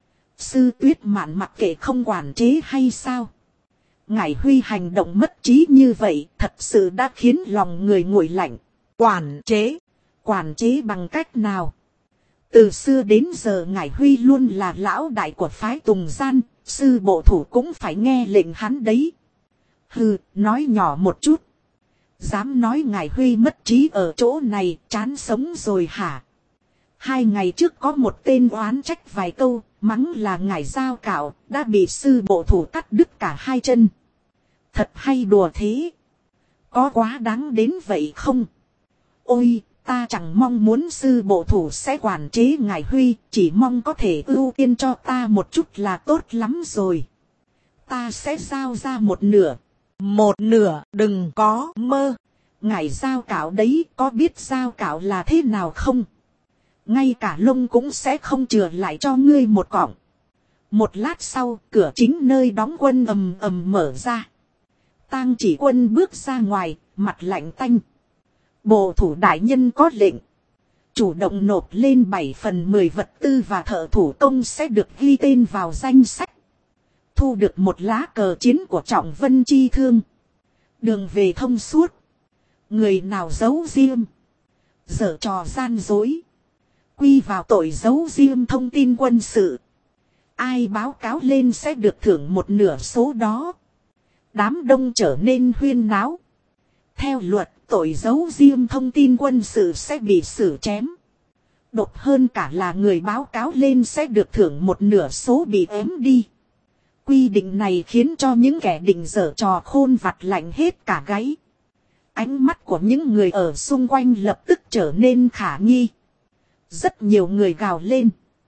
Sư Tuyết Mạn mặc kệ không quản chế hay sao? Ngải Huy hành động mất trí như vậy thật sự đã khiến lòng người nguội lạnh. Quản chế. Quản chế bằng cách nào? Từ xưa đến giờ Ngải Huy luôn là lão đại của phái Tùng Gian, sư bộ thủ cũng phải nghe lệnh hắn đấy. Hừ, nói nhỏ một chút. Dám nói ngài Huy mất trí ở chỗ này, chán sống rồi hả? 2 ngày trước có một tên oán trách vài câu, mắng là ngài Giao Cảo, đã bị sư bộ thủ cắt đứt cả 2 chân. Thật hay đùa thế. Có quá đáng đến vậy không? Ôi, ta chẳng mong muốn sư bộ thủ sẽ quản chế ngài Huy, chỉ mong có thể ưu tiên cho ta một chút là tốt lắm rồi. Ta sẽ giao ra 1/2. 1/2 đừng có mơ. Ngài Giao Cảo đấy, có biết Giao Cảo là thế nào không? Ngay cả lông cũng sẽ không chừa lại cho ngươi một cọng. Một lát sau, cửa chính nơi đóng quân ầm ầm mở ra. Tang Chỉ Quân bước ra ngoài, mặt lạnh tanh. Bộ thủ đại nhân có lệnh. Chủ động nộp lên 7/10 vật tư và thợ thủ công sẽ được ghi tên vào danh sách. Thu được một lá cờ chiến của Trọng Vân Chi Thương. Đường về thông suốt. Người nào giấu riêng, giở trò gian dối, quy vào tội giấu riêng thông tin quân sự. Ai báo cáo lên sẽ được thưởng 1/2 số đó. Đám đông trở nên huyên náo. Theo luật, tội giấu riêng thông tin quân sự sẽ bị xử chém. Độc hơn cả là người báo cáo lên sẽ được thưởng 1/2 số bị ém đi. Quy định này khiến cho những kẻ định giở trò khôn vặt lạnh hết cả gáy. Ánh mắt của những người ở xung quanh lập tức trở nên khả nghi. Rất nhiều người gào lên.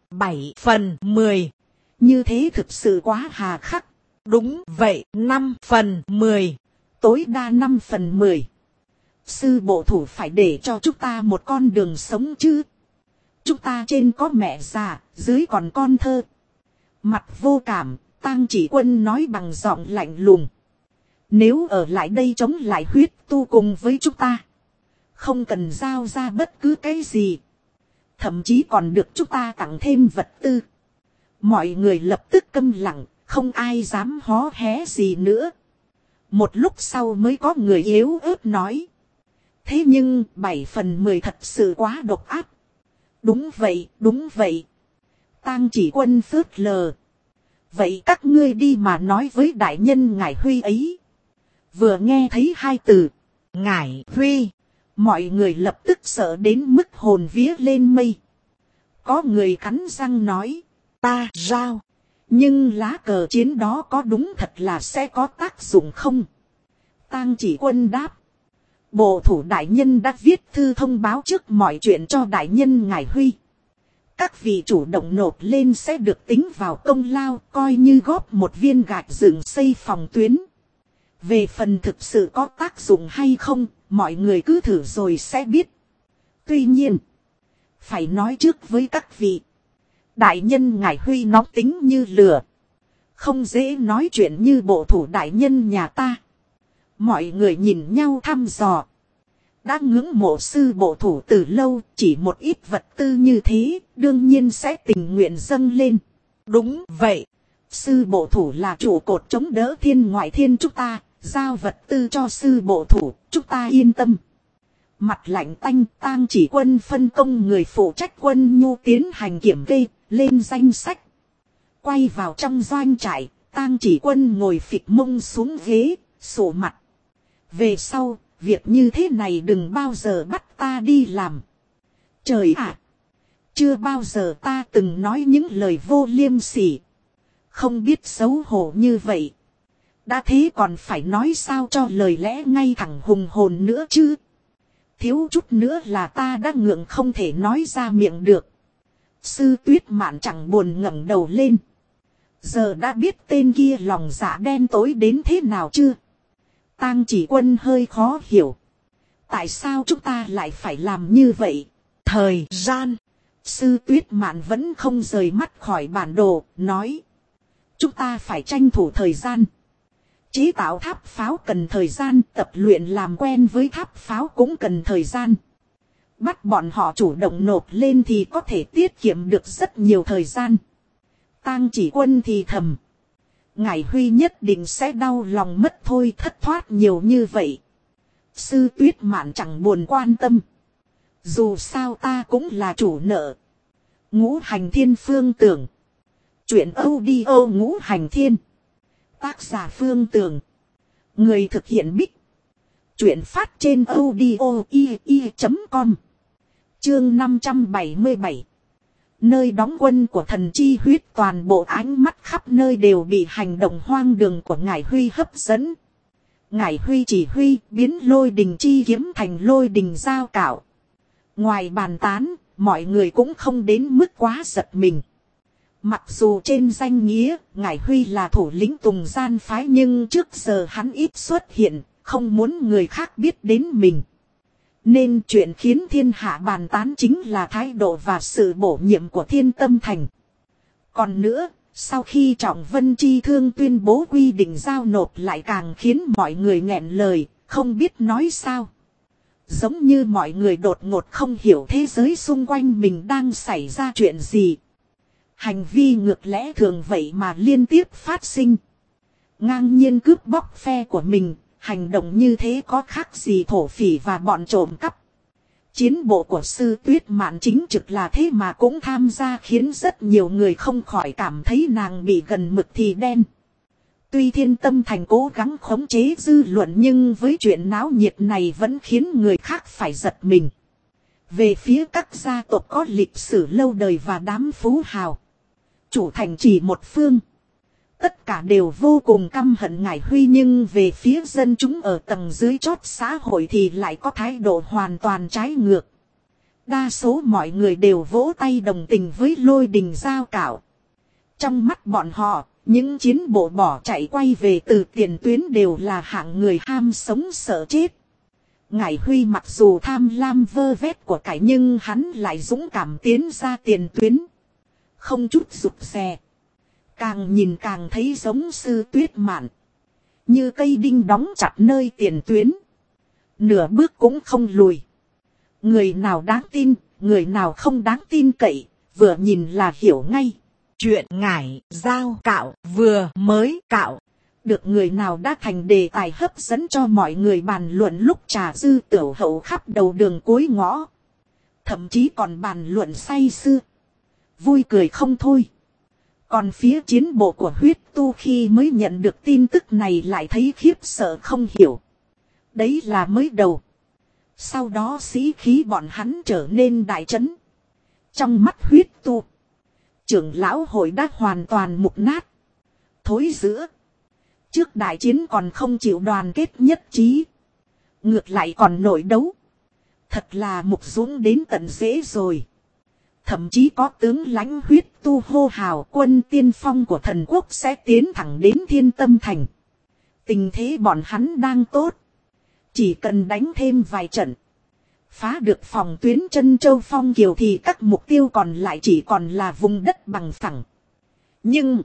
7/10. Như thế thực sự quá hà khắc. Đúng vậy, 5/10. Tối đa 5/10. Sư bộ thủ phải để cho chúng ta một con đường sống chứ. Chúng ta trên có mẹ già, dưới còn con thơ. Mặt vô cảm, Tang Chỉ Quân nói bằng giọng lạnh lùng. Nếu ở lại đây chống lại huyết tu cùng với chúng ta, không cần giao ra bất cứ cái gì. Thậm chí còn được chúng ta tặng thêm vật tư. Mọi người lập tức câm lặng, không ai dám hó hé gì nữa. Một lúc sau mới có người yếu ớt nói. Thế nhưng 7/10 thật sự quá độc ác. Đúng vậy, đúng vậy. Tang Chỉ Quân phớt lờ. Vậy các ngươi đi mà nói với đại nhân ngài Huy ấy. Vừa nghe thấy 2 từ Ngải Huy, mọi người lập tức sợ đến mức hồn vía lên mây. Có người cắn răng nói. ta giao. Nhưng lá cờ chiến đó có đúng thật là sẽ có tác dụng không? Tang Chỉ Quân đáp. Bộ thủ đại nhân đã viết thư thông báo trước mọi chuyện cho đại nhân ngài Huy. Các vị chủ động nộp lên sẽ được tính vào công lao, coi như góp một viên gạch dựng xây phòng tuyến. Về phần thực sự có tác dụng hay không, mọi người cứ thử rồi sẽ biết. Tuy nhiên, phải nói trước với các vị. Đại nhân ngài Huy nóng tính như lửa. Không dễ nói chuyện như bộ thủ đại nhân nhà ta. Mọi người nhìn nhau thăm dò. Đã ngưỡng mộ sư bộ thủ từ lâu, chỉ một ít vật tư như thế, đương nhiên sẽ tình nguyện dâng lên. Đúng vậy. Sư bộ thủ là trụ cột chống đỡ thiên ngoại thiên chúng ta, giao vật tư cho sư bộ thủ, chúng ta yên tâm. Mặt lạnh tanh, Tang Chỉ Quân phân công người phụ trách quân nhu tiến hành kiểm kê, lên danh sách. Quay vào trong doanh trại, Tang Chỉ Quân ngồi phịch mông xuống ghế, sổ mặt. Về sau, việc như thế này đừng bao giờ bắt ta đi làm. Trời ạ! Chưa bao giờ ta từng nói những lời vô liêm sỉ. Không biết xấu hổ như vậy. Đã thế còn phải nói sao cho lời lẽ ngay thẳng hùng hồn nữa chứ. Thiếu chút nữa là ta đã ngượng không thể nói ra miệng được. Sư Tuyết Mạn chẳng buồn ngẩng đầu lên. Giờ đã biết tên kia lòng dạ đen tối đến thế nào chưa? Tang Chỉ Quân hơi khó hiểu. Tại sao chúng ta lại phải làm như vậy? Thời gian. Sư Tuyết Mạn vẫn không rời mắt khỏi bản đồ, nói. Chúng ta phải tranh thủ thời gian. Chế tạo tháp pháo cần thời gian, tập luyện làm quen với tháp pháo cũng cần thời gian. Bắt bọn họ chủ động nộp lên thì có thể tiết kiệm được rất nhiều thời gian. Tang Chỉ Quân thì thầm. Ngài Huy nhất định sẽ đau lòng mất thôi, thất thoát nhiều như vậy. Sư Tuyết Mạn chẳng buồn quan tâm. Dù sao ta cũng là chủ nợ. Ngũ Hành Thiên Phương Tưởng. Chuyện audio Ngũ Hành Thiên. Tác giả Phương Tưởng. Người thực hiện Bích. truyện phát trên audio.com. Chương 577. Nơi đóng quân của thần chi huyết, toàn bộ ánh mắt khắp nơi đều bị hành động hoang đường của Ngải Huy hấp dẫn. Ngải Huy chỉ huy biến lôi đình chi kiếm thành lôi đình dao cạo. Ngoài bàn tán, mọi người cũng không đến mức quá giật mình. Mặc dù trên danh nghĩa, Ngải Huy là thủ lĩnh Tùng Gian phái, nhưng trước giờ hắn ít xuất hiện, không muốn người khác biết đến mình. Nên chuyện khiến thiên hạ bàn tán chính là thái độ và sự bổ nhiệm của Thiên Tâm Thành. Còn nữa, sau khi Trọng Vân Chi Thương tuyên bố quy định giao nộp lại càng khiến mọi người nghẹn lời, không biết nói sao. Giống như mọi người đột ngột không hiểu thế giới xung quanh mình đang xảy ra chuyện gì. Hành vi ngược lẽ thường vậy mà liên tiếp phát sinh. Ngang nhiên cướp bóc phe của mình, hành động như thế có khác gì thổ phỉ và bọn trộm cắp. Chiến bộ của Sư Tuyết Mạn chính trực là thế mà cũng tham gia, khiến rất nhiều người không khỏi cảm thấy nàng bị gần mực thì đen. Tuy Thiên Tâm Thành cố gắng khống chế dư luận, nhưng với chuyện náo nhiệt này vẫn khiến người khác phải giật mình. Về phía các gia tộc có lịch sử lâu đời và đám phú hào, chủ thành chỉ một phương, tất cả đều vô cùng căm hận Ngải Huy, nhưng về phía dân chúng ở tầng dưới chót xã hội thì lại có thái độ hoàn toàn trái ngược. Đa số mọi người đều vỗ tay đồng tình với lôi đình dao cạo. Trong mắt bọn họ, những chiến bộ bỏ chạy quay về từ tiền tuyến đều là hạng người ham sống sợ chết. Ngải Huy mặc dù tham lam vơ vét của cải, nhưng hắn lại dũng cảm tiến ra tiền tuyến, không chút rụt rè. Càng nhìn càng thấy giống Sư Tuyết Mạn, như cây đinh đóng chặt nơi tiền tuyến, nửa bước cũng không lùi. Người nào đáng tin, người nào không đáng tin cậy, vừa nhìn là hiểu ngay. Chuyện Ngải dao cạo vừa mới cạo được người nào đã thành đề tài hấp dẫn cho mọi người bàn luận lúc trà dư tiểu hậu khắp đầu đường cuối ngõ. Thậm chí còn bàn luận say sưa, vui cười không thôi. Còn phía chiến bộ của huyết tu khi mới nhận được tin tức này lại thấy khiếp sợ không hiểu. Đấy là mới đầu. Sau đó sĩ khí bọn hắn trở nên đại trấn. Trong mắt huyết tu, trưởng lão hội đã hoàn toàn mục nát, thối rữa. Trước đại chiến còn không chịu đoàn kết nhất trí, ngược lại còn nội đấu. Thật là mục dũng đến tận rễ rồi. Thậm chí có tướng lãnh huyết tu hô hào quân tiên phong của thần quốc sẽ tiến thẳng đến Thiên Tâm Thành. Tình thế bọn hắn đang tốt, chỉ cần đánh thêm vài trận, phá được phòng tuyến Trân Châu Phong Kiều thì các mục tiêu còn lại chỉ còn là vùng đất bằng phẳng. Nhưng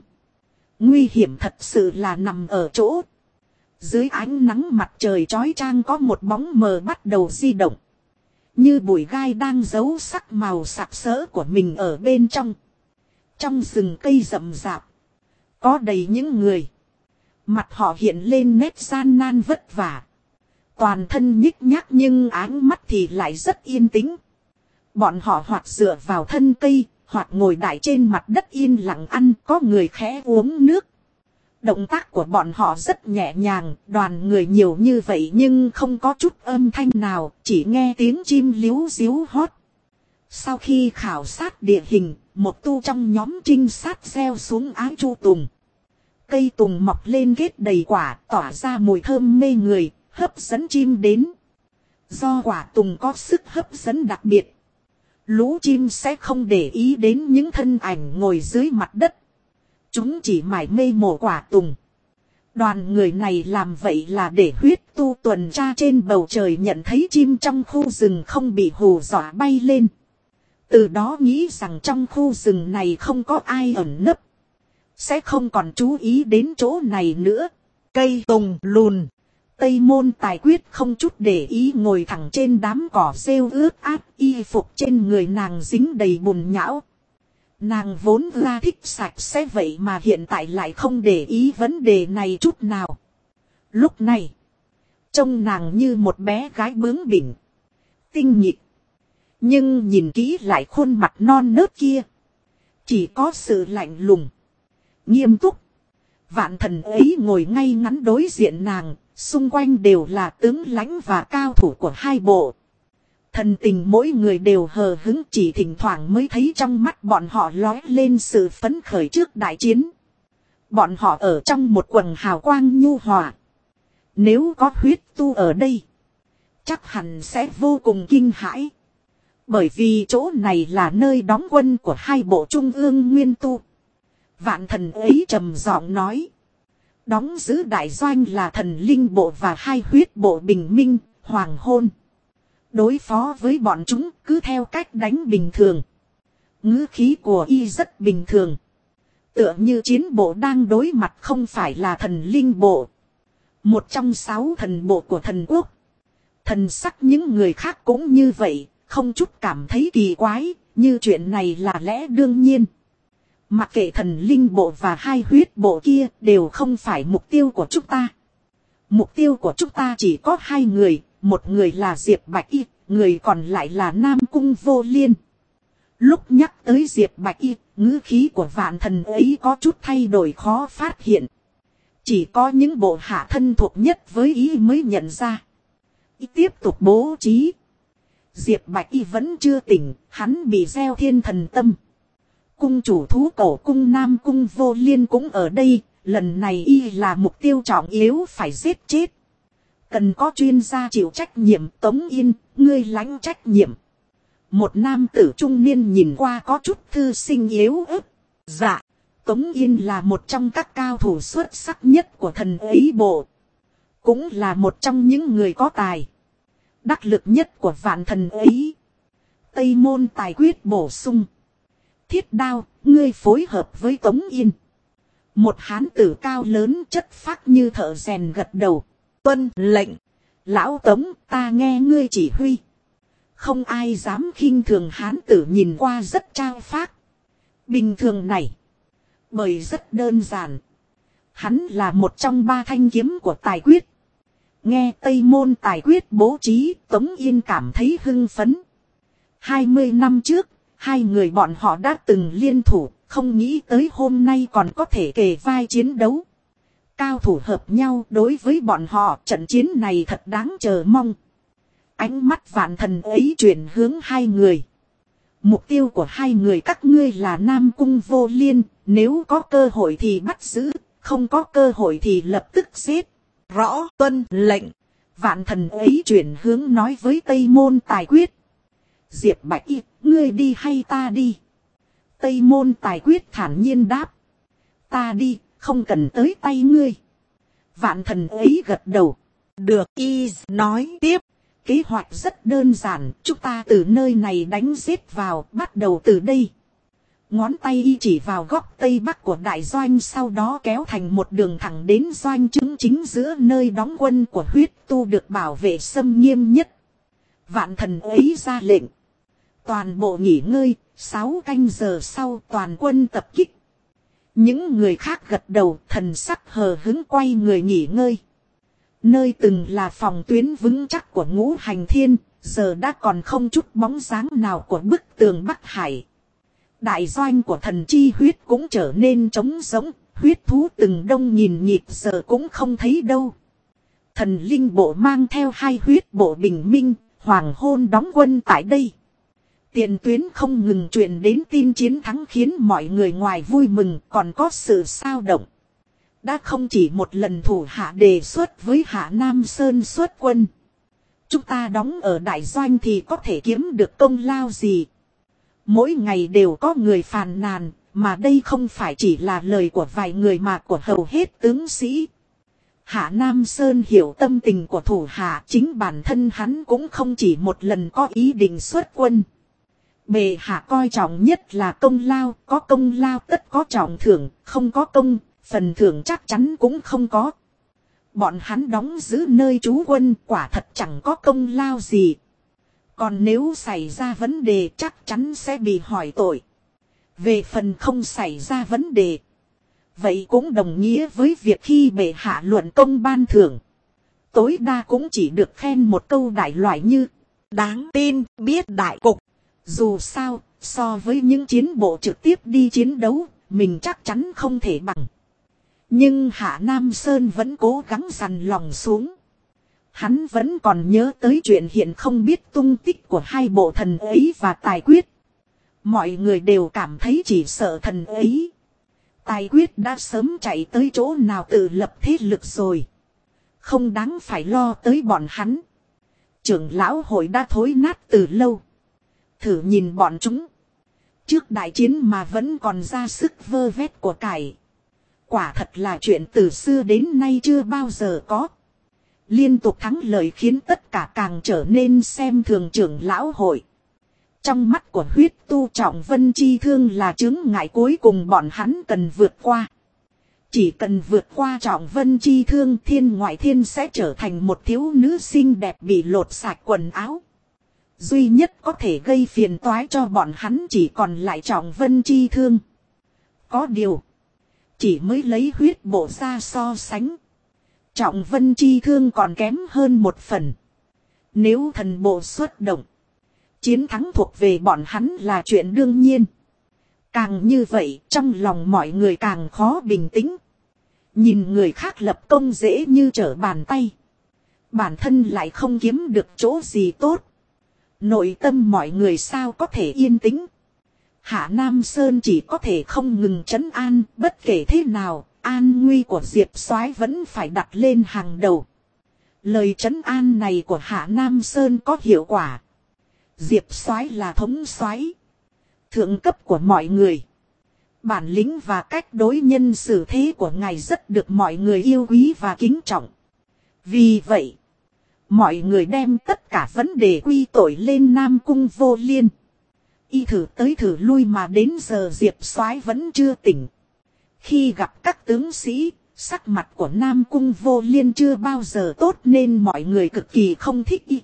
nguy hiểm thật sự là nằm ở chỗ, dưới ánh nắng mặt trời chói chang có một bóng mờ bắt đầu di động, như bụi gai đang giấu sắc màu sặc sỡ của mình ở bên trong. Trong rừng cây rậm rạp, có đầy những người, mặt họ hiện lên nét gian nan vất vả. Toàn thân nhích nhác nhưng áng mắt thì lại rất yên tĩnh. Bọn họ hoặc dựa vào thân cây, hoặc ngồi đại trên mặt đất yên lặng ăn, có người khẽ uống nước. Động tác của bọn họ rất nhẹ nhàng, đoàn người nhiều như vậy nhưng không có chút âm thanh nào, chỉ nghe tiếng chim líu ríu hót. Sau khi khảo sát địa hình, một tu trong nhóm trinh sát gieo xuống ái chu tùng. Cây tùng mọc lên kết đầy quả, tỏa ra mùi thơm mê người, hấp dẫn chim đến. Do quả tùng có sức hấp dẫn đặc biệt, lũ chim sẽ không để ý đến những thân ảnh ngồi dưới mặt đất. Chúng chỉ mải mê mổ quả tùng. Đoàn người này làm vậy là để huyết tu tuần tra trên bầu trời nhận thấy chim trong khu rừng không bị hù dọa bay lên. Từ đó nghĩ rằng trong khu rừng này không có ai ẩn nấp, sẽ không còn chú ý đến chỗ này nữa. cây tùng lùn. Tây Môn Tài Quyết không chút để ý ngồi thẳng trên đám cỏ rêu ướt át, y phục trên người nàng dính đầy bùn nhão. Nàng vốn ra thích sạch sẽ vậy mà hiện tại lại không để ý vấn đề này chút nào. Lúc này, trông nàng như một bé gái bướng bỉnh, tinh nhịp. Nhưng nhìn kỹ lại khuôn mặt non nớt kia, chỉ có sự lạnh lùng, nghiêm túc. Vạn Thần ấy ngồi ngay ngắn đối diện nàng, Xung quanh đều là tướng lãnh và cao thủ của hai bộ. Thần tình mỗi người đều hờ hững, chỉ thỉnh thoảng mới thấy trong mắt bọn họ lóe lên sự phấn khởi trước đại chiến. Bọn họ ở trong một quần hào quang nhu hòa. Nếu có huyết tu ở đây, chắc hẳn sẽ vô cùng kinh hãi. Bởi vì chỗ này là nơi đóng quân của hai bộ trung ương nguyên tu. Vạn thần ấy trầm giọng nói. Đóng giữ đại doanh là thần linh bộ và hai huyết bộ bình minh, hoàng hôn. Đối phó với bọn chúng cứ theo cách đánh bình thường. Ngữ khí của y rất bình thường. Tựa như chiến bộ đang đối mặt không phải là thần linh bộ. Một trong 6 thần bộ của thần quốc. Thần sắc những người khác cũng như vậy, không chút cảm thấy kỳ quái, như chuyện này là lẽ đương nhiên. Mặc kệ thần linh bộ và hai huyết bộ kia đều không phải mục tiêu của chúng ta. Mục tiêu của chúng ta chỉ có 2 người, một người là Diệp Bạch Y, người còn lại là Nam Cung Vô Liên. Lúc nhắc tới Diệp Bạch Y, ngữ khí của vạn thần ấy có chút thay đổi khó phát hiện. Chỉ có những bộ hạ thân thuộc nhất với ý mới nhận ra. Y tiếp tục bố trí. Diệp Bạch Y vẫn chưa tỉnh, hắn bị gieo thiên thần tâm. Cung chủ thú cổ cung Nam Cung Vô Liên cũng ở đây, lần này y là mục tiêu trọng yếu phải giết chết. Cần có chuyên gia chịu trách nhiệm. Tống Yên, ngươi lãnh trách nhiệm. Một nam tử trung niên nhìn qua có chút thư sinh yếu ớt. Dạ, Tống Yên là một trong các cao thủ xuất sắc nhất của thần ấy bộ. Cũng là một trong những người có tài. Đắc lực nhất của vạn thần ấy. Tây môn tài quyết bổ sung. Thiết đao, ngươi phối hợp với Tống Yên. Một hán tử cao lớn chất phác như thợ rèn gật đầu. Tuân lệnh. Lão Tống, ta nghe ngươi chỉ huy. Không ai dám khinh thường hán tử nhìn qua rất trao phác. Bình thường này. Bởi rất đơn giản. Hắn là một trong 3 thanh kiếm của tài quyết. Nghe Tây môn tài quyết bố trí, Tống Yên cảm thấy hưng phấn. 20 năm trước, 2 người bọn họ đã từng liên thủ, không nghĩ tới hôm nay còn có thể kề vai chiến đấu. Cao thủ hợp nhau, đối với bọn họ trận chiến này thật đáng chờ mong. Ánh mắt vạn thần ấy chuyển hướng 2 người. Mục tiêu của 2 người các ngươi là Nam Cung Vô Liên, nếu có cơ hội thì bắt giữ, không có cơ hội thì lập tức giết. Rõ tuân lệnh. Vạn thần ấy chuyển hướng nói với Tây môn tài quyết. Diệp Bạch Y, ngươi đi hay ta đi? Tây môn tài quyết thản nhiên đáp. Ta đi, không cần tới tay ngươi. Vạn thần ấy gật đầu. Được, y nói tiếp. Kế hoạch rất đơn giản, chúng ta từ nơi này đánh giết vào, bắt đầu từ đây. Ngón tay y chỉ vào góc tây bắc của đại doanh, sau đó kéo thành một đường thẳng đến doanh trướng chính giữa nơi đóng quân của huyết tu được bảo vệ xâm nghiêm nhất. Vạn thần ấy ra lệnh. Toàn bộ nghỉ ngơi, 6 canh giờ sau toàn quân tập kích. Những người khác gật đầu, thần sắc hờ hững quay người nghỉ ngơi. Nơi từng là phòng tuyến vững chắc của Ngũ Hành Thiên, giờ đã còn không chút bóng dáng nào của bức tường Bắc Hải. Đại doanh của thần chi huyết cũng trở nên trống rỗng, huyết thú từng đông nghìn nhịp giờ cũng không thấy đâu. Thần linh bộ mang theo 2 huyết bộ bình minh, hoàng hôn đóng quân tại đây. Tiền tuyến không ngừng truyền đến tin chiến thắng khiến mọi người ngoài vui mừng còn có sự sao động. Đã không chỉ một lần thủ hạ đề xuất với Hạ Nam Sơn xuất quân. Chúng ta đóng ở đại doanh thì có thể kiếm được công lao gì? Mỗi ngày đều có người phàn nàn, mà đây không phải chỉ là lời của vài người mà của hầu hết tướng sĩ. Hạ Nam Sơn hiểu tâm tình của thủ hạ, chính bản thân hắn cũng không chỉ một lần có ý định xuất quân. Bệ hạ coi trọng nhất là công lao, có công lao tất có trọng thưởng, không có công, phần thưởng chắc chắn cũng không có. Bọn hắn đóng giữ nơi trú quân quả thật chẳng có công lao gì. Còn nếu xảy ra vấn đề chắc chắn sẽ bị hỏi tội. Về phần không xảy ra vấn đề, vậy cũng đồng nghĩa với việc khi bệ hạ luận công ban thưởng, tối đa cũng chỉ được khen một câu đại loại như đáng tin, biết đại cục. Dù sao, so với những chiến bộ trực tiếp đi chiến đấu, mình chắc chắn không thể bằng. Nhưng Hạ Nam Sơn vẫn cố gắng dằn lòng xuống. Hắn vẫn còn nhớ tới chuyện hiện không biết tung tích của hai bộ thần ấy và tài quyết. Mọi người đều cảm thấy chỉ sợ thần ấy. Tài quyết đã sớm chạy tới chỗ nào tự lập thế lực rồi. Không đáng phải lo tới bọn hắn. Trưởng lão hội đã thối nát từ lâu. Thử nhìn bọn chúng. Trước đại chiến mà vẫn còn ra sức vơ vét của cải. Quả thật là chuyện từ xưa đến nay chưa bao giờ có. Liên tục thắng lợi khiến tất cả càng trở nên xem thường trưởng lão hội. Trong mắt của huyết tu Trọng Vân chi thương là chướng ngại cuối cùng bọn hắn cần vượt qua. Chỉ cần vượt qua Trọng Vân chi thương, Thiên Ngoại Thiên sẽ trở thành một thiếu nữ xinh đẹp bị lột sạch quần áo. Duy nhất có thể gây phiền toái cho bọn hắn chỉ còn lại Trọng Vân chi thương. Có điều, chỉ mới lấy huyết bộ ra so sánh, Trọng Vân chi thương còn kém hơn một phần. Nếu thần bộ xuất động, chiến thắng thuộc về bọn hắn là chuyện đương nhiên. Càng như vậy, trong lòng mọi người càng khó bình tĩnh. Nhìn người khác lập công dễ như trở bàn tay. Bản thân lại không kiếm được chỗ gì tốt. Nội tâm mọi người sao có thể yên tĩnh. Hạ Nam Sơn chỉ có thể không ngừng trấn an, bất kể thế nào, an nguy của Diệp Soái vẫn phải đặt lên hàng đầu. Lời trấn an này của Hạ Nam Sơn có hiệu quả. Diệp Soái là thống soái, thượng cấp của mọi người. Bản lĩnh và cách đối nhân xử thế của ngài rất được mọi người yêu quý và kính trọng. Vì vậy, mọi người đem tất cả vấn đề quy tội lên Nam Cung Vô Liên. Y thử tới thử lui mà đến giờ Diệp Soái vẫn chưa tỉnh. Khi gặp các tướng sĩ, sắc mặt của Nam Cung Vô Liên chưa bao giờ tốt nên mọi người cực kỳ không thích y.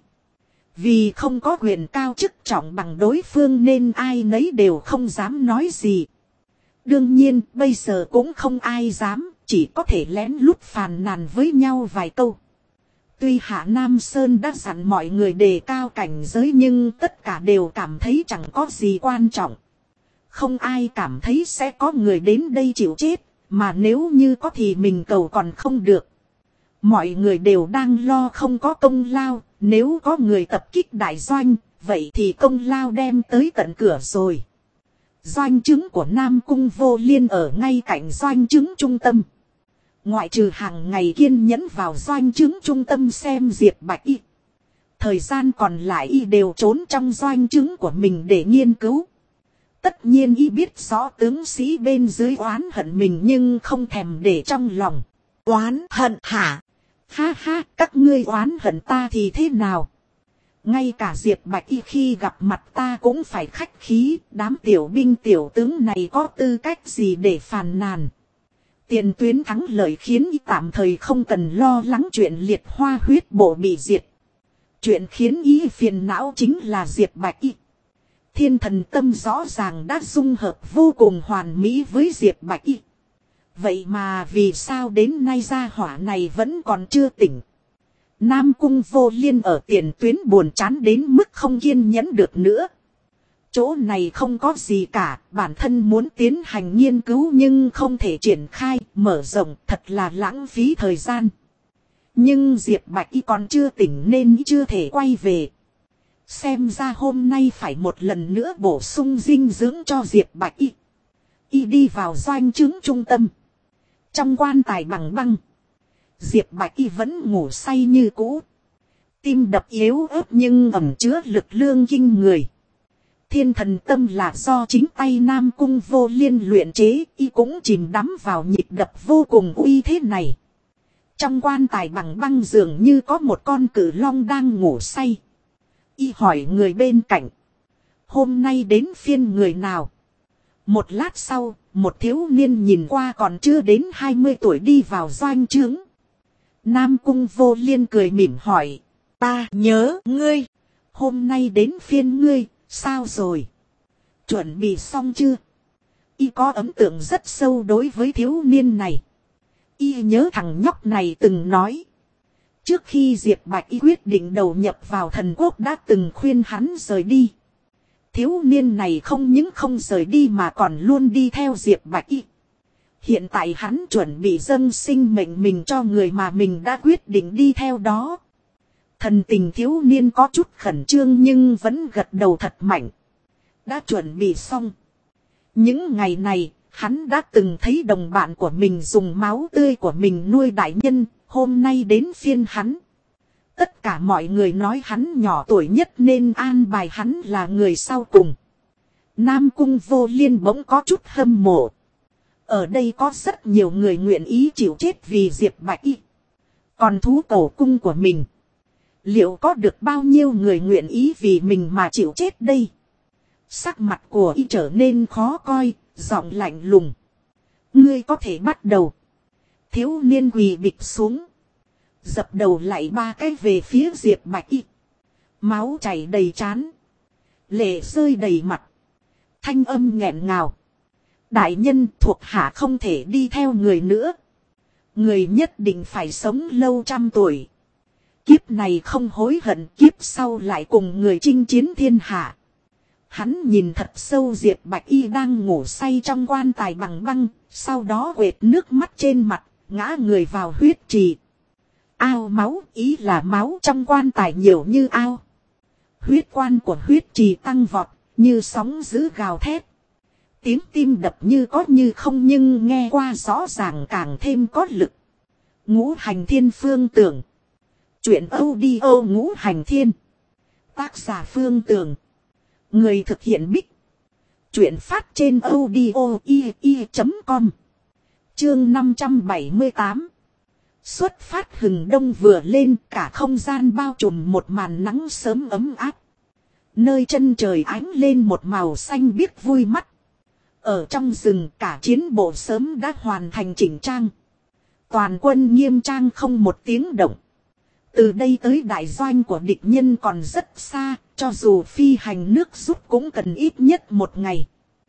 Vì không có quyền cao chức trọng bằng đối phương nên ai nấy đều không dám nói gì. Đương nhiên bây giờ cũng không ai dám, chỉ có thể lén lút phàn nàn với nhau vài câu. Tuy Hạ Nam Sơn đã dặn mọi người đề cao cảnh giới nhưng tất cả đều cảm thấy chẳng có gì quan trọng. Không ai cảm thấy sẽ có người đến đây chịu chết, mà nếu như có thì mình cầu còn không được. Mọi người đều đang lo không có công lao, nếu có người tập kích đại doanh, vậy thì công lao đem tới tận cửa rồi. Doanh trướng của Nam Cung Vô Liên ở ngay cạnh doanh trướng trung tâm. Ngoại trừ hàng ngày kiên nhẫn vào doanh trướng trung tâm xem Diệp Bạch Y. Thời gian còn lại Y đều trốn trong doanh trướng của mình để nghiên cứu. Tất nhiên Y biết rõ tướng sĩ bên dưới oán hận mình nhưng không thèm để trong lòng. Oán hận hả? Ha ha, các ngươi oán hận ta thì thế nào? Ngay cả Diệp Bạch Y khi gặp mặt ta cũng phải khách khí, đám tiểu binh tiểu tướng này có tư cách gì để phàn nàn. Tiền tuyến thắng lợi khiến Y tạm thời không cần lo lắng chuyện liệt hoa huyết bộ bị diệt. Chuyện khiến Y phiền não chính là Diệp Bạch Y. Thiên thần tâm rõ ràng đã dung hợp vô cùng hoàn mỹ với Diệp Bạch Y. Vậy mà vì sao đến nay gia hỏa này vẫn còn chưa tỉnh? Nam Cung Vô Liên ở tiền tuyến buồn chán đến mức không kiên nhẫn được nữa. Chỗ này không có gì cả, bản thân muốn tiến hành nghiên cứu nhưng không thể triển khai, mở rộng, thật là lãng phí thời gian. Nhưng Diệp Bạch Y còn chưa tỉnh nên chưa thể quay về. Xem ra hôm nay phải một lần nữa bổ sung dinh dưỡng cho Diệp Bạch Y. Y đi vào doanh trướng trung tâm. Trong quan tài bằng băng, Diệp Bạch Y vẫn ngủ say như cũ. Tim đập yếu ớt nhưng ẩn chứa lực lượng kinh người. Thiên thần tâm là do chính tay Nam Cung Vô Liên luyện chế, Y cũng chìm đắm vào nhịp đập vô cùng uy thế này. Trong quan tài bằng băng dường như có một con cự long đang ngủ say. Y hỏi người bên cạnh: hôm nay đến phiên người nào? Một lát sau, một thiếu niên nhìn qua còn chưa đến 20 tuổi đi vào doanh trướng. Nam Cung Vô Liên cười mỉm hỏi: ta nhớ ngươi. Hôm nay đến phiên ngươi, sao rồi? Chuẩn bị xong chưa? Y có ấn tượng rất sâu đối với thiếu niên này. Y nhớ thằng nhóc này từng nói. Trước khi Diệp Bạch Y quyết định đầu nhập vào thần quốc đã từng khuyên hắn rời đi. Thiếu niên này không những không rời đi mà còn luôn đi theo Diệp Bạch Y. Hiện tại hắn chuẩn bị dâng sinh mệnh mình cho người mà mình đã quyết định đi theo đó. Thần tình thiếu niên có chút khẩn trương nhưng vẫn gật đầu thật mạnh. Đã chuẩn bị xong. Những ngày này, hắn đã từng thấy đồng bạn của mình dùng máu tươi của mình nuôi đại nhân, hôm nay đến phiên hắn. Tất cả mọi người nói hắn nhỏ tuổi nhất nên an bài hắn là người sau cùng. Nam Cung Vô Liên bỗng có chút hâm mộ. Ở đây có rất nhiều người nguyện ý chịu chết vì Diệp Bạch Y. Còn thú cổ cung của mình, liệu có được bao nhiêu người nguyện ý vì mình mà chịu chết đây? Sắc mặt của y trở nên khó coi, giọng lạnh lùng. Ngươi có thể bắt đầu. Thiếu niên quỳ bịch xuống, dập đầu lại 3 cái về phía Diệp Bạch Y. Máu chảy đầy trán, lệ rơi đầy mặt, thanh âm nghẹn ngào. Đại nhân, thuộc hạ không thể đi theo người nữa. Người nhất định phải sống lâu 100 tuổi. Kiếp này không hối hận, kiếp sau lại cùng người chinh chiến thiên hạ. Hắn nhìn thật sâu Diệp Bạch Y đang ngủ say trong quan tài bằng băng, sau đó quệt nước mắt trên mặt, ngã người vào huyết trì. Ao máu, ý là máu trong quan tài nhiều như ao. Huyết quan của huyết trì tăng vọt, như sóng dữ gào thét. Tiếng tim đập như có như không nhưng nghe qua rõ ràng càng thêm có lực. Ngũ Hành Thiên Phương Tưởng. Chuyện audio Ngũ Hành Thiên. Tác giả Phương Tưởng. Người thực hiện Bích. Chuyện phát trên audio.com. Chương 578. Xuất phát hừng đông vừa lên, cả không gian bao trùm một màn nắng sớm ấm áp. Nơi chân trời ánh lên một màu xanh biếc vui mắt. Ở trong rừng cả chiến bộ sớm đã hoàn thành chỉnh trang. Toàn quân nghiêm trang không một tiếng động. Từ đây tới đại doanh của địch nhân còn rất xa, cho dù phi hành nước rút cũng cần ít nhất 1 ngày.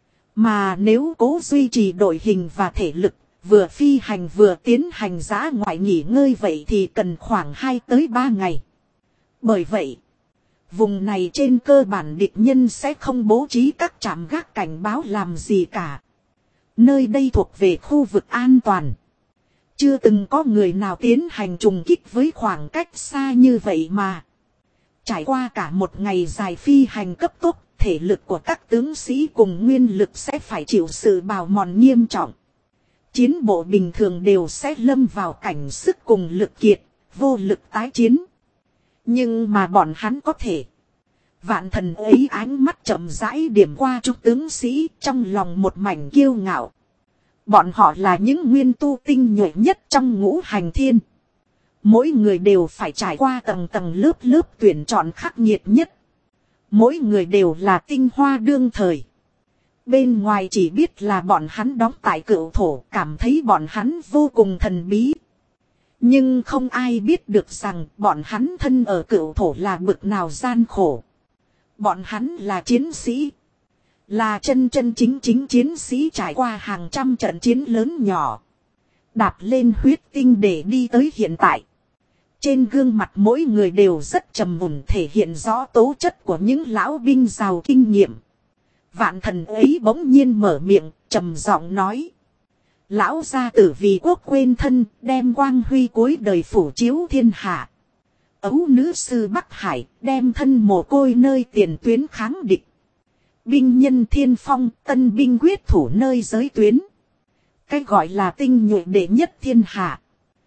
Mà nếu cố duy trì đội hình và thể lực, vừa phi hành vừa tiến hành dã ngoại nghỉ ngơi vậy thì cần khoảng 2 tới 3 ngày. Bởi vậy, vùng này trên cơ bản địch nhân sẽ không bố trí các trạm gác cảnh báo làm gì cả. Nơi đây thuộc về khu vực an toàn. Chưa từng có người nào tiến hành trùng kích với khoảng cách xa như vậy mà. Trải qua cả 1 ngày dài phi hành cấp tốc, thể lực của các tướng sĩ cùng nguyên lực sẽ phải chịu sự bào mòn nghiêm trọng. Chiến bộ bình thường đều sẽ lâm vào cảnh sức cùng lực kiệt, vô lực tái chiến. Nhưng mà bọn hắn có thể. Vạn Thần ấy ánh mắt chậm rãi điểm qua chúng tướng sĩ, trong lòng một mảnh kiêu ngạo. Bọn họ là những nguyên tu tinh nhuệ nhất trong Ngũ Hành Thiên. Mỗi người đều phải trải qua tầng tầng lớp lớp tuyển chọn khắc nghiệt nhất. Mỗi người đều là tinh hoa đương thời. Bên ngoài chỉ biết là bọn hắn đóng tại Cựu Thổ, cảm thấy bọn hắn vô cùng thần bí. Nhưng không ai biết được rằng bọn hắn thân ở Cựu Thổ là bực nào gian khổ. Bọn hắn là chiến sĩ. Là chân chân chính chính chiến sĩ trải qua hàng trăm trận chiến lớn nhỏ. Đạp lên huyết tinh để đi tới hiện tại. Trên gương mặt mỗi người đều rất trầm mùn, thể hiện rõ tố chất của những lão binh giàu kinh nghiệm. Vạn Thần ấy bỗng nhiên mở miệng, trầm giọng nói. Lão gia tử vì quốc quên thân, đem quang huy cuối đời phủ chiếu thiên hạ. Ấu nữ sư Bắc Hải, đem thân mồ côi nơi tiền tuyến kháng địch. Binh nhân thiên phong, tân binh quyết thủ nơi giới tuyến. Cái gọi là tinh nhuệ đệ nhất thiên hạ.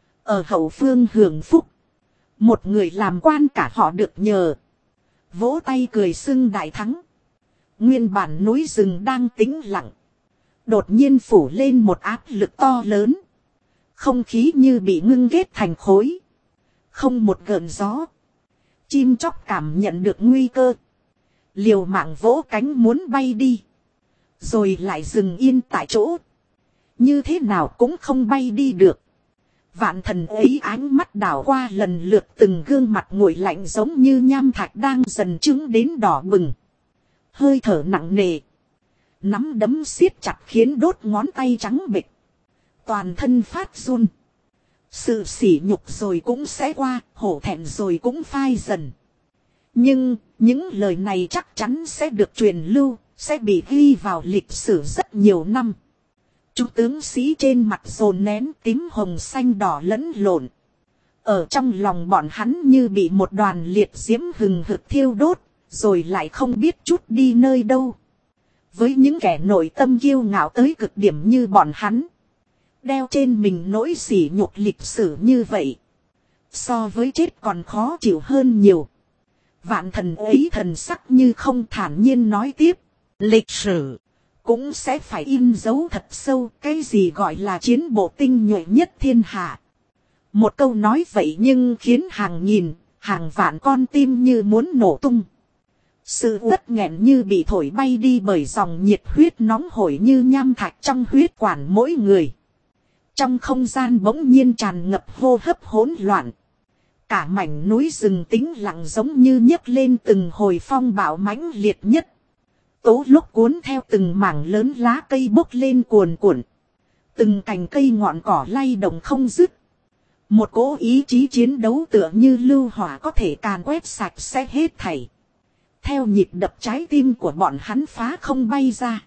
Ở hậu phương hưởng phúc. Một người làm quan cả họ được nhờ. Vỗ tay cười xưng đại thắng. Nguyên bản núi rừng đang tĩnh lặng. Đột nhiên phủ lên một áp lực to lớn. Không khí như bị ngưng kết thành khối. Không một gợn gió. Chim chóc cảm nhận được nguy cơ. Liều mạng vỗ cánh muốn bay đi. Rồi lại dừng yên tại chỗ. Như thế nào cũng không bay đi được. Vạn Thần ấy ánh mắt đảo qua lần lượt từng gương mặt nguội lạnh giống như nham thạch đang dần trứng đến đỏ bừng. Hơi thở nặng nề. Nắm đấm siết chặt khiến đốt ngón tay trắng bệch. Toàn thân phát run. Sự sỉ nhục rồi cũng sẽ qua, hổ thẹn rồi cũng phai dần. Nhưng, những lời này chắc chắn sẽ được truyền lưu, sẽ bị ghi vào lịch sử rất nhiều năm. Chúng tướng sĩ trên mặt dồn nén tím hồng xanh đỏ lẫn lộn. Ở trong lòng bọn hắn như bị một đoàn liệt diễm hừng hực thiêu đốt, rồi lại không biết chút đi nơi đâu. Với những kẻ nội tâm kiêu ngạo tới cực điểm như bọn hắn, đeo trên mình nỗi sỉ nhục lịch sử như vậy, so với chết còn khó chịu hơn nhiều. Vạn Thần ấy thần sắc như không, thản nhiên nói tiếp. Lịch sử cũng sẽ phải in dấu thật sâu cái gì gọi là chiến bộ tinh nhuệ nhất thiên hạ. Một câu nói vậy nhưng khiến hàng nghìn, hàng vạn con tim như muốn nổ tung. Sự uất nghẹn như bị thổi bay đi bởi dòng nhiệt huyết nóng hổi như nham thạch trong huyết quản mỗi người. Trong không gian bỗng nhiên tràn ngập hô hấp hỗn loạn. Cả mảnh núi rừng tĩnh lặng giống như nhấc lên từng hồi phong bạo mãnh liệt nhất. Tố lúc cuốn theo từng mảng lớn lá cây bốc lên cuồn cuộn. Từng cành cây ngọn cỏ lay động không dứt. Một cỗ ý chí chiến đấu tựa như lưu hỏa có thể càn quét sạch sẽ hết thảy. Theo nhịp đập trái tim của bọn hắn phá không bay ra.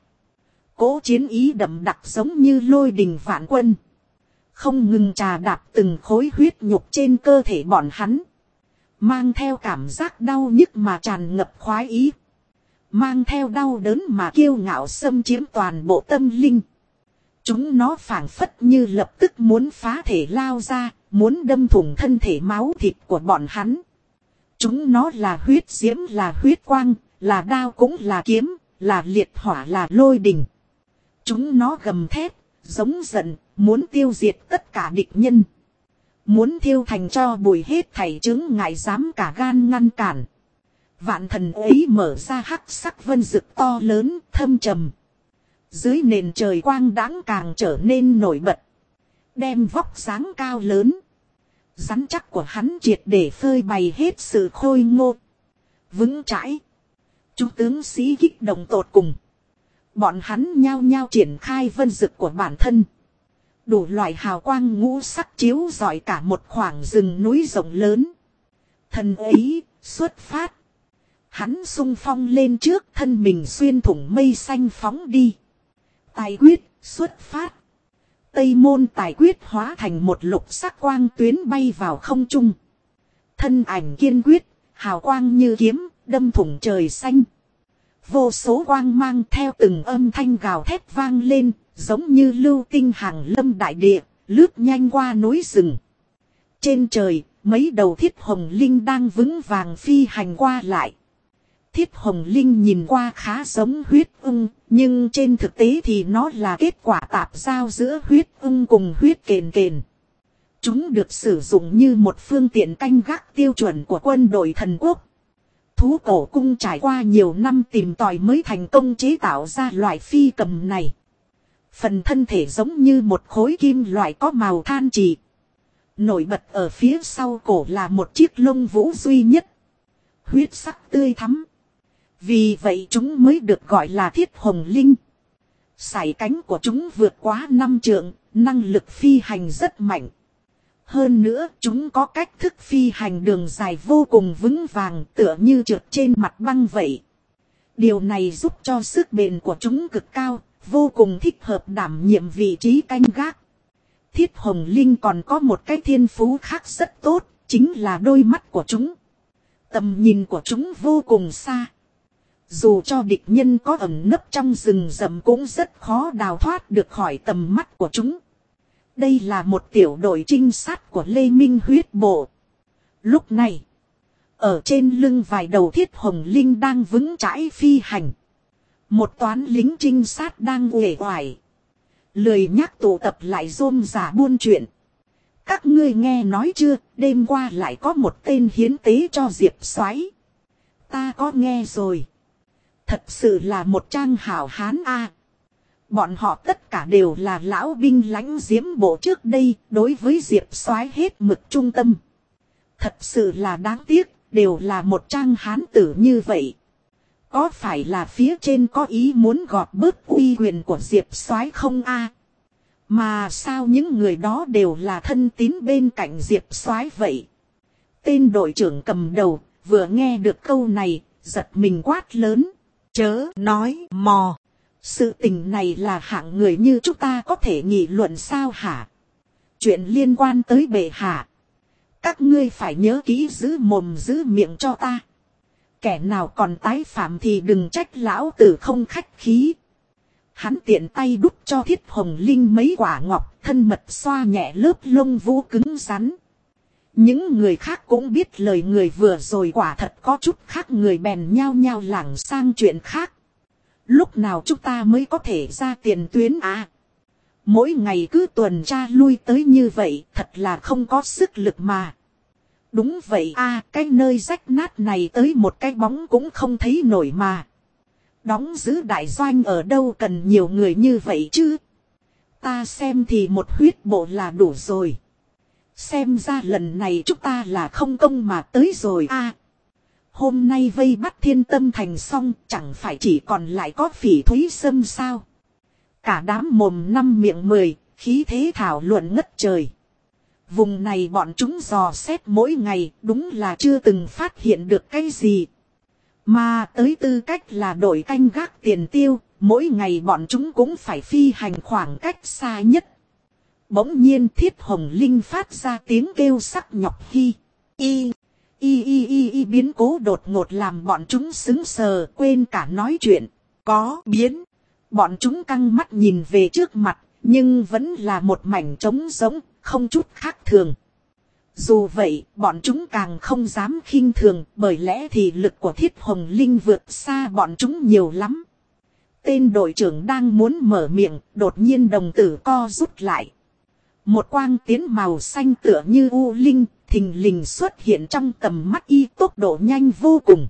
Cỗ chiến ý đậm đặc giống như lôi đình vạn quân. Không ngừng trà đạp từng khối huyết nhục trên cơ thể bọn hắn. Mang theo cảm giác đau nhức mà tràn ngập khoái ý. Mang theo đau đớn mà kiêu ngạo xâm chiếm toàn bộ tâm linh. Chúng nó phảng phất như lập tức muốn phá thể lao ra, muốn đâm thủng thân thể máu thịt của bọn hắn. Chúng nó là huyết diễm, là huyết quang, là đao cũng là kiếm, là liệt hỏa, là lôi đình. Chúng nó gầm thét, giống giận, muốn tiêu diệt tất cả địch nhân. Muốn thiêu thành cho bụi hết thảy chướng ngại dám cả gan ngăn cản. Vạn Thần ấy mở ra hắc sắc vân rực to lớn, thâm trầm. Dưới nền trời quang đãng càng trở nên nổi bật. Đem vóc dáng cao lớn. Rắn chắc của hắn triệt để phơi bày hết sự khôi ngô. Vững chãi. Chúng tướng sĩ kích động tột cùng. Bọn hắn nhao nhao triển khai vân rực của bản thân. Đủ loại hào quang ngũ sắc chiếu rọi cả một khoảng rừng núi rộng lớn. Thần ấy xuất phát. Hắn xung phong lên trước, thân mình xuyên thủng mây xanh phóng đi. Tài quyết xuất phát. Tây môn tài quyết hóa thành một lục sắc quang tuyến bay vào không trung. Thân ảnh kiên quyết, hào quang như kiếm, đâm thủng trời xanh. Vô số quang mang theo từng âm thanh gào thét vang lên, giống như lưu tinh hàng lâm đại địa, lướt nhanh qua núi rừng. Trên trời, mấy đầu thiết hồng linh đang vững vàng phi hành qua lại. Thiết hồng linh nhìn qua khá giống huyết ưng, nhưng trên thực tế thì nó là kết quả tạp giao giữa huyết ưng cùng huyết kền kền. Chúng được sử dụng như một phương tiện canh gác tiêu chuẩn của quân đội thần quốc. Thú cổ cung trải qua nhiều năm tìm tòi mới thành công chế tạo ra loại phi cầm này. Phần thân thể giống như một khối kim loại có màu than trì. Nổi bật ở phía sau cổ là một chiếc lông vũ duy nhất. Huyết sắc tươi thắm. Vì vậy chúng mới được gọi là thiết hồng linh. Sải cánh của chúng vượt quá 5 trượng, năng lực phi hành rất mạnh. Hơn nữa chúng có cách thức phi hành đường dài vô cùng vững vàng, tựa như trượt trên mặt băng vậy. Điều này giúp cho sức bền của chúng cực cao, vô cùng thích hợp đảm nhiệm vị trí canh gác. Thiết hồng linh còn có một cái thiên phú khác rất tốt, chính là đôi mắt của chúng. Tầm nhìn của chúng vô cùng xa. Dù cho địch nhân có ẩn nấp trong rừng rậm cũng rất khó đào thoát được khỏi tầm mắt của chúng. Đây là một tiểu đội trinh sát của Lê Minh huyết bộ. Lúc này, ở trên lưng vài đầu thiết hồng linh đang vững chãi phi hành. Một toán lính trinh sát đang uể oải. Lười nhắc tụ tập lại rôm rả buôn chuyện. Các ngươi nghe nói chưa, đêm qua lại có một tên hiến tế cho Diệp Soái. Ta có nghe rồi. Thật sự là một trang hảo hán a. Bọn họ tất cả đều là lão binh lãnh diễm bộ trước đây, đối với Diệp Soái hết mực trung tâm. Thật sự là đáng tiếc, đều là một trang hán tử như vậy. Có phải là phía trên có ý muốn gọt bớt uy quyền của Diệp Soái không a? Mà sao những người đó đều là thân tín bên cạnh Diệp Soái vậy? Tên đội trưởng cầm đầu, vừa nghe được câu này, giật mình quát lớn. Chớ nói mò. Sự tình này là hạng người như chúng ta có thể nghị luận sao hả? Chuyện liên quan tới bệ hạ. Các ngươi phải nhớ kỹ giữ mồm giữ miệng cho ta. Kẻ nào còn tái phạm thì đừng trách lão tử không khách khí. Hắn tiện tay đút cho Thiết Hồng Linh mấy quả ngọc, thân mật xoa nhẹ lớp lông vũ cứng rắn. Những người khác cũng biết lời người vừa rồi quả thật có chút khác, người bèn nhao nhao lảng sang chuyện khác. Lúc nào chúng ta mới có thể ra tiền tuyến à? Mỗi ngày cứ tuần tra lui tới như vậy thật là không có sức lực mà. Đúng vậy à, cái nơi rách nát này tới một cái bóng cũng không thấy nổi mà. Đóng giữ đại doanh ở đâu cần nhiều người như vậy chứ? Ta xem thì một huyết bộ là đủ rồi. Xem ra lần này chúng ta là không công mà tới rồi à. Hôm nay vây bắt Thiên Tâm Thành xong, chẳng phải chỉ còn lại có Phỉ Thúy Sâm sao? Cả đám mồm năm miệng 10, khí thế thảo luận ngất trời. Vùng này bọn chúng dò xét mỗi ngày, đúng là chưa từng phát hiện được cái gì. Mà tới tư cách là đội canh gác tiền tiêu, mỗi ngày bọn chúng cũng phải phi hành khoảng cách xa nhất. Bỗng nhiên Thiết Hồng Linh phát ra tiếng kêu sắc nhọc hi. Y biến cố đột ngột làm bọn chúng sững sờ, quên cả nói chuyện. Có biến. Bọn chúng căng mắt nhìn về trước mặt, nhưng vẫn là một mảnh trống rỗng, không chút khác thường. Dù vậy, bọn chúng càng không dám khinh thường, bởi lẽ thì lực của Thiết Hồng Linh vượt xa bọn chúng nhiều lắm. Tên đội trưởng đang muốn mở miệng, đột nhiên đồng tử co rút lại. Một quang tiến màu xanh tựa như u linh, thình lình xuất hiện trong tầm mắt y, tốc độ nhanh vô cùng.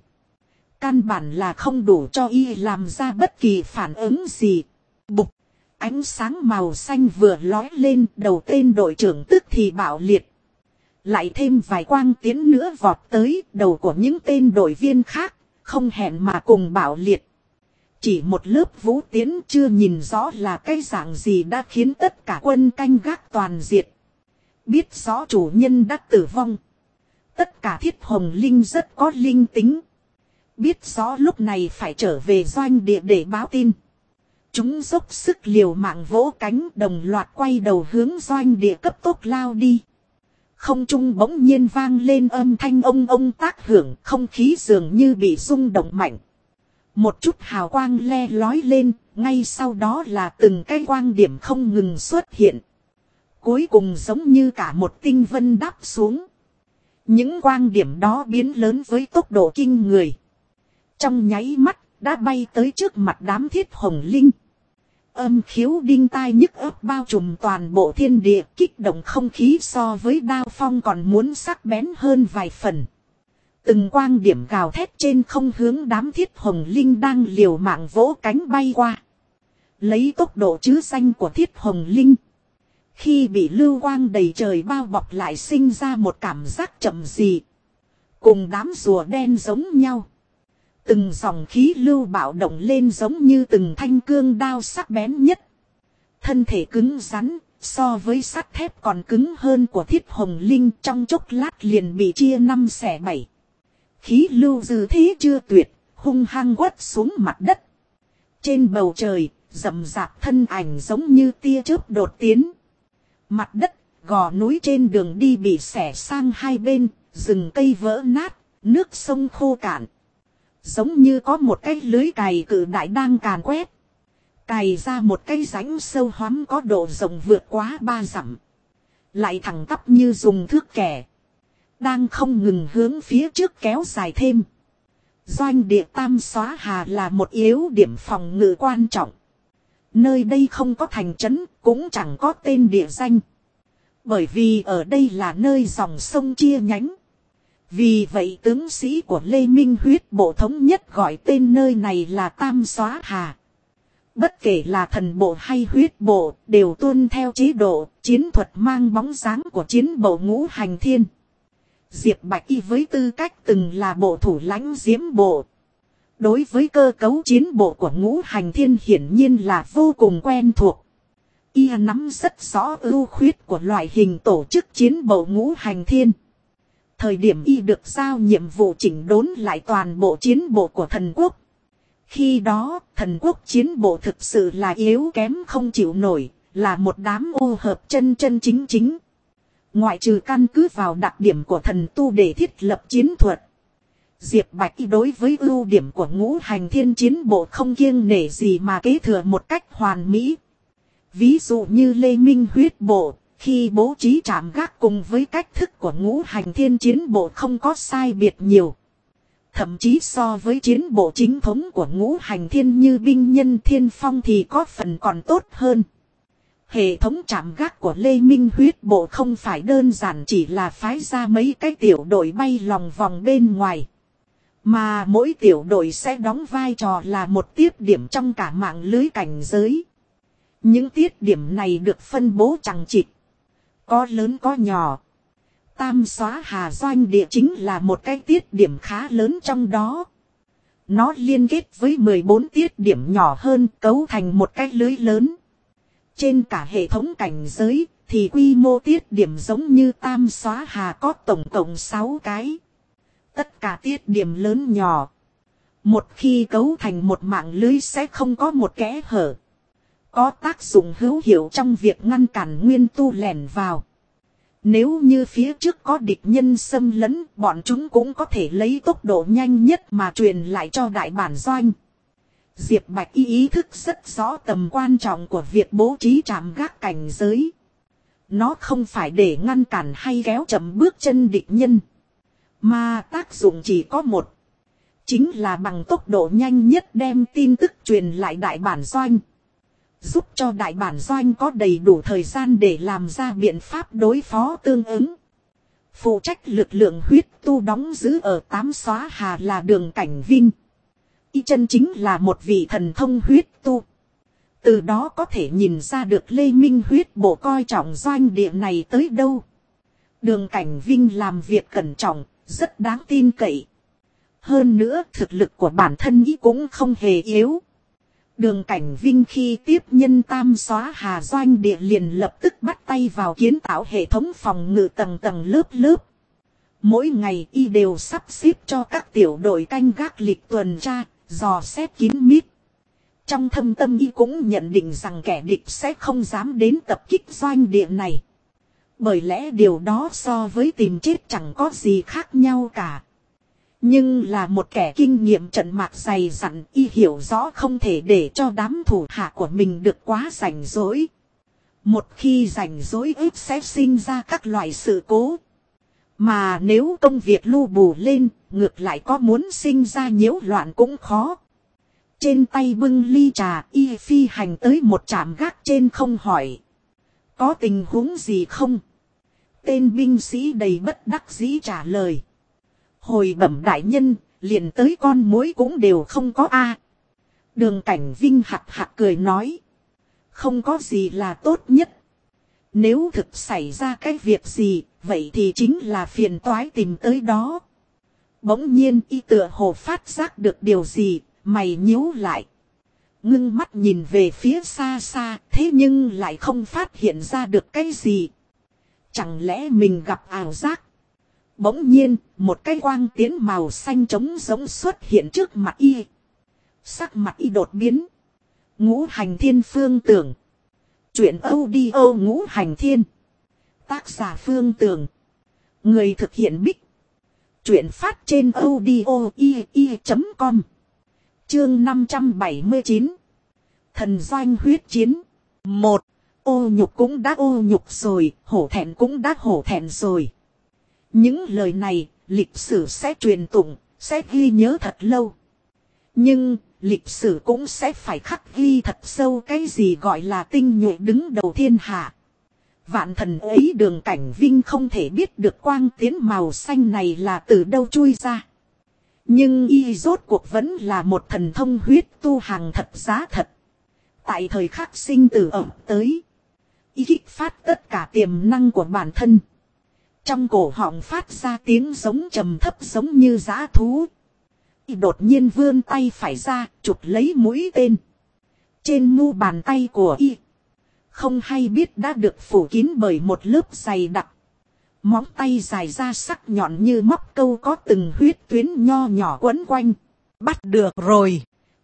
Căn bản là không đủ cho y làm ra bất kỳ phản ứng gì. Bục, ánh sáng màu xanh vừa lói lên, đầu tên đội trưởng tức thì bạo liệt. Lại thêm vài quang tiến nữa vọt tới, đầu của những tên đội viên khác, không hẹn mà cùng bạo liệt. Chỉ một lớp vũ tiến chưa nhìn rõ là cái dạng gì đã khiến tất cả quân canh gác toàn diệt. Biết rõ chủ nhân đã tử vong. Tất cả Thiết Hồng Linh rất có linh tính. Biết rõ lúc này phải trở về doanh địa để báo tin. Chúng dốc sức liều mạng vỗ cánh, đồng loạt quay đầu hướng doanh địa cấp tốc lao đi. Không trung bỗng nhiên vang lên âm thanh ông tác hưởng, không khí dường như bị rung động mạnh. Một chút hào quang le lói lên, ngay sau đó là từng cái quang điểm không ngừng xuất hiện. Cuối cùng giống như cả một tinh vân đáp xuống. Những quang điểm đó biến lớn với tốc độ kinh người. Trong nháy mắt, đã bay tới trước mặt đám Thiết Hồng Linh. Âm khiếu đinh tai nhức ấp bao trùm toàn bộ thiên địa, kích động không khí so với đao phong còn muốn sắc bén hơn vài phần. Từng quang điểm gào thét trên không hướng đám Thiết Hồng Linh đang liều mạng vỗ cánh bay qua. Lấy tốc độ chứ danh của Thiết Hồng Linh. Khi bị lưu quang đầy trời bao bọc lại sinh ra một cảm giác chậm gì. Cùng đám rùa đen giống nhau. Từng dòng khí lưu bạo động lên giống như từng thanh cương đao sắc bén nhất. Thân thể cứng rắn, so với sắt thép còn cứng hơn của Thiết Hồng Linh, trong chốc lát liền bị chia 5 xẻ 7. Khí lưu dư thế chưa tuyệt, hung hăng quất xuống mặt đất. Trên bầu trời, rậm rạp thân ảnh giống như tia chớp đột tiến. Mặt đất, gò núi trên đường đi bị xẻ sang hai bên, rừng cây vỡ nát, nước sông khô cạn. Giống như có một cái lưới cày cự đại đang càn quét. Cày ra một cái rãnh sâu hoắm có độ rộng vượt quá 3 dặm. Lại thẳng tắp như dùng thước kẻ. Đang không ngừng hướng phía trước kéo dài thêm. Doanh địa Tam Xóa Hà là một yếu điểm phòng ngự quan trọng. Nơi đây không có thành trấn, cũng chẳng có tên địa danh. Bởi vì ở đây là nơi dòng sông chia nhánh. Vì vậy tướng sĩ của Lê Minh huyết bộ thống nhất gọi tên nơi này là Tam Xóa Hà. Bất kể là thần bộ hay huyết bộ, đều tuân theo chế độ, chiến thuật mang bóng dáng của chiến bộ Ngũ Hành Thiên. Diệp Bạch Y với tư cách từng là bộ thủ lãnh Diễm bộ. Đối với cơ cấu chiến bộ của Ngũ Hành Thiên hiển nhiên là vô cùng quen thuộc. Y nắm rất rõ ưu khuyết của loại hình tổ chức chiến bộ Ngũ Hành Thiên. Thời điểm Y được giao nhiệm vụ chỉnh đốn lại toàn bộ chiến bộ của thần quốc. Khi đó, thần quốc chiến bộ thực sự là yếu kém không chịu nổi, là một đám ô hợp chân chính chính. Ngoại trừ căn cứ vào đặc điểm của thần tu để thiết lập chiến thuật. Diệp Bạch đối với ưu điểm của ngũ hành thiên chiến bộ không kiêng nể gì mà kế thừa một cách hoàn mỹ. Ví dụ như Lê Minh huyết bộ, khi bố trí trạm gác cùng với cách thức của ngũ hành thiên chiến bộ không có sai biệt nhiều. Thậm chí so với chiến bộ chính thống của ngũ hành thiên như binh nhân thiên phong thì có phần còn tốt hơn. Hệ thống trạm gác của Lê Minh huyết bộ không phải đơn giản chỉ là phái ra mấy cái tiểu đội bay lòng vòng bên ngoài. Mà mỗi tiểu đội sẽ đóng vai trò là một tiết điểm trong cả mạng lưới cảnh giới. Những tiết điểm này được phân bố chằng chịt. Có lớn có nhỏ. Tam Xóa Hà Doanh địa chính là một cái tiết điểm khá lớn trong đó. Nó liên kết với 14 tiết điểm nhỏ hơn cấu thành một cái lưới lớn. Trên cả hệ thống cảnh giới thì quy mô tiết điểm giống như Tam Xóa Hà có tổng cộng 6 cái. Tất cả tiết điểm lớn nhỏ. Một khi cấu thành một mạng lưới sẽ không có một kẽ hở. Có tác dụng hữu hiệu trong việc ngăn cản nguyên tu lẻn vào. Nếu như phía trước có địch nhân xâm lấn, bọn chúng cũng có thể lấy tốc độ nhanh nhất mà truyền lại cho đại bản doanh. Diệp Bạch ý thức rất rõ tầm quan trọng của việc bố trí trạm gác cảnh giới. Nó không phải để ngăn cản hay kéo chậm bước chân địch nhân. Mà tác dụng chỉ có một. Chính là bằng tốc độ nhanh nhất đem tin tức truyền lại đại bản doanh. Giúp cho đại bản doanh có đầy đủ thời gian để làm ra biện pháp đối phó tương ứng. Phụ trách lực lượng huyết tu đóng giữ ở Tám Xóa Hà là Đường Cảnh Vinh. Y chân chính là một vị thần thông huyết tu. Từ đó có thể nhìn ra được Lê Minh huyết bộ coi trọng doanh địa này tới đâu. Đường Cảnh Vinh làm việc cẩn trọng, rất đáng tin cậy. Hơn nữa thực lực của bản thân Y cũng không hề yếu. Đường Cảnh Vinh khi tiếp nhân Tam Xóa Hà Doanh địa liền lập tức bắt tay vào kiến tạo hệ thống phòng ngự tầng tầng lớp lớp. Mỗi ngày Y đều sắp xếp cho các tiểu đội canh gác lịch tuần tra, dò xét kín mít. Trong thâm tâm Y cũng nhận định rằng kẻ địch sẽ không dám đến tập kích doanh địa này. Bởi lẽ điều đó so với tìm chết chẳng có gì khác nhau cả. Nhưng là một kẻ kinh nghiệm trận mạc dày dặn, Y hiểu rõ không thể để cho đám thủ hạ của mình được quá rảnh rỗi. Một khi rảnh rỗi ít sẽ sinh ra các loại sự cố. Mà nếu công việc lu bù lên, ngược lại có muốn sinh ra nhiễu loạn cũng khó. Trên tay bưng ly trà, Y phi hành tới một trạm gác trên không hỏi. Có tình huống gì không? Tên binh sĩ đầy bất đắc dĩ trả lời. Hồi bẩm đại nhân, liền tới con muỗi cũng đều không có a. Đường Cảnh Vinh hạc hạc cười nói. Không có gì là tốt nhất. Nếu thực xảy ra cái việc gì, vậy thì chính là phiền toái tìm tới đó. Bỗng nhiên Y tựa hồ phát giác được điều gì, mày nhíu lại. Ngưng mắt nhìn về phía xa xa, thế nhưng lại không phát hiện ra được cái gì. Chẳng lẽ mình gặp ảo giác? Bỗng nhiên, một cái quang tiến màu xanh trống giống xuất hiện trước mặt Y. Sắc mặt Y đột biến. Ngũ hành thiên phương tưởng. Chuyện audio ngũ hành thiên. Tác giả Phương Tường. Người thực hiện Bích. Chuyện phát trên audio i.com. Chương 579. Thần doanh huyết chiến. 1. Ô nhục cũng đã ô nhục rồi, hổ thẹn cũng đã hổ thẹn rồi. Những lời này, lịch sử sẽ truyền tụng, sẽ ghi nhớ thật lâu. Nhưng, lịch sử cũng sẽ phải khắc ghi thật sâu cái gì gọi là tinh nhuệ đứng đầu thiên hạ. Vạn thần ấy Đường Cảnh Vinh không thể biết được quang tiến màu xanh này là từ đâu chui ra. Nhưng Y rốt cuộc vẫn là một thần thông huyết tu hàng thật giá thật. Tại thời khắc sinh tử ẩm tới, Y kích phát tất cả tiềm năng của bản thân. Trong cổ họng phát ra tiếng giống trầm thấp giống như dã thú. Y đột nhiên vươn tay phải ra, chụp lấy mũi tên. Trên mu bàn tay của Y, không hay biết đã được phủ kín bởi một lớp dày đặc. Móng tay dài ra sắc nhọn như móc câu có từng huyết tuyến nho nhỏ quấn quanh. Bắt được rồi.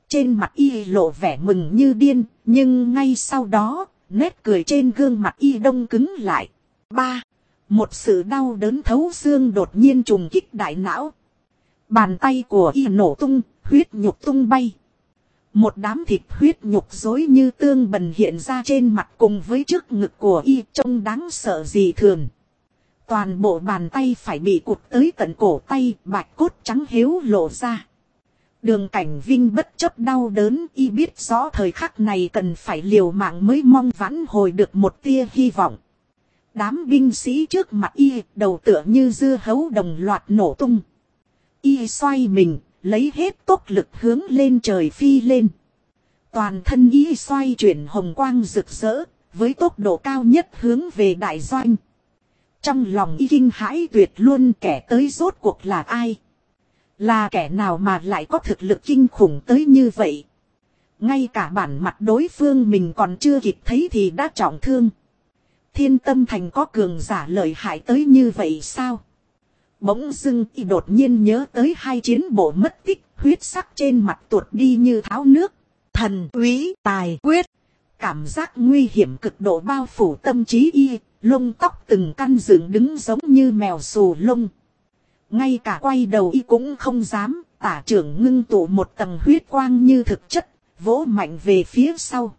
Trên mặt y lộ vẻ mừng như điên, nhưng ngay sau đó, nét cười trên gương mặt y đông cứng lại. Một sự đau đớn thấu xương đột nhiên trùng kích đại não. Bàn tay của y nổ tung, huyết nhục tung bay. Một đám thịt huyết nhục rối như tương bần hiện ra trên mặt cùng với trước ngực của y trông đáng sợ dị thường. Toàn bộ bàn tay phải bị cụt tới tận cổ tay, bạch cốt trắng héo lộ ra. Đường Cảnh Vinh bất chấp đau đớn, y biết rõ thời khắc này cần phải liều mạng mới mong vãn hồi được một tia hy vọng. Đám binh sĩ trước mặt y, đầu tựa như dưa hấu đồng loạt nổ tung. Y xoay mình, lấy hết tốc lực hướng lên trời phi lên. Toàn thân y xoay chuyển hồng quang rực rỡ, với tốc độ cao nhất hướng về đại doanh. Trong lòng y kinh hãi tuyệt luôn, kẻ tới rốt cuộc là ai? Là kẻ nào mà lại có thực lực kinh khủng tới như vậy? Ngay cả bản mặt đối phương mình còn chưa kịp thấy thì đã trọng thương. Thiên Tâm Thành có cường giả lợi hại tới như vậy sao? Bỗng dưng y đột nhiên nhớ tới hai chiến bộ mất tích, huyết sắc trên mặt tuột đi như tháo nước. Thần úy tài quyết. Cảm giác nguy hiểm cực độ bao phủ tâm trí y, lông tóc từng căn dựng đứng giống như mèo xù lông. Ngay cả quay đầu y cũng không dám, tả trưởng ngưng tụ một tầng huyết quang như thực chất, vỗ mạnh về phía sau.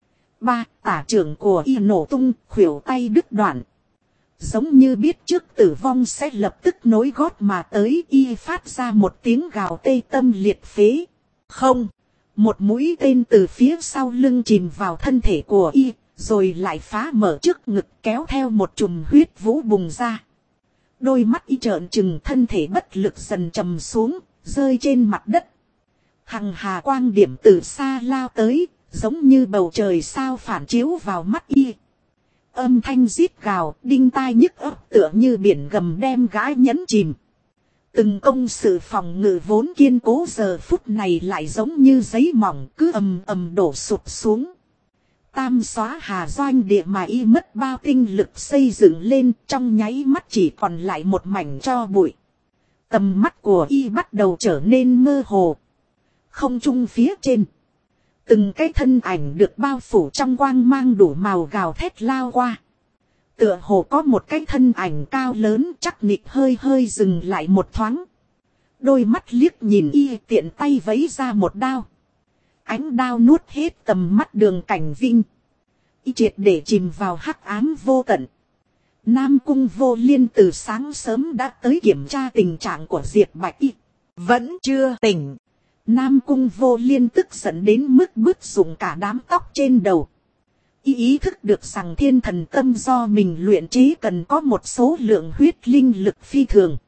Tả trưởng của y nổ tung, khuỷu tay đứt đoạn. Giống như biết trước tử vong sẽ lập tức nối gót mà tới, y phát ra một tiếng gào tê tâm liệt phế. Không, một mũi tên từ phía sau lưng chìm vào thân thể của y, rồi lại phá mở trước ngực kéo theo một chùm huyết vũ bùng ra. Đôi mắt y trợn trừng, thân thể bất lực dần trầm xuống, rơi trên mặt đất. Hằng hà quang điểm từ xa lao tới, giống như bầu trời sao phản chiếu vào mắt y. Âm thanh rít gào, đinh tai nhức óc tựa như biển gầm đem gái nhấn chìm. Từng công sự phòng ngự vốn kiên cố giờ phút này lại giống như giấy mỏng cứ ầm ầm đổ sụp xuống. Tam xóa Hà Doanh địa mà y mất bao tinh lực xây dựng lên, trong nháy mắt chỉ còn lại một mảnh tro bụi. Tầm mắt của y bắt đầu trở nên mơ hồ. Không trung phía trên, từng cái thân ảnh được bao phủ trong quang mang đủ màu gào thét lao qua. Tựa hồ có một cái thân ảnh cao lớn chắc nịch hơi hơi dừng lại một thoáng. Đôi mắt liếc nhìn y, tiện tay vấy ra một đao. Ánh đao nuốt hết tầm mắt Đường Cảnh Vinh. Y triệt để chìm vào hắc ám vô tận. Nam Cung Vô Liên từ sáng sớm đã tới kiểm tra tình trạng của Diệp Bạch Y. Vẫn chưa tỉnh. Nam Cung Vô Liên tức giận đến mức bứt rụng cả đám tóc trên đầu. Y ý thức được rằng thiên thần tâm do mình luyện chế cần có một số lượng huyết linh lực phi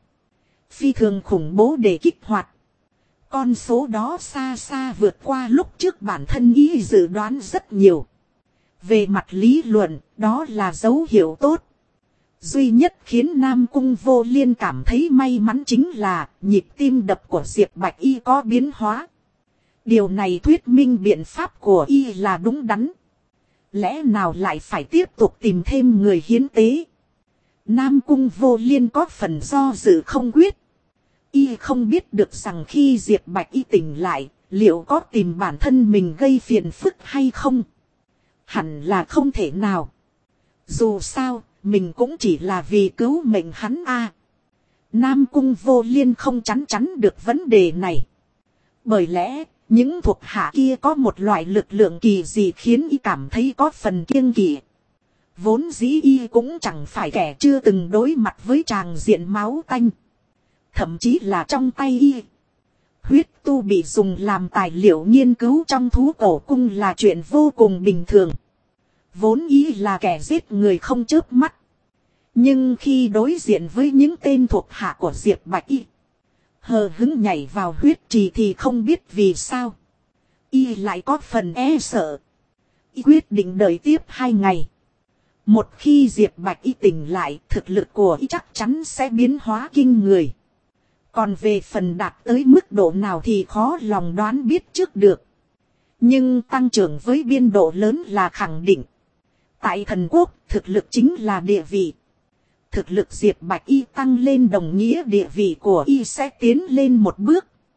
thường khủng bố để kích hoạt. Con số đó xa xa vượt qua lúc trước bản thân y dự đoán rất nhiều. Về mặt lý luận, đó là dấu hiệu tốt. Duy nhất khiến Nam Cung Vô Liên cảm thấy may mắn chính là nhịp tim đập của Diệp Bạch Y có biến hóa. Điều này thuyết minh biện pháp của y là đúng đắn. Lẽ nào lại phải tiếp tục tìm thêm người hiến tế? Nam Cung Vô Liên có phần do dự không quyết. Y không biết được rằng khi Diệp Bạch Y tỉnh lại, liệu có tìm bản thân mình gây phiền phức hay không? Hẳn là không thể nào. Dù sao, mình cũng chỉ là vì cứu mệnh hắn a. Nam Cung Vô Liên không chắn được vấn đề này. Bởi lẽ, những thuộc hạ kia có một loại lực lượng kỳ dị khiến y cảm thấy có phần kiêng kỵ. Vốn dĩ y cũng chẳng phải kẻ chưa từng đối mặt với tràng diện máu tanh. Thậm chí là trong tay y, huyết tu bị dùng làm tài liệu nghiên cứu trong thú cổ cung là chuyện vô cùng bình thường. Vốn y là kẻ giết người không chớp mắt. Nhưng khi đối diện với những tên thuộc hạ của Diệp Bạch Y, hờ hứng nhảy vào huyết trì thì không biết vì sao y lại có phần e sợ. Y quyết định đợi tiếp 2 ngày. Một khi Diệp Bạch Y tỉnh lại, thực lực của y chắc chắn sẽ biến hóa kinh người. Còn về phần đạt tới mức độ nào thì khó lòng đoán biết trước được. Nhưng tăng trưởng với biên độ lớn là khẳng định. Tại thần quốc, thực lực chính là địa vị. Thực lực Diệp Bạch Y tăng lên đồng nghĩa địa vị của y sẽ tiến lên một bước.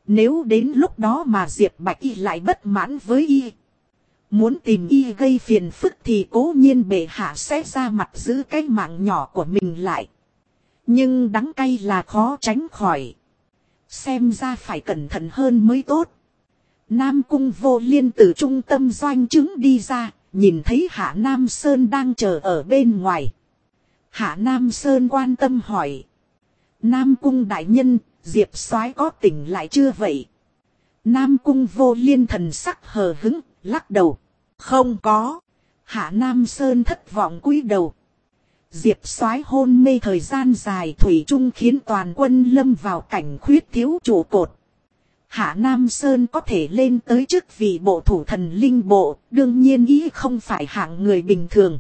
Nếu đến lúc đó mà Diệp Bạch Y lại bất mãn với y, muốn tìm y gây phiền phức thì cố nhiên bệ hạ sẽ ra mặt giữ cái mạng nhỏ của mình lại. Nhưng đắng cay là khó tránh khỏi. Xem ra phải cẩn thận hơn mới tốt. Nam Cung Vô Liên từ trung tâm doanh trướng đi ra, nhìn thấy Hạ Nam Sơn đang chờ ở bên ngoài. Hạ Nam Sơn quan tâm hỏi. Nam Cung đại nhân, Diệp soái có tỉnh lại chưa vậy? Nam Cung Vô Liên thần sắc hờ hững, lắc đầu. Không có. Hạ Nam Sơn thất vọng cúi đầu. Diệp soái hôn mê thời gian dài thủy chung khiến toàn quân lâm vào cảnh khuyết thiếu trụ cột. Hạ Nam Sơn có thể lên tới chức vị bộ thủ thần linh bộ, đương nhiên ý không phải hạng người bình thường.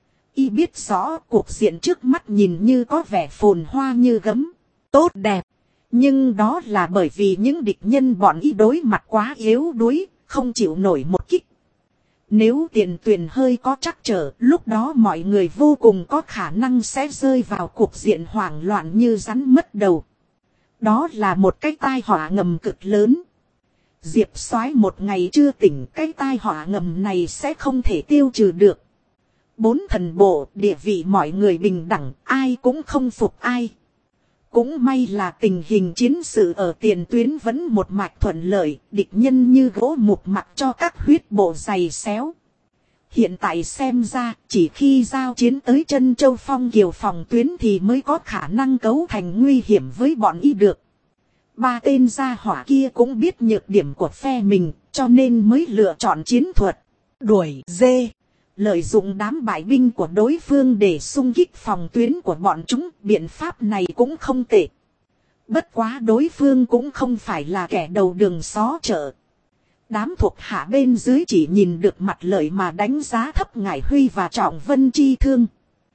Y biết rõ cuộc diện trước mắt nhìn như có vẻ phồn hoa như gấm, tốt đẹp. Nhưng đó là bởi vì những địch nhân bọn y đối mặt quá yếu đuối, không chịu nổi một kích. Nếu tiền tuyển hơi có trắc trở, lúc đó mọi người vô cùng có khả năng sẽ rơi vào cuộc diện hoảng loạn như rắn mất đầu. Đó là một cái tai họa ngầm cực lớn. Diệp soái một ngày chưa tỉnh, cái tai họa ngầm này sẽ không thể tiêu trừ được. 4 thần bộ, địa vị mọi người bình đẳng, ai cũng không phục ai. Cũng may là tình hình chiến sự ở tiền tuyến vẫn một mạch thuận lợi, địch nhân như gỗ mục mặc cho các huyết bộ giày xéo. Hiện tại xem ra, chỉ khi giao chiến tới chân châu phong kiều phòng tuyến thì mới có khả năng cấu thành nguy hiểm với bọn y được. 3 tên gia hỏa kia cũng biết nhược điểm của phe mình, cho nên mới lựa chọn chiến thuật. Đuổi dê. Lợi dụng đám bại binh của đối phương để xung kích phòng tuyến của bọn chúng, biện pháp này cũng không tệ. Bất quá đối phương cũng không phải là kẻ đầu đường xó chợ. Đám thuộc hạ bên dưới chỉ nhìn được mặt lợi mà đánh giá thấp Ngải Huy và Trọng Vân Chi Thương.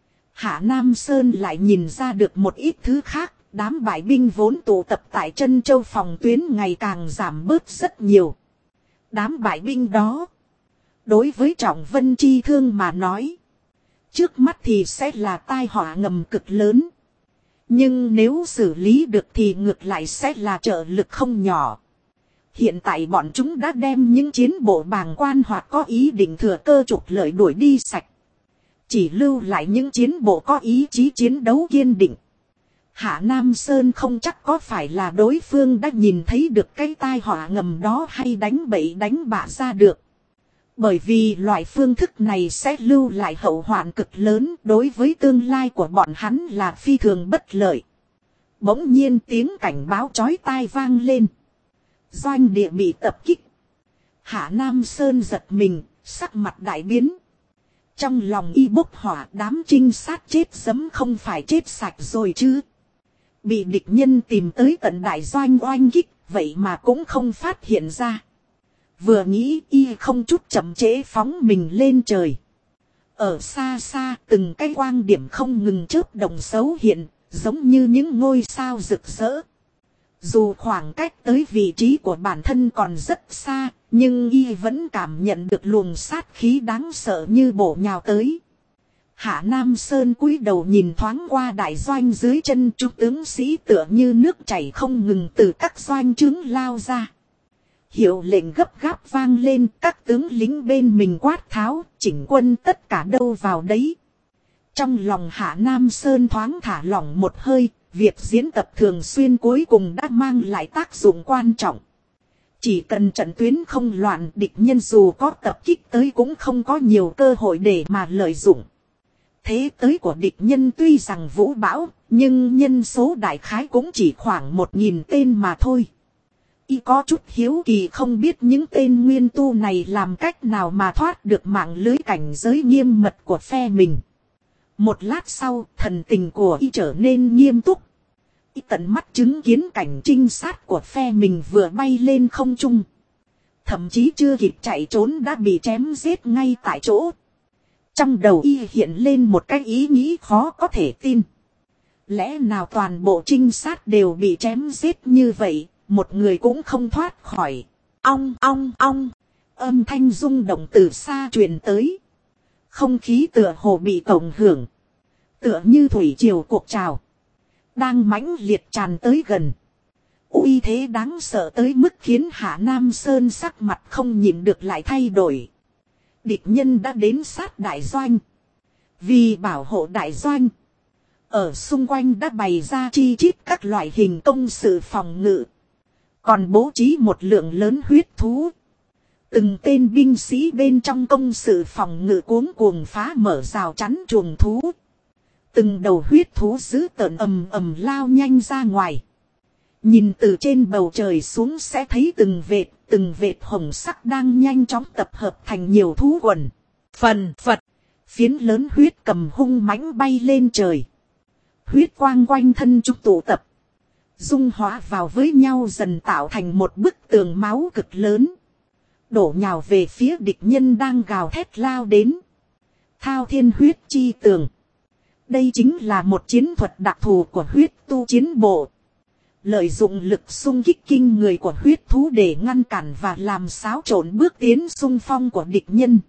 Hạ Nam Sơn lại nhìn ra được một ít thứ khác, đám bại binh vốn tụ tập tại chân châu phòng tuyến ngày càng giảm bớt rất nhiều. Đám bại binh đó, đối với Trọng Vân Chi Thương mà nói, trước mắt thì sẽ là tai họa ngầm cực lớn. Nhưng nếu xử lý được thì ngược lại sẽ là trợ lực không nhỏ. Hiện tại bọn chúng đã đem những chiến bộ bàng quan hoặc có ý định thừa cơ trục lợi đuổi đi sạch. Chỉ lưu lại những chiến bộ có ý chí chiến đấu kiên định. Hạ Nam Sơn không chắc có phải là đối phương đã nhìn thấy được cái tai họa ngầm đó hay đánh bậy đánh bạ ra được. Bởi vì loại phương thức này sẽ lưu lại hậu hoạn cực lớn, đối với tương lai của bọn hắn là phi thường bất lợi. Bỗng nhiên tiếng cảnh báo chói tai vang lên. Doanh địa bị tập kích. Hạ Nam Sơn giật mình, sắc mặt đại biến. Trong lòng y bốc hỏa, đám trinh sát chết sấm không phải chết sạch rồi chứ. Bị địch nhân tìm tới tận đại doanh oanh kích, vậy mà cũng không phát hiện ra. Vừa nghĩ y không chút chậm trễ phóng mình lên trời. Ở xa xa từng cái quang điểm không ngừng chớp đồng xấu hiện, giống như những ngôi sao rực rỡ. Dù khoảng cách tới vị trí của bản thân còn rất xa, nhưng y vẫn cảm nhận được luồng sát khí đáng sợ như bổ nhào tới. Hạ Nam Sơn cúi đầu nhìn thoáng qua đại doanh dưới chân, trung tướng sĩ tựa như nước chảy không ngừng từ các doanh trướng lao ra. Hiệu lệnh gấp gáp vang lên, các tướng lính bên mình quát tháo, chỉnh quân tất cả đâu vào đấy. Trong lòng Hạ Nam Sơn thoáng thả lỏng một hơi, việc diễn tập thường xuyên cuối cùng đã mang lại tác dụng quan trọng. Chỉ cần trận tuyến không loạn, địch nhân dù có tập kích tới cũng không có nhiều cơ hội để mà lợi dụng. Thế tới của địch nhân tuy rằng vũ bão, nhưng nhân số đại khái cũng chỉ khoảng 1000 tên mà thôi. Y có chút hiếu kỳ không biết những tên nguyên tu này làm cách nào mà thoát được mạng lưới cảnh giới nghiêm mật của phe mình. Một lát sau, thần tình của y trở nên nghiêm túc. Y tận mắt chứng kiến cảnh trinh sát của phe mình vừa bay lên không trung. Thậm chí chưa kịp chạy trốn đã bị chém giết ngay tại chỗ. Trong đầu y hiện lên một cái ý nghĩ khó có thể tin. Lẽ nào toàn bộ trinh sát đều bị chém giết như vậy, một người cũng không thoát khỏi. Ong ong ong, âm thanh rung động từ xa truyền tới. Không khí tựa hồ bị cộng hưởng. Tựa như thủy triều cuộc trào đang mãnh liệt tràn tới gần. Uy thế đáng sợ tới mức khiến Hạ Nam Sơn sắc mặt không nhìn được lại thay đổi. Địch nhân đã đến sát đại doanh. Vì bảo hộ đại doanh, ở xung quanh đã bày ra chi chít các loại hình công sự phòng ngự. Còn bố trí một lượng lớn huyết thú. Từng tên binh sĩ bên trong công sự phòng ngự cuống cuồng phá mở rào chắn chuồng thú. Từng đầu huyết thú dữ tợn ầm ầm lao nhanh ra ngoài. Nhìn từ trên bầu trời xuống sẽ thấy từng vệt hồng sắc đang nhanh chóng tập hợp thành nhiều thú quần. Phần phật, phiến lớn huyết cầm hung mãnh bay lên trời. Huyết quang quanh thân chúng tụ tập, dung hóa vào với nhau dần tạo thành một bức tường máu cực lớn. Đổ nhào về phía địch nhân đang gào thét lao đến. Thao thiên huyết chi tường. Đây chính là một chiến thuật đặc thù của huyết tu chiến bộ. Lợi dụng lực xung kích kinh người của huyết thú để ngăn cản và làm xáo trộn bước tiến xung phong của địch nhân.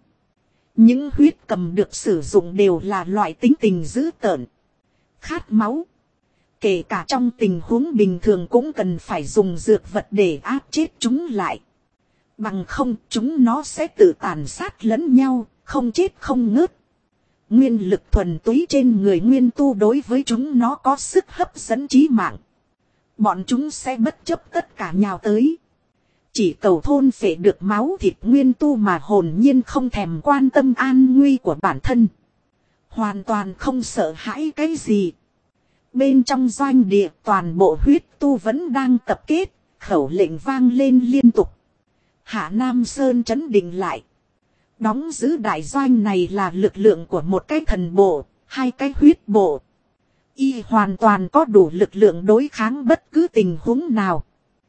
Những huyết cầm được sử dụng đều là loại tính tình dữ tợn, khát máu. Kể cả trong tình huống bình thường cũng cần phải dùng dược vật để áp chết chúng lại. Bằng không chúng nó sẽ tự tàn sát lẫn nhau, không chết không ngớt. Nguyên lực thuần túy trên người nguyên tu đối với chúng nó có sức hấp dẫn chí mạng. Bọn chúng sẽ bất chấp tất cả nhào tới. Chỉ cầu thôn phệ được máu thịt nguyên tu mà hồn nhiên không thèm quan tâm an nguy của bản thân. Hoàn toàn không sợ hãi cái gì. Bên trong doanh địa toàn bộ huyết tu vẫn đang tập kết, khẩu lệnh vang lên liên tục. Hạ Nam Sơn trấn định lại. Đóng giữ đại doanh này là lực lượng của một cái thần bộ, hai cái huyết bộ. Y hoàn toàn có đủ lực lượng đối kháng bất cứ tình huống nào.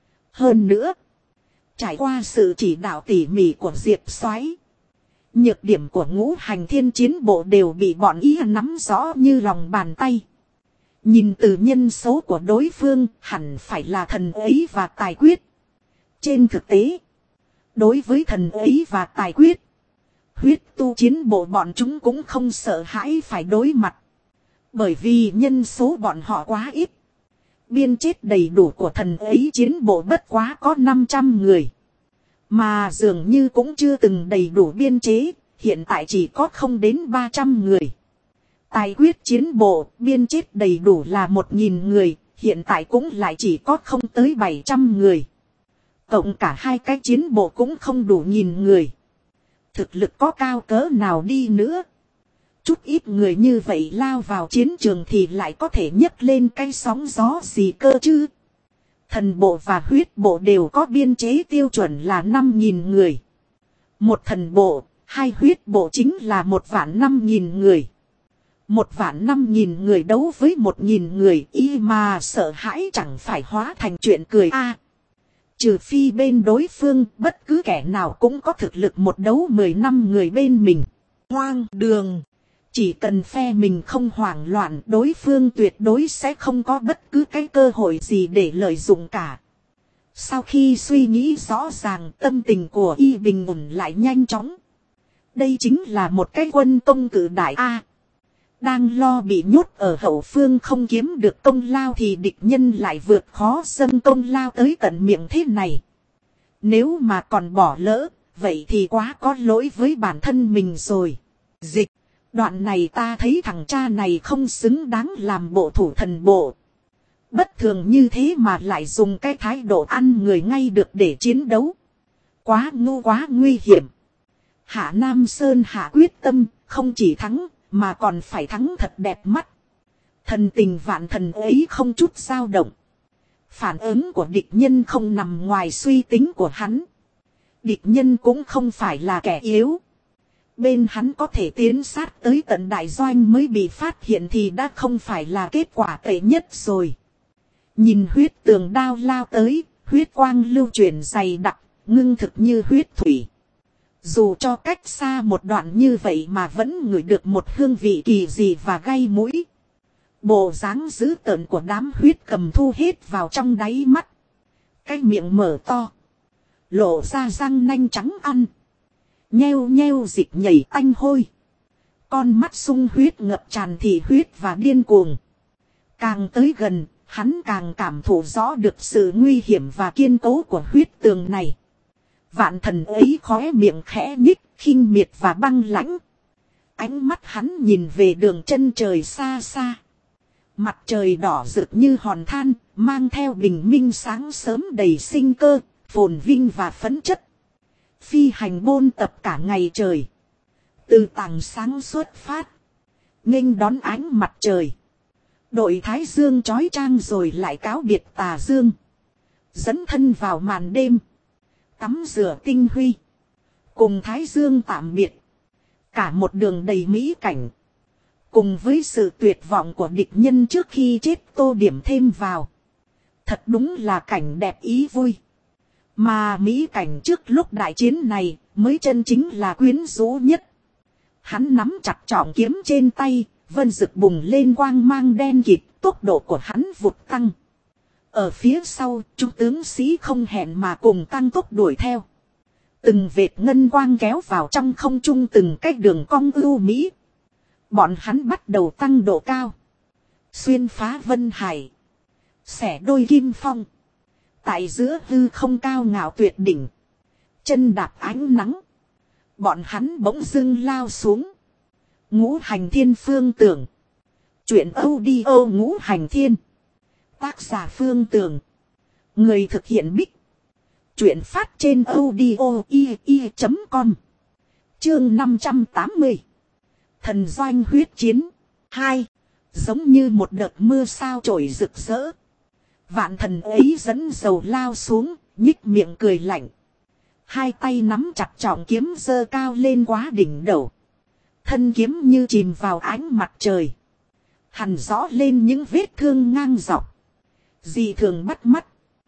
Hơn nữa, trải qua sự chỉ đạo tỉ mỉ của Diệp Soái, nhược điểm của ngũ hành thiên chiến bộ đều bị bọn Y nắm rõ như lòng bàn tay. Nhìn từ nhân số của đối phương hẳn phải là thần ấy và tài quyết. Trên thực tế, đối với thần ấy và tài quyết, huyết tu chiến bộ bọn chúng cũng không sợ hãi phải đối mặt. Bởi vì nhân số bọn họ quá ít. Biên chế đầy đủ của thần ấy chiến bộ bất quá có 500 người. Mà dường như cũng chưa từng đầy đủ biên chế, hiện tại chỉ có không đến 300 người. Tài quyết chiến bộ, biên chế đầy đủ là 1000 người, hiện tại cũng lại chỉ có không tới 700 người. Cộng cả hai cái chiến bộ cũng không đủ 1000 người. Thực lực có cao cỡ nào đi nữa, chút ít người như vậy lao vào chiến trường thì lại có thể nhấc lên cái sóng gió gì cơ chứ. Thần bộ và huyết bộ đều có biên chế tiêu chuẩn là 5000 người. Một thần bộ, hai huyết bộ chính là 15000 người. 15000 người đấu với 1000 người, y mà sợ hãi chẳng phải hóa thành chuyện cười a. Trừ phi bên đối phương, bất cứ kẻ nào cũng có thực lực một đấu 10 năm người bên mình. Hoang đường. Chỉ cần phe mình không hoảng loạn, đối phương tuyệt đối sẽ không có bất cứ cái cơ hội gì để lợi dụng cả. Sau khi suy nghĩ rõ ràng, tâm tình của Y bình ổn lại nhanh chóng. Đây chính là một cái quân công cử đại A. Đang lo bị nhốt ở hậu phương không kiếm được công lao thì địch nhân lại vượt khó dâng công lao tới tận miệng thế này. Nếu mà còn bỏ lỡ, vậy thì quá có lỗi với bản thân mình rồi. Dịch. Đoạn này ta thấy thằng cha này không xứng đáng làm bộ thủ thần bộ. Bất thường như thế mà lại dùng cái thái độ ăn người ngay được để chiến đấu. Quá ngu quá nguy hiểm. Hạ Nam Sơn hạ quyết tâm, không chỉ thắng, mà còn phải thắng thật đẹp mắt. Thần tình vạn thần ấy không chút dao động. Phản ứng của địch nhân không nằm ngoài suy tính của hắn. Địch nhân cũng không phải là kẻ yếu. Bên hắn có thể tiến sát tới tận đại doanh mới bị phát hiện thì đã không phải là kết quả tệ nhất rồi. Nhìn huyết tường đao lao tới, huyết quang lưu chuyển dày đặc, ngưng thực như huyết thủy. Dù cho cách xa một đoạn như vậy mà vẫn ngửi được một hương vị kỳ dị và gay mũi. Bộ dáng dữ tợn của đám huyết cầm thu hết vào trong đáy mắt. Cái miệng mở to, lộ ra răng nanh trắng ăn. Nheo nheo dịch nhảy tanh hôi. Con mắt sung huyết ngập tràn thị huyết và điên cuồng. Càng tới gần, hắn càng cảm thụ rõ được sự nguy hiểm và kiên cố của huyết tường này. Vạn thần ấy khóe miệng khẽ nhích, khinh miệt và băng lãnh. Ánh mắt hắn nhìn về đường chân trời xa xa. Mặt trời đỏ rực như hòn than, mang theo bình minh sáng sớm đầy sinh cơ, phồn vinh và phấn chất. Phi hành bôn tập cả ngày trời. Từ tảng sáng xuất phát, nghênh đón ánh mặt trời. Đội thái dương chói chang rồi lại cáo biệt tà dương. Dẫn thân vào màn đêm. Tắm rửa tinh huy. Cùng thái dương tạm biệt. Cả một đường đầy mỹ cảnh. Cùng với sự tuyệt vọng của địch nhân trước khi chết tô điểm thêm vào. Thật đúng là cảnh đẹp ý vui. Mà mỹ cảnh trước lúc đại chiến này mới chân chính là quyến rũ nhất. Hắn nắm chặt trọng kiếm trên tay, vân rực bùng lên quang mang đen kịt, tốc độ của hắn vụt tăng. Ở phía sau, chúng tướng sĩ không hẹn mà cùng tăng tốc đuổi theo. Từng vệt ngân quang kéo vào trong không trung từng cách đường cong ưu mỹ. Bọn hắn bắt đầu tăng độ cao. Xuyên phá vân hải. Xẻ đôi kim phong. Tại giữa hư không cao ngạo tuyệt đỉnh. Chân đạp ánh nắng. Bọn hắn bỗng dưng lao xuống. Ngũ hành thiên phương tưởng. Chuyện audio ngũ hành thiên. Tác giả Phương Tường. Người thực hiện Bích. Chuyện phát trên audio.com. Chương 580. Thần doanh huyết chiến 2. Giống như một đợt mưa sao trổi rực rỡ. Vạn thần ấy dẫn dầu lao xuống, nhích miệng cười lạnh. Hai tay nắm chặt trọng kiếm giơ cao lên quá đỉnh đầu. Thân kiếm như chìm vào ánh mặt trời. Hằn rõ lên những vết thương ngang dọc. Dị thường bắt mắt.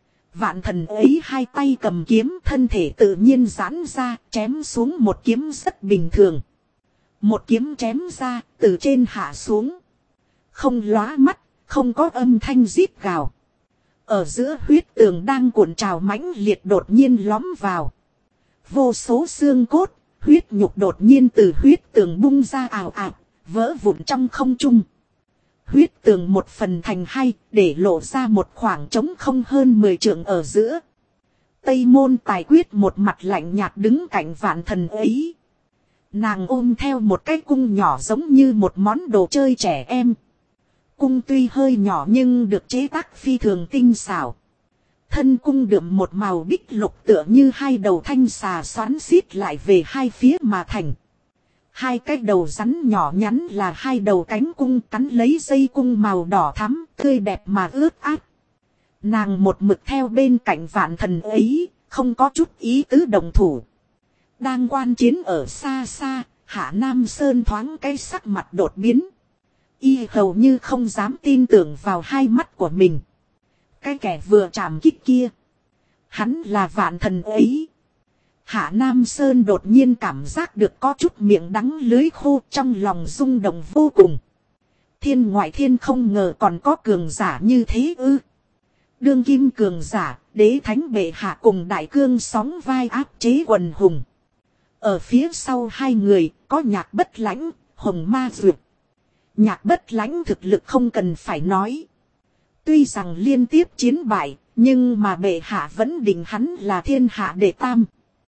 Vạn thần ấy hai tay cầm kiếm, thân thể tự nhiên giãn ra, chém xuống một kiếm rất bình thường. Một kiếm chém ra, từ trên hạ xuống. Không lóa mắt, không có âm thanh rít gào. Ở giữa huyết tường đang cuộn trào mãnh liệt đột nhiên lõm vào. Vô số xương cốt, huyết nhục đột nhiên từ huyết tường bung ra ào ạt, vỡ vụn trong không trung. Huyết tường một phần thành hai, để lộ ra một khoảng trống không hơn 10 trượng ở giữa. Tây môn tài quyết một mặt lạnh nhạt đứng cạnh vạn thần ấy. Nàng ôm theo một cái cung nhỏ giống như một món đồ chơi trẻ em. Cung tuy hơi nhỏ nhưng được chế tác phi thường tinh xảo. Thân cung đượm một màu bích lục tựa như hai đầu thanh xà xoắn xít lại về hai phía mà thành. Hai cái đầu rắn nhỏ nhắn là hai đầu cánh cung cắn lấy dây cung màu đỏ thắm, tươi đẹp mà ướt át. Nàng một mực theo bên cạnh vạn thần ấy, không có chút ý tứ đồng thủ. Đang quan chiến ở xa xa, Hạ Nam Sơn thoáng cái sắc mặt đột biến. Y hầu như không dám tin tưởng vào hai mắt của mình. Cái kẻ vừa chạm kích kia. Hắn là vạn thần ấy. Hạ Nam Sơn đột nhiên cảm giác được có chút miệng đắng lưới khô, trong lòng rung động vô cùng. Thiên ngoại thiên không ngờ còn có cường giả như thế ư. Đương kim cường giả, đế thánh bệ hạ cùng đại cương sóng vai áp chế quần hùng. Ở phía sau hai người có Nhạc Bất Lãnh, Hồng Ma Duyệt. Nhạc Bất Lãnh thực lực không cần phải nói. Tuy rằng liên tiếp chiến bại, nhưng mà bệ hạ vẫn định hắn là thiên hạ đệ tam.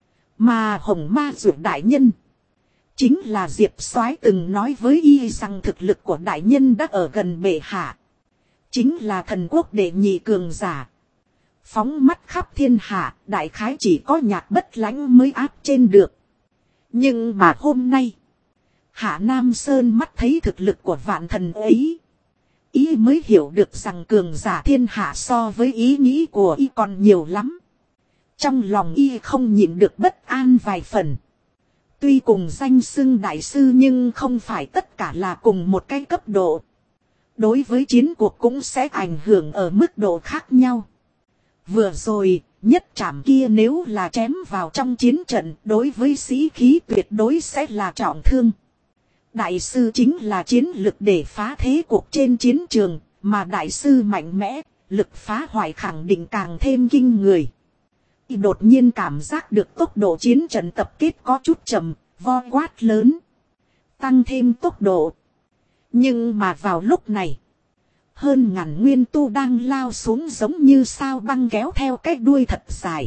Mà Hồng Ma Duyệt đại nhân, chính là Diệp Soái từng nói với y rằng thực lực của đại nhân đã ở gần bệ hạ. Chính là thần quốc đệ nhị cường giả. Phóng mắt khắp thiên hạ, đại khái chỉ có Nhạc Bất Lãnh mới áp trên được. Nhưng mà hôm nay, Hạ Nam Sơn mắt thấy thực lực của vạn thần ấy. Y mới hiểu được rằng cường giả thiên hạ so với ý nghĩ của y còn nhiều lắm. Trong lòng y không nhịn được bất an vài phần. Tuy cùng danh xưng đại sư nhưng không phải tất cả là cùng một cái cấp độ. Đối với chiến cuộc cũng sẽ ảnh hưởng ở mức độ khác nhau. Vừa rồi, nhất trảm kia nếu là chém vào trong chiến trận, đối với sĩ khí tuyệt đối sẽ là trọng thương. Đại sư chính là chiến lực để phá thế cuộc trên chiến trường, mà đại sư mạnh mẽ, lực phá hoại khẳng định càng thêm kinh người. Đột nhiên cảm giác được tốc độ chiến trận tập kết có chút chậm, vo quát lớn. Tăng thêm tốc độ. Nhưng mà vào lúc này, Hơn ngàn nguyên tu đang lao xuống giống như sao băng kéo theo cái đuôi thật dài.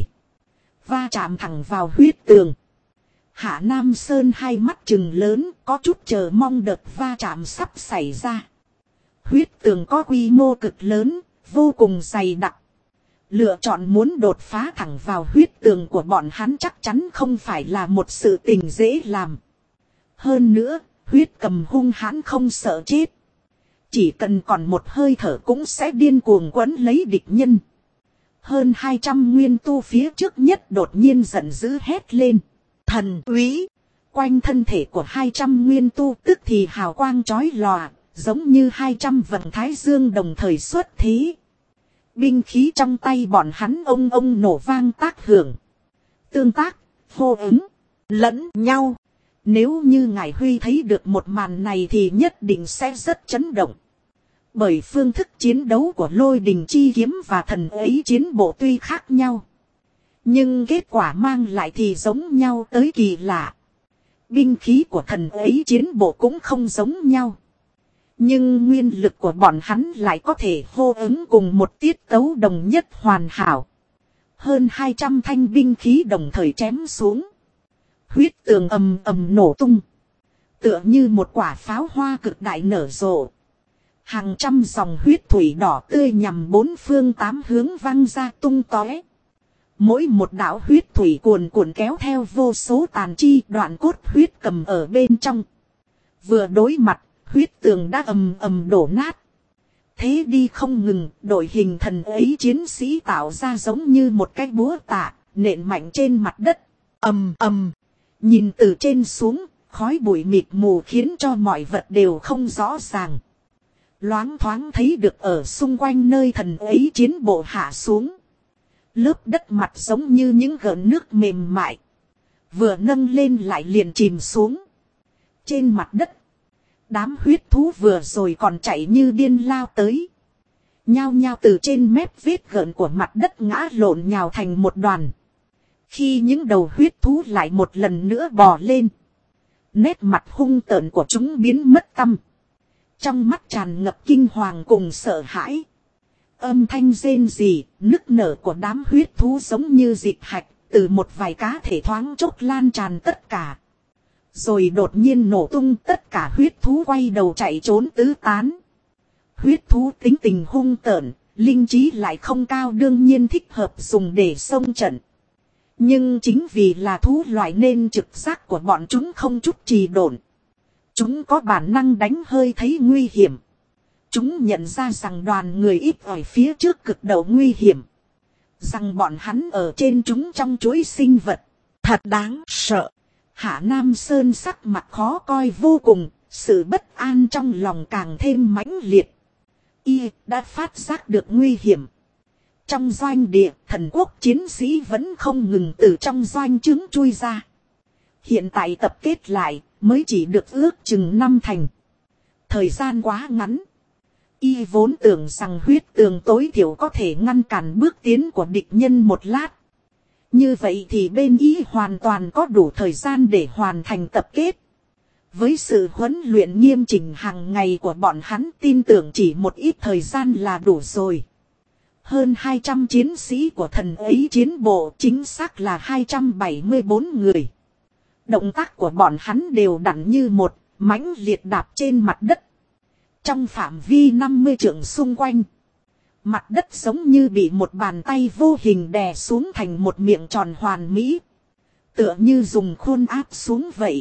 Va chạm thẳng vào huyết tường. Hạ Nam Sơn hai mắt trừng lớn, có chút chờ mong đợt va chạm sắp xảy ra. Huyết tường có quy mô cực lớn, vô cùng dày đặc. Lựa chọn muốn đột phá thẳng vào huyết tường của bọn hắn chắc chắn không phải là một sự tình dễ làm. Hơn nữa, huyết cầm hung hãn không sợ chết. Chỉ cần còn một hơi thở cũng sẽ điên cuồng quấn lấy địch nhân. Hơn 200 nguyên tu phía trước nhất đột nhiên giận dữ hét lên. Thần úy! Quanh thân thể của 200 nguyên tu tức thì hào quang chói lòa, giống như 200 vầng thái dương đồng thời xuất thế. Binh khí trong tay bọn hắn ông nổ vang tác hưởng. Tương tác, hô ứng, lẫn nhau. Nếu như Ngài Huy thấy được một màn này thì nhất định sẽ rất chấn động. Bởi phương thức chiến đấu của Lôi Đình Chi Kiếm và Thần Ấy Chiến Bộ tuy khác nhau. Nhưng kết quả mang lại thì giống nhau tới kỳ lạ. Binh khí của Thần Ấy Chiến Bộ cũng không giống nhau. Nhưng nguyên lực của bọn hắn lại có thể hô ứng cùng một tiết tấu đồng nhất hoàn hảo. Hơn 200 thanh binh khí đồng thời chém xuống. Huyết tường ầm ầm nổ tung. Tựa như một quả pháo hoa cực đại nở rộ. Hàng trăm dòng huyết thủy đỏ tươi nhằm bốn phương tám hướng văng ra tung tóe. Mỗi một đạo huyết thủy cuồn cuộn kéo theo vô số tàn chi đoạn cốt huyết cầm ở bên trong. Vừa đối mặt, huyết tường đã ầm ầm đổ nát. Thế đi không ngừng, đội hình thần ấy chiến sĩ tạo ra giống như một cái búa tạ, nện mạnh trên mặt đất. Ầm ầm. Nhìn từ trên xuống, khói bụi mịt mù khiến cho mọi vật đều không rõ ràng. Loáng thoáng thấy được ở xung quanh nơi thần ấy chiến bộ hạ xuống. Lớp đất mặt giống như những gợn nước mềm mại. Vừa nâng lên lại liền chìm xuống. Trên mặt đất. Đám huyết thú vừa rồi còn chạy như điên lao tới. Nhao nhao từ trên mép vết gợn của mặt đất ngã lộn nhào thành một đoàn. Khi những đầu huyết thú lại một lần nữa bò lên. Nét mặt hung tợn của chúng biến mất tăm. Trong mắt tràn ngập kinh hoàng cùng sợ hãi. Âm thanh rên rỉ, nức nở của đám huyết thú giống như dịch hạch. Từ một vài cá thể thoáng chốc lan tràn tất cả. Rồi đột nhiên nổ tung tất cả huyết thú quay đầu chạy trốn tứ tán. Huyết thú tính tình hung tợn, linh trí lại không cao đương nhiên thích hợp dùng để xông trận. Nhưng chính vì là thú loại nên trực giác của bọn chúng không chút trì độn. Chúng có bản năng đánh hơi thấy nguy hiểm. Chúng nhận ra rằng đoàn người ít ỏi phía trước cực độ nguy hiểm. Rằng bọn hắn ở trên chúng trong chuỗi sinh vật. Thật đáng sợ. Hạ Nam Sơn sắc mặt khó coi vô cùng, sự bất an trong lòng càng thêm mãnh liệt. Y đã phát giác được nguy hiểm. Trong doanh địa, thần quốc chiến sĩ vẫn không ngừng từ trong doanh trướng chui ra. Hiện tại tập kết lại, mới chỉ được ước chừng 5 thành. Thời gian quá ngắn. Y vốn tưởng rằng huyết tường tối thiểu có thể ngăn cản bước tiến của địch nhân một lát. Như vậy thì bên Y hoàn toàn có đủ thời gian để hoàn thành tập kết. Với sự huấn luyện nghiêm chỉnh hàng ngày của bọn hắn tin tưởng chỉ một ít thời gian là đủ rồi. Hơn 200 chiến sĩ của thần ấy chiến bộ chính xác là 274 người. Động tác của bọn hắn đều đặn như một, mãnh liệt đạp trên mặt đất. Trong phạm vi 50 trượng xung quanh. Mặt đất giống như bị một bàn tay vô hình đè xuống thành một miệng tròn hoàn mỹ. Tựa như dùng khuôn áp xuống vậy.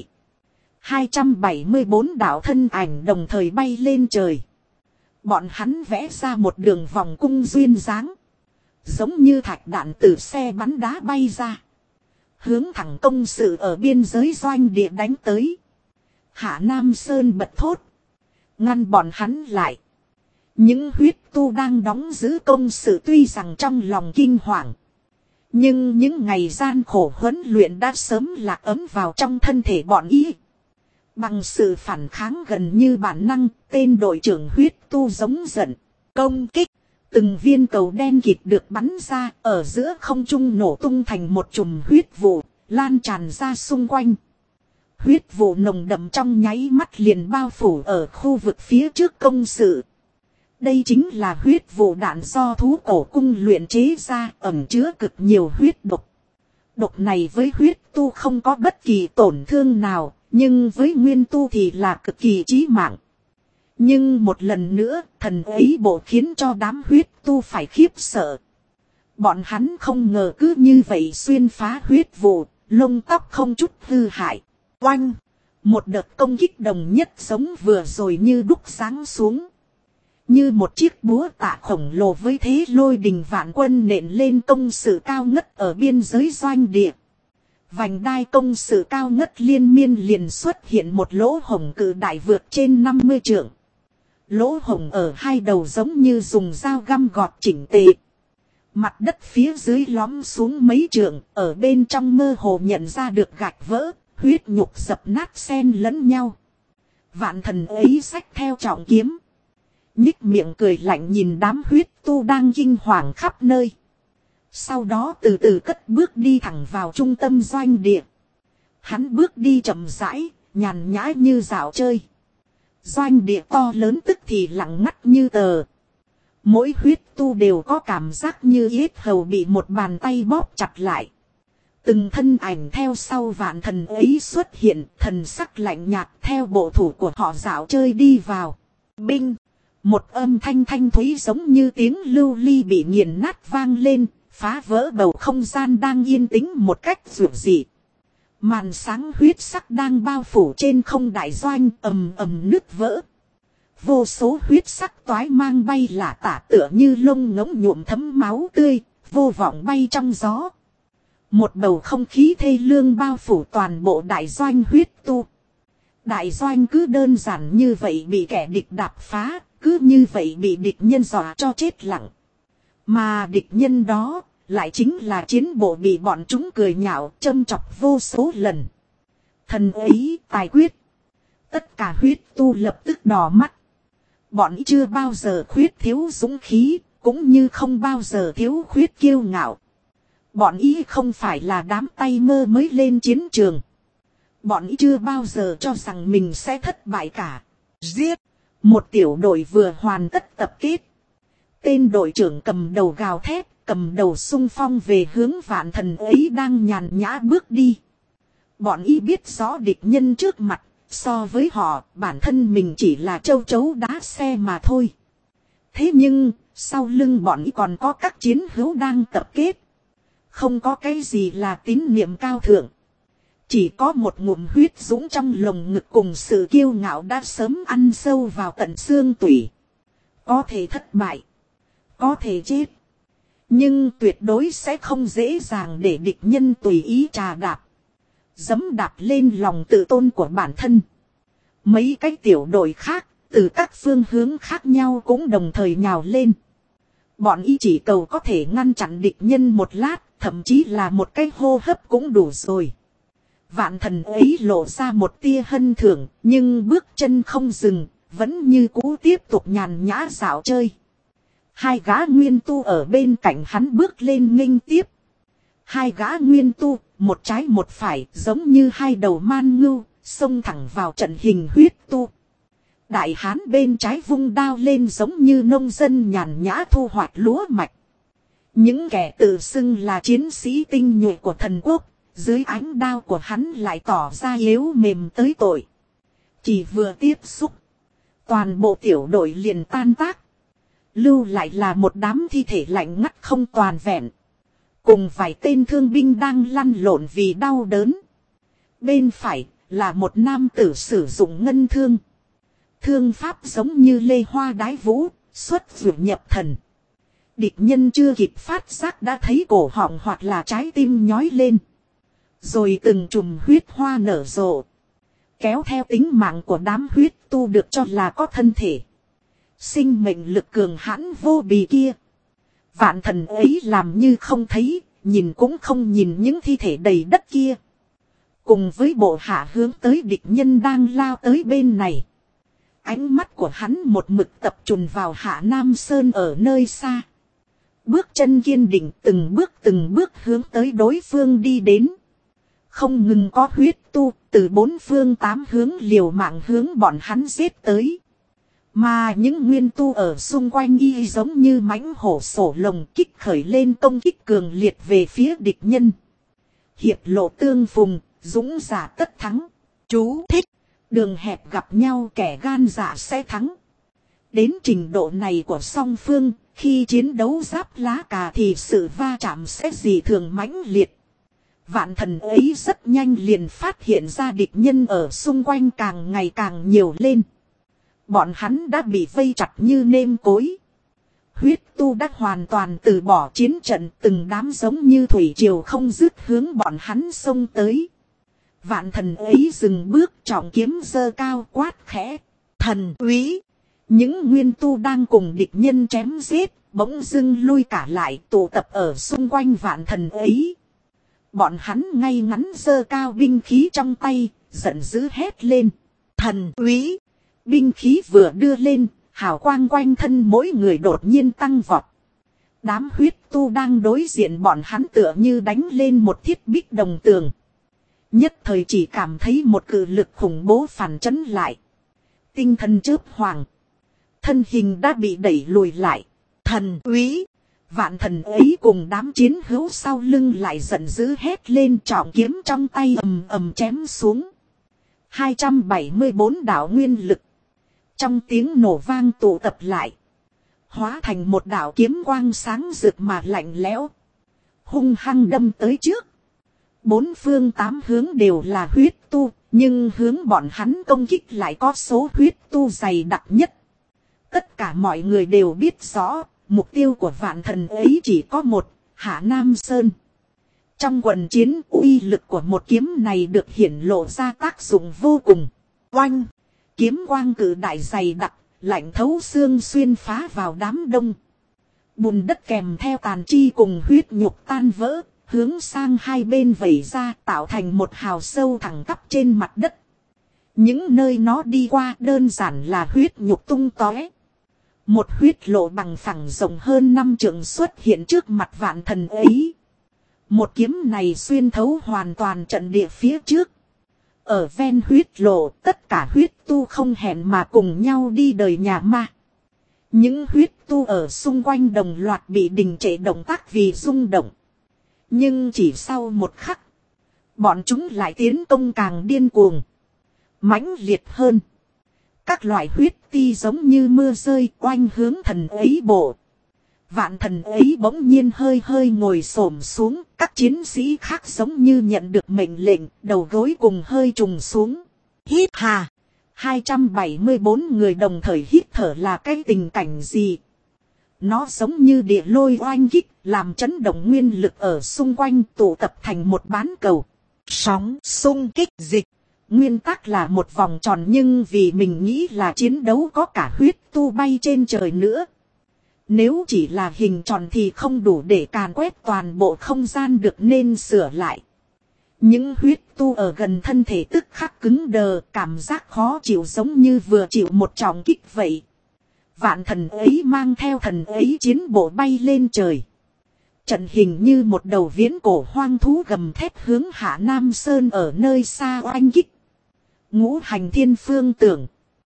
274 đạo thân ảnh đồng thời bay lên trời. Bọn hắn vẽ ra một đường vòng cung duyên dáng. Giống như thạch đạn từ xe bắn đá bay ra. Hướng thẳng công sự ở biên giới doanh địa đánh tới. Hạ Nam Sơn bật thốt. Ngăn bọn hắn lại. Những huyết tu đang đóng giữ công sự tuy rằng trong lòng kinh hoàng. Nhưng những ngày gian khổ huấn luyện đã sớm lạc ấm vào trong thân thể bọn Y. Bằng sự phản kháng gần như bản năng, tên đội trưởng huyết tu giống giận. Công kích, từng viên cầu đen kịt được bắn ra ở giữa không trung nổ tung thành một chùm huyết vụ, lan tràn ra xung quanh. Huyết vụ nồng đậm trong nháy mắt liền bao phủ ở khu vực phía trước công sự. Đây chính là huyết vụ đạn do thú cổ cung luyện chế ra, ẩn chứa cực nhiều huyết độc. Độc này với huyết tu không có bất kỳ tổn thương nào, nhưng với nguyên tu thì là cực kỳ chí mạng. Nhưng một lần nữa, thần ấy bộ khiến cho đám huyết tu phải khiếp sợ. Bọn hắn không ngờ cứ như vậy xuyên phá huyết vụ, lông tóc không chút hư hại. Oanh! Một đợt công kích đồng nhất giống vừa rồi như đúc giáng xuống. Như một chiếc búa tạ khổng lồ với thế lôi đình vạn quân nện lên công sự cao ngất ở biên giới doanh địa. Vành đai công sự cao ngất liên miên liền xuất hiện một lỗ hổng cự đại vượt trên 50 trượng. Lỗ hổng ở hai đầu giống như dùng dao găm gọt chỉnh tề. Mặt đất phía dưới lõm xuống mấy trượng, ở bên trong mơ hồ nhận ra được gạch vỡ, huyết nhục dập nát xen lẫn nhau. Vạn thần ấy xách theo trọng kiếm. Nhích miệng cười lạnh nhìn đám huyết tu đang kinh hoàng khắp nơi. Sau đó từ từ cất bước đi thẳng vào trung tâm doanh địa. Hắn bước đi chậm rãi, nhàn nhã như dạo chơi. Doanh địa to lớn tức thì lặng ngắt như tờ. Mỗi huyết tu đều có cảm giác như yết hầu bị một bàn tay bóp chặt lại. Từng thân ảnh theo sau vạn thần ấy xuất hiện, thần sắc lạnh nhạt theo bộ thủ của họ dạo chơi đi vào. Binh! Một âm thanh thanh thúy giống như tiếng lưu ly bị nghiền nát vang lên, phá vỡ bầu không gian đang yên tĩnh một cách dịu dị. Màn sáng huyết sắc đang bao phủ trên không đại doanh ầm ầm nứt vỡ. Vô số huyết sắc toái mang bay lả tả tựa như lông ngỗng nhuộm thấm máu tươi, vô vọng bay trong gió. Một bầu không khí thê lương bao phủ toàn bộ đại doanh huyết tu. Đại doanh cứ đơn giản như vậy bị kẻ địch đạp phá, cứ như vậy bị địch nhân dọa cho chết lặng. Mà địch nhân đó lại chính là chiến bộ bị bọn chúng cười nhạo châm chọc vô số lần. Thần ấy tài quyết. Tất cả huyết tu lập tức đỏ mắt. Bọn ý chưa bao giờ khuyết thiếu dũng khí, cũng như không bao giờ thiếu khuyết kiêu ngạo. Bọn ý không phải là đám tay mơ mới lên chiến trường. Bọn ý chưa bao giờ cho rằng mình sẽ thất bại cả. Giết! Một tiểu đội vừa hoàn tất tập kết. Tên đội trưởng cầm đầu gào thét, cầm đầu xung phong về hướng vạn thần ấy đang nhàn nhã bước đi. Bọn ý biết rõ địch nhân trước mặt, so với họ, bản thân mình chỉ là châu chấu đá xe mà thôi. Thế nhưng, sau lưng bọn ý còn có các chiến hữu đang tập kết. Không có cái gì là tín niệm cao thượng. Chỉ có một ngụm huyết dũng trong lồng ngực cùng sự kiêu ngạo đã sớm ăn sâu vào tận xương tủy. Có thể thất bại. Có thể chết. Nhưng tuyệt đối sẽ không dễ dàng để địch nhân tùy ý trà đạp. Giẫm đạp lên lòng tự tôn của bản thân. Mấy cái tiểu đội khác, từ các phương hướng khác nhau cũng đồng thời nhào lên. Bọn y chỉ cầu có thể ngăn chặn địch nhân một lát, thậm chí là một cái hô hấp cũng đủ rồi. Vạn thần ấy lộ ra một tia hân thưởng, nhưng bước chân không dừng, vẫn như cũ tiếp tục nhàn nhã dạo chơi. Hai gã nguyên tu ở bên cạnh hắn bước lên nghênh tiếp. Hai gã nguyên tu, một trái một phải, giống như hai đầu man ngưu, xông thẳng vào trận hình huyết tu. Đại hán bên trái vung đao lên giống như nông dân nhàn nhã thu hoạch lúa mạch. Những kẻ tự xưng là chiến sĩ tinh nhuệ của thần quốc, dưới ánh đao của hắn lại tỏ ra yếu mềm tới tội. Chỉ vừa tiếp xúc, toàn bộ tiểu đội liền tan tác. Lưu lại là một đám thi thể lạnh ngắt không toàn vẹn. Cùng vài tên thương binh đang lăn lộn vì đau đớn. Bên phải là một nam tử sử dụng ngân thương. Thương pháp giống như lê hoa đái vũ, xuất vượt nhập thần. Địch nhân chưa kịp phát giác đã thấy cổ họng hoặc là trái tim nhói lên. Rồi từng chùm huyết hoa nở rộ. Kéo theo tính mạng của đám huyết tu được cho là có thân thể. Sinh mệnh lực cường hãn vô bì kia. Vạn thần ấy làm như không thấy, nhìn cũng không nhìn những thi thể đầy đất kia. Cùng với bộ hạ hướng tới địch nhân đang lao tới bên này. Ánh mắt của hắn một mực tập trung vào Hạ Nam Sơn ở nơi xa. Bước chân kiên định từng bước hướng tới đối phương đi đến. Không ngừng có huyết tu từ bốn phương tám hướng liều mạng hướng bọn hắn giết tới. Mà những nguyên tu ở xung quanh y giống như mãnh hổ sổ lồng kích khởi lên công kích cường liệt về phía địch nhân. Hiệp lộ tương phùng, dũng giả tất thắng. Chú thích. Đường hẹp gặp nhau kẻ gan dạ sẽ thắng. Đến trình độ này của song phương, khi chiến đấu giáp lá cà thì sự va chạm sẽ dị thường mãnh liệt. Vạn thần ấy rất nhanh liền phát hiện ra địch nhân ở xung quanh càng ngày càng nhiều lên. Bọn hắn đã bị vây chặt như nêm cối. Huyết tu đã hoàn toàn từ bỏ chiến trận, từng đám giống như thủy triều không dứt hướng bọn hắn xông tới. Vạn thần ấy dừng bước, trọng kiếm giơ cao quát khẽ. Thần úy! Những nguyên tu đang cùng địch nhân chém giết, bỗng dưng lui cả lại tụ tập ở xung quanh vạn thần ấy. Bọn hắn ngay ngắn giơ cao binh khí trong tay, giận dữ hét lên. Thần úy! Binh khí vừa đưa lên, hào quang quanh thân mỗi người đột nhiên tăng vọt. Đám huyết tu đang đối diện bọn hắn tựa như đánh lên một thiết bích đồng tường. Nhất thời chỉ cảm thấy một cự lực khủng bố phản chấn lại. Tinh thần chớp hoàng. Thân hình đã bị đẩy lùi lại. Thần úy! Vạn thần ấy cùng đám chiến hữu sau lưng lại giận dữ hét lên, trọng kiếm trong tay ầm ầm chém xuống. 274 đạo nguyên lực. Trong tiếng nổ vang tụ tập lại. Hóa thành một đạo kiếm quang sáng rực mà lạnh lẽo. Hung hăng đâm tới trước. Bốn phương tám hướng đều là huyết tu. Nhưng hướng bọn hắn công kích lại có số huyết tu dày đặc nhất. Tất cả mọi người đều biết rõ. Mục tiêu của vạn thần ấy chỉ có một, Hạ Nam Sơn. Trong quần chiến, uy lực của một kiếm này được hiển lộ ra tác dụng vô cùng. Oanh! Kiếm quang cử đại dày đặc, lạnh thấu xương xuyên phá vào đám đông. Bùn đất kèm theo tàn chi cùng huyết nhục tan vỡ, hướng sang hai bên vẩy ra tạo thành một hào sâu thẳng tắp trên mặt đất. Những nơi nó đi qua đơn giản là huyết nhục tung tóe. Một huyết lộ bằng phẳng rộng hơn 5 trượng xuất hiện trước mặt vạn thần ấy. Một kiếm này xuyên thấu hoàn toàn trận địa phía trước. Ở ven huyết lộ, tất cả huyết tu không hẹn mà cùng nhau đi đời nhà ma. Những huyết tu ở xung quanh đồng loạt bị đình trệ động tác vì rung động. Nhưng chỉ sau một khắc, bọn chúng lại tiến công càng điên cuồng, mãnh liệt hơn. Các loại huyết ti giống như mưa rơi oanh hướng thần ấy bộ. Vạn thần ấy bỗng nhiên hơi hơi ngồi xổm xuống. Các chiến sĩ khác giống như nhận được mệnh lệnh, đầu gối cùng hơi trùng xuống. Hít hà! 274 người đồng thời hít thở là cái tình cảnh gì? Nó giống như địa lôi oanh kích, làm chấn động nguyên lực ở xung quanh tụ tập thành một bán cầu. Sóng xung kích dịch. Nguyên tắc là một vòng tròn nhưng vì mình nghĩ là chiến đấu có cả huyết tu bay trên trời nữa. Nếu chỉ là hình tròn thì không đủ để càn quét toàn bộ không gian được nên sửa lại. Những huyết tu ở gần thân thể tức khắc cứng đờ, cảm giác khó chịu giống như vừa chịu một trọng kích vậy. Vạn thần ấy mang theo thần ấy chiến bộ bay lên trời. Trận hình như một đầu viễn cổ hoang thú gầm thét hướng Hạ Nam Sơn ở nơi xa oanh kích. Ngũ hành thiên phương tưởng.